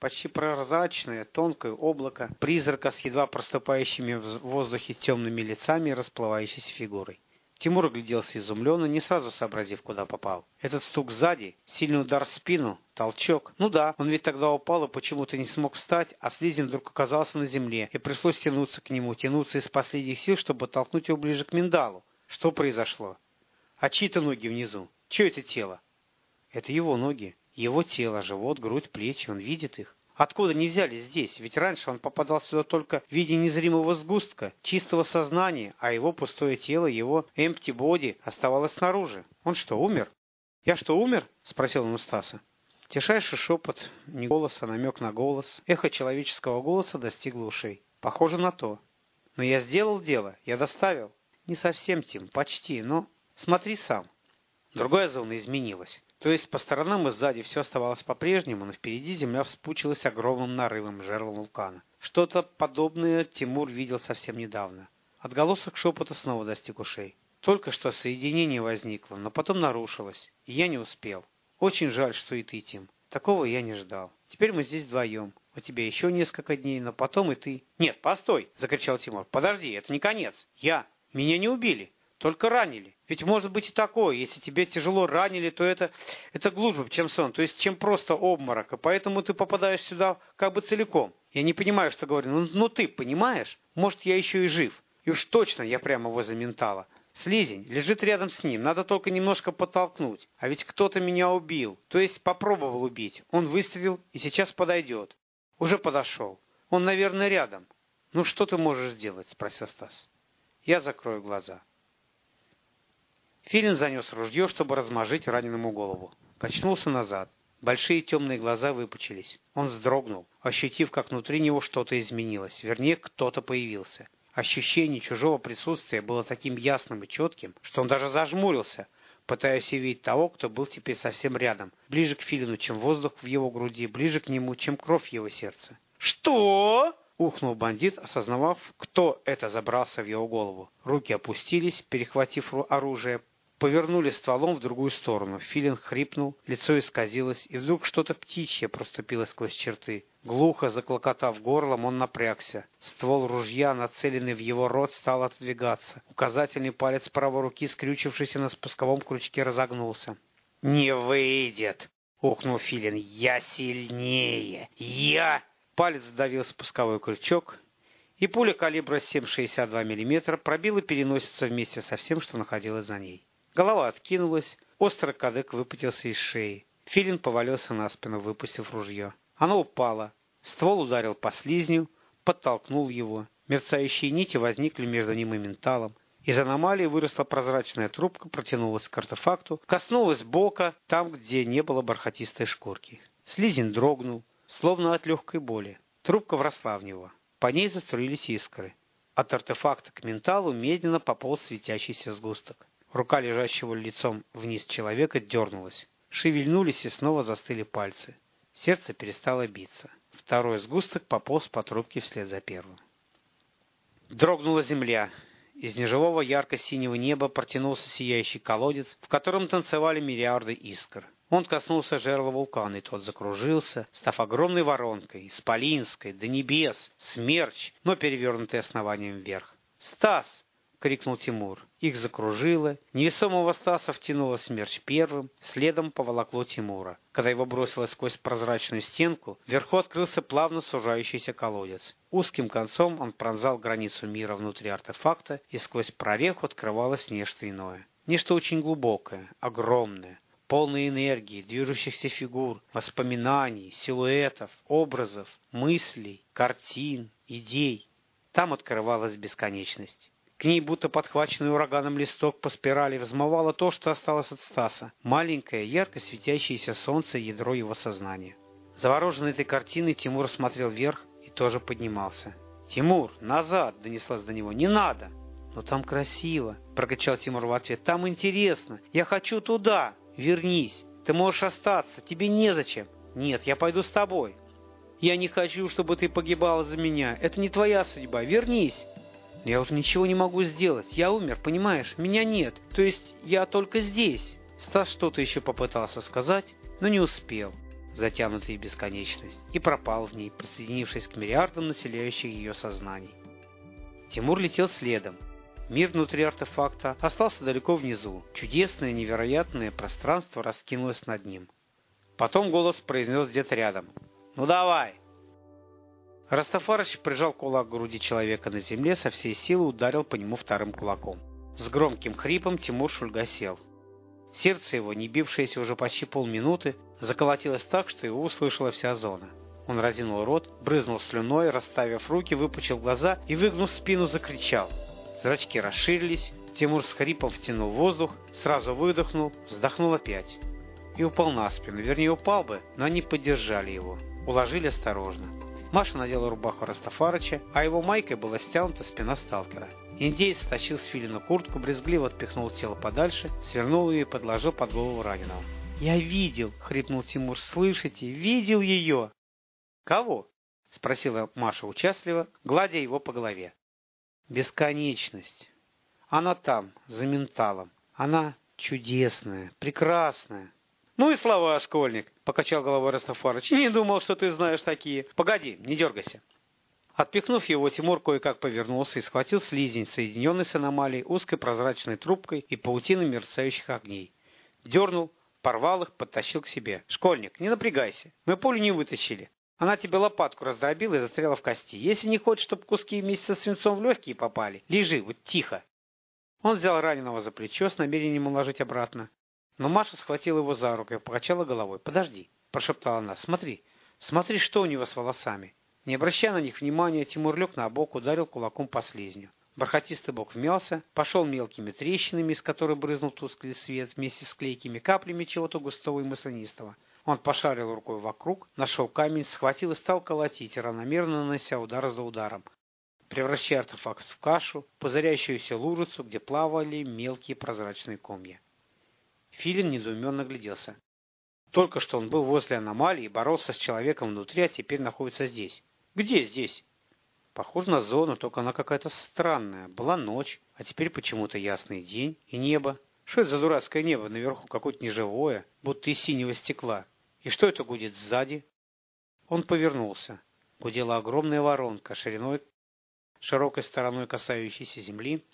почти прозрачное, тонкое облако призрака с едва проступающими в воздухе темными лицами и расплывающейся фигурой. Тимур огляделся изумленно, не сразу сообразив, куда попал. Этот стук сзади, сильный удар в спину, толчок. Ну да, он ведь тогда упал и почему-то не смог встать, а Слизень вдруг оказался на земле, и пришлось тянуться к нему, тянуться из последних сил, чтобы толкнуть его ближе к миндалу. Что произошло? А чьи-то ноги внизу? Чье это тело? Это его ноги, его тело, живот, грудь, плечи, он видит их. Откуда они взялись здесь? Ведь раньше он попадал сюда только в виде незримого сгустка, чистого сознания, а его пустое тело, его empty body оставалось снаружи. Он что, умер? «Я что, умер?» — спросил он у Стаса. Тишайший шепот, не голос, а намек на голос. Эхо человеческого голоса достигло ушей. Похоже на то. Но я сделал дело, я доставил. Не совсем, Тим, почти, но смотри сам. Другая зона изменилась. То есть по сторонам и сзади все оставалось по-прежнему, но впереди земля вспучилась огромным нарывом, жерлом вулкана. Что-то подобное Тимур видел совсем недавно. Отголосок шепота снова достиг ушей. Только что соединение возникло, но потом нарушилось, и я не успел. Очень жаль, что и ты, Тим. Такого я не ждал. Теперь мы здесь вдвоем. У тебя еще несколько дней, но потом и ты. Нет, постой, закричал Тимур. Подожди, это не конец. Я. Меня не убили. Только ранили. Ведь может быть и такое. Если тебя тяжело ранили, то это, это глубже, чем сон. То есть, чем просто обморок. И поэтому ты попадаешь сюда как бы целиком. Я не понимаю, что говорю. Ну, ну ты понимаешь? Может, я еще и жив. И уж точно я прямо возле ментала. Слизень лежит рядом с ним. Надо только немножко подтолкнуть. А ведь кто-то меня убил. То есть, попробовал убить. Он выстрелил и сейчас подойдет. Уже подошел. Он, наверное, рядом. Ну, что ты можешь сделать? Спросил Стас. Я закрою глаза. Филин занес ружье, чтобы размажить раненому голову. Качнулся назад. Большие темные глаза выпучились. Он вздрогнул, ощутив, как внутри него что-то изменилось. Вернее, кто-то появился. Ощущение чужого присутствия было таким ясным и четким, что он даже зажмурился, пытаясь увидеть того, кто был теперь совсем рядом, ближе к Филину, чем воздух в его груди, ближе к нему, чем кровь в его сердце. «Что?» — ухнул бандит, осознавав, кто это забрался в его голову. Руки опустились, перехватив оружие, повернули стволом в другую сторону. Филин хрипнул, лицо исказилось, и вдруг что-то птичье проступило сквозь черты. Глухо заклокотав горлом, он напрягся. Ствол ружья, нацеленный в его рот, стал отодвигаться. Указательный палец правой руки, скрючившийся на спусковом крючке, разогнулся. «Не выйдет!» — ухнул Филин. «Я сильнее! Я...» Палец сдавил спусковой крючок, и пуля калибра семь шестьдесят два миллиметра пробила переносицу вместе со всем, что находилось за ней. Голова откинулась, острый кадык выпутился из шеи. Филин повалился на спину, выпустив ружье. Оно упало. Ствол ударил по слизню, подтолкнул его. Мерцающие нити возникли между ним и менталом. Из аномалии выросла прозрачная трубка, протянулась к артефакту, коснулась бока, там, где не было бархатистой шкурки. Слизень дрогнул, словно от легкой боли. Трубка вросла в него. По ней заструились искры. От артефакта к менталу медленно пополз светящийся сгусток. Рука лежащего лицом вниз человека дернулась. Шевельнулись и снова застыли пальцы. Сердце перестало биться. Второй сгусток пополз по трубке вслед за первым. Дрогнула земля. Из неживого ярко-синего неба протянулся сияющий колодец, в котором танцевали миллиарды искр. Он коснулся жерла вулкана, и тот закружился, став огромной воронкой, исполинской, до небес, смерч, но перевернутый основанием вверх. «Стас!» — крикнул Тимур. Их закружило. Невесомого Стаса втянуло смерч первым, следом поволокло Тимура. Когда его бросило сквозь прозрачную стенку, вверху открылся плавно сужающийся колодец. Узким концом он пронзал границу мира внутри артефакта, и сквозь прореху открывалось нечто иное. Нечто очень глубокое, огромное, полное энергии, движущихся фигур, воспоминаний, силуэтов, образов, мыслей, картин, идей. Там открывалась бесконечность. К ней, будто подхваченный ураганом листок по спирали, взмывало то, что осталось от Стаса. Маленькое, ярко светящееся солнце — ядро его сознания. Завороженный этой картиной, Тимур смотрел вверх и тоже поднимался. «Тимур, назад!» — донеслось до него. «Не надо!» «Но там красиво!» — прокричал Тимур в ответ. «Там интересно! Я хочу туда! Вернись! Ты можешь остаться! Тебе незачем!» «Нет, я пойду с тобой!» «Я не хочу, чтобы ты погибала за меня! Это не твоя судьба! Вернись!» «Я уже ничего не могу сделать. Я умер, понимаешь? Меня нет. То есть я только здесь». Стас что-то еще попытался сказать, но не успел. затянутый в бесконечность, и пропал в ней, присоединившись к миллиардам населяющих ее сознаний. Тимур летел следом. Мир внутри артефакта остался далеко внизу. Чудесное, невероятное пространство раскинулось над ним. Потом голос произнес где-то рядом: «Ну давай!» Растафарыч прижал кулак к груди человека на земле, со всей силы ударил по нему вторым кулаком. С громким хрипом Тимур Шульга сел. Сердце его, не бившееся уже почти полминуты, заколотилось так, что его услышала вся зона. Он разинул рот, брызнул слюной, расставив руки, выпучил глаза и, выгнув спину, закричал. Зрачки расширились, Тимур с хрипом втянул воздух, сразу выдохнул, вздохнул опять. И упал на спину, вернее упал бы, но они поддержали его, уложили осторожно. Маша надела рубаху Растафарыча, а его майкой была стянута спина сталкера. Индеец стащил с Филина куртку, брезгливо отпихнул тело подальше, свернул ее и подложил под голову раненого. «Я видел!» — хрипнул Тимур. «Слышите? Видел ее!» «Кого?» — спросила Маша участливо, гладя его по голове. «Бесконечность. Она там, за менталом. Она чудесная, прекрасная». «Ну и слова, школьник!» — покачал головой Растафарыч. «Не думал, что ты знаешь такие. Погоди, не дергайся». Отпихнув его, Тимур кое-как повернулся и схватил слизень, соединенный с аномалией узкой прозрачной трубкой и паутиной мерцающих огней. Дернул, порвал их, подтащил к себе. «Школьник, не напрягайся. Мы пулю не вытащили. Она тебе лопатку раздробила и застряла в кости. Если не хочешь, чтобы куски вместе со свинцом в легкие попали, лежи, вот тихо». Он взял раненого за плечо с намерением уложить обратно. Но Маша схватила его за руку и покачала головой. «Подожди», – прошептала она, – «смотри, смотри, что у него с волосами». Не обращая на них внимания, Тимур лег на бок, ударил кулаком по слизню. Бархатистый бок вмялся, пошел мелкими трещинами, из которых брызнул тусклый свет вместе с клейкими каплями чего-то густого и маслянистого. Он пошарил рукой вокруг, нашел камень, схватил и стал колотить, равномерно нанося удар за ударом, превращая артефакт в кашу, пузыряющуюся лужицу, где плавали мелкие прозрачные комья. Филин недоуменно гляделся. Только что он был возле аномалии и боролся с человеком внутри, а теперь находится здесь. Где здесь? Похоже на зону, только она какая-то странная. Была ночь, а теперь почему-то ясный день и небо. Что это за дурацкое небо наверху, какое-то неживое, будто из синего стекла? И что это гудит сзади? Он повернулся. Гудела огромная воронка, шириной, широкой стороной касающейся земли,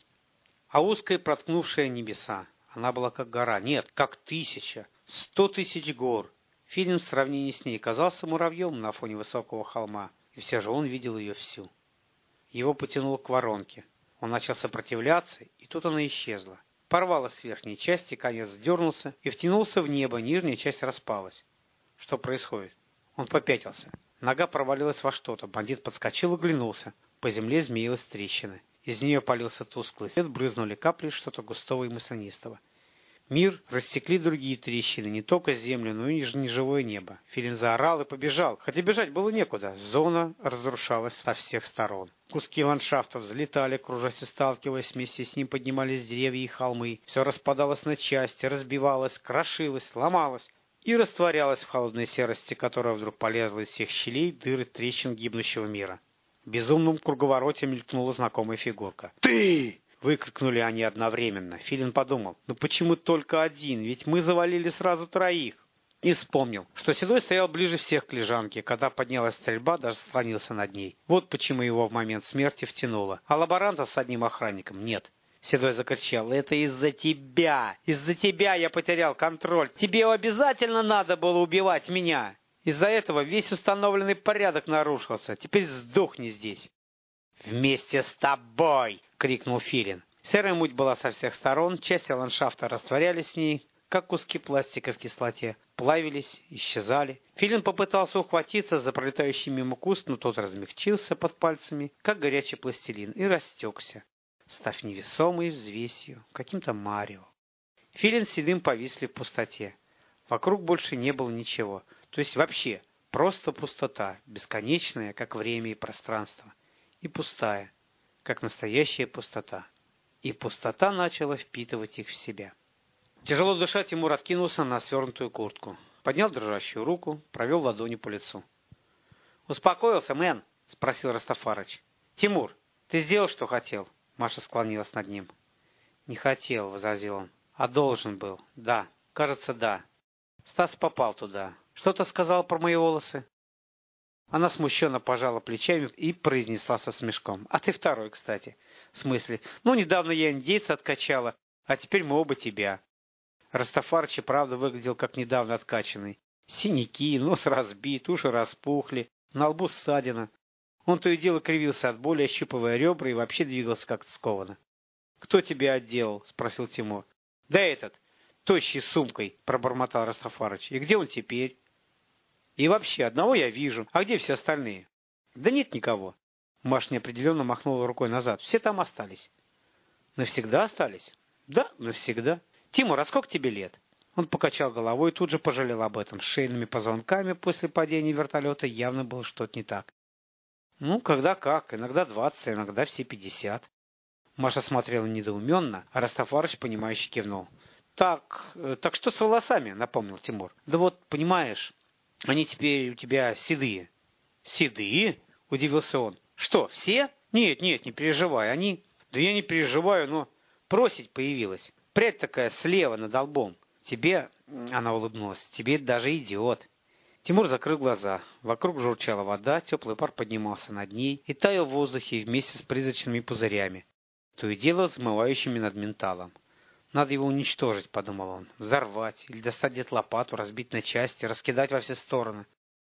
а узкой проткнувшая небеса. Она была как гора, нет, как тысяча, сто тысяч гор. Филин в сравнении с ней казался муравьем на фоне высокого холма, и все же он видел ее всю. Его потянуло к воронке. Он начал сопротивляться, и тут она исчезла. Порвалась с верхней части, конец дернулся и втянулся в небо, нижняя часть распалась. Что происходит? Он попятился. Нога провалилась во что-то, бандит подскочил и оглянулся. По земле змеилась трещина. Из нее полился тусклый свет, брызнули капли что-то густого и маслянистого. Мир растекли другие трещины, не только землю, но и неживое небо. Филин заорал и побежал, хотя бежать было некуда. Зона разрушалась со всех сторон. Куски ландшафта взлетали, кружась и сталкиваясь, вместе с ним поднимались деревья и холмы. Все распадалось на части, разбивалось, крошилось, ломалось и растворялось в холодной серости, которая вдруг полезла из всех щелей, дыр и трещин гибнущего мира. В безумном круговороте мелькнула знакомая фигурка. «Ты!» — выкрикнули они одновременно. Филин подумал, ну почему только один, ведь мы завалили сразу троих. И вспомнил, что Седой стоял ближе всех к лежанке, когда поднялась стрельба, даже склонился над ней. Вот почему его в момент смерти втянуло, а лаборанта с одним охранником нет. Седой закричал, это из-за тебя, из-за тебя я потерял контроль, тебе обязательно надо было убивать меня. Из-за этого весь установленный порядок нарушился. Теперь сдохни здесь. «Вместе с тобой!» — крикнул Филин. Серая муть была со всех сторон, части ландшафта растворялись в ней, как куски пластика в кислоте, плавились, исчезали. Филин попытался ухватиться за пролетающий мимо куст, но тот размягчился под пальцами, как горячий пластилин, и растекся, став невесомой взвесью, каким-то марево. Филин с Седым повисли в пустоте. Вокруг больше не было ничего. То есть вообще просто пустота, бесконечная, как время и пространство, и пустая, как настоящая пустота. И пустота начала впитывать их в себя. Тяжело дыша, Тимур откинулся на свернутую куртку, поднял дрожащую руку, провел ладонью по лицу. «Успокоился, мэн?» — спросил Растафарыч. «Тимур, ты сделал, что хотел?» Маша склонилась над ним. «Не хотел», — возразил он, — «а должен был. Да, кажется, да. Стас попал туда. Что-то сказал про мои волосы?» Она смущенно пожала плечами и произнесла со смешком. «А ты второй, кстати». «В смысле? Ну, недавно я индейца откачала, а теперь мы оба тебя». Растафарыч и правда выглядел как недавно откачанный. Синяки, нос разбит, уши распухли, на лбу ссадина. Он то и дело кривился от боли, ощупывая ребра, и вообще двигался как-то скованно. «Кто тебя отделал?» — спросил Тимур. «Да этот, тощий с сумкой», — пробормотал Растафарыч. «И где он теперь?» «И вообще, одного я вижу. А где все остальные?» «Да нет никого». Маша неопределенно махнула рукой назад. «Все там остались». «Навсегда остались?» «Да, навсегда». «Тимур, а сколько тебе лет?» Он покачал головой и тут же пожалел об этом. С шейными позвонками после падения вертолета явно было что-то не так. «Ну, когда как. Иногда двадцать, иногда все пятьдесят». Маша смотрела недоуменно, а Растафарыч, понимающе кивнул. «Так, так что с волосами?» — напомнил Тимур. «Да вот, понимаешь, они теперь у тебя седые». «Седые?» — удивился он. «Что, все?» «Нет, нет, не переживай, они...» «Да я не переживаю, но просить появилась. Прядь такая слева над лбом. Тебе...» — она улыбнулась. «Тебе даже идет». Тимур закрыл глаза. Вокруг журчала вода, теплый пар поднимался над ней и таял в воздухе вместе с призрачными пузырями, то и дело взмывающими над менталом. «Надо его уничтожить», — подумал он. «Взорвать или достать где-то лопату, разбить на части, раскидать во все стороны.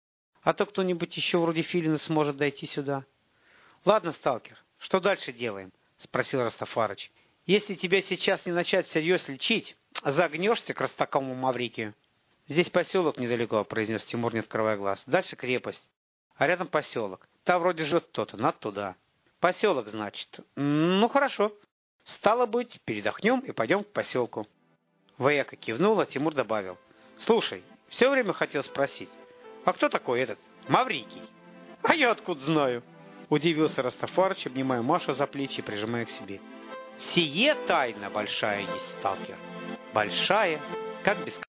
А то кто-нибудь еще вроде Филина сможет дойти сюда». «Ладно, сталкер, что дальше делаем?» — спросил Растафарыч. «Если тебя сейчас не начать всерьез лечить, загнешься к Ростокому Маврикию». «Здесь поселок недалеко», — произнес Тимур, не открывая глаз. «Дальше крепость, а рядом поселок. Там вроде живет кто-то, надо туда». «Поселок, значит. Ну, хорошо. Стало быть, передохнем и пойдем к поселку». Вояка кивнул, а Тимур добавил. «Слушай, все время хотел спросить, а кто такой этот Маврикий?» «А я откуда знаю?» — удивился Растафарыч, обнимая Машу за плечи и прижимая к себе. «Сие тайна большая есть, сталкер. Большая, как бесконечная».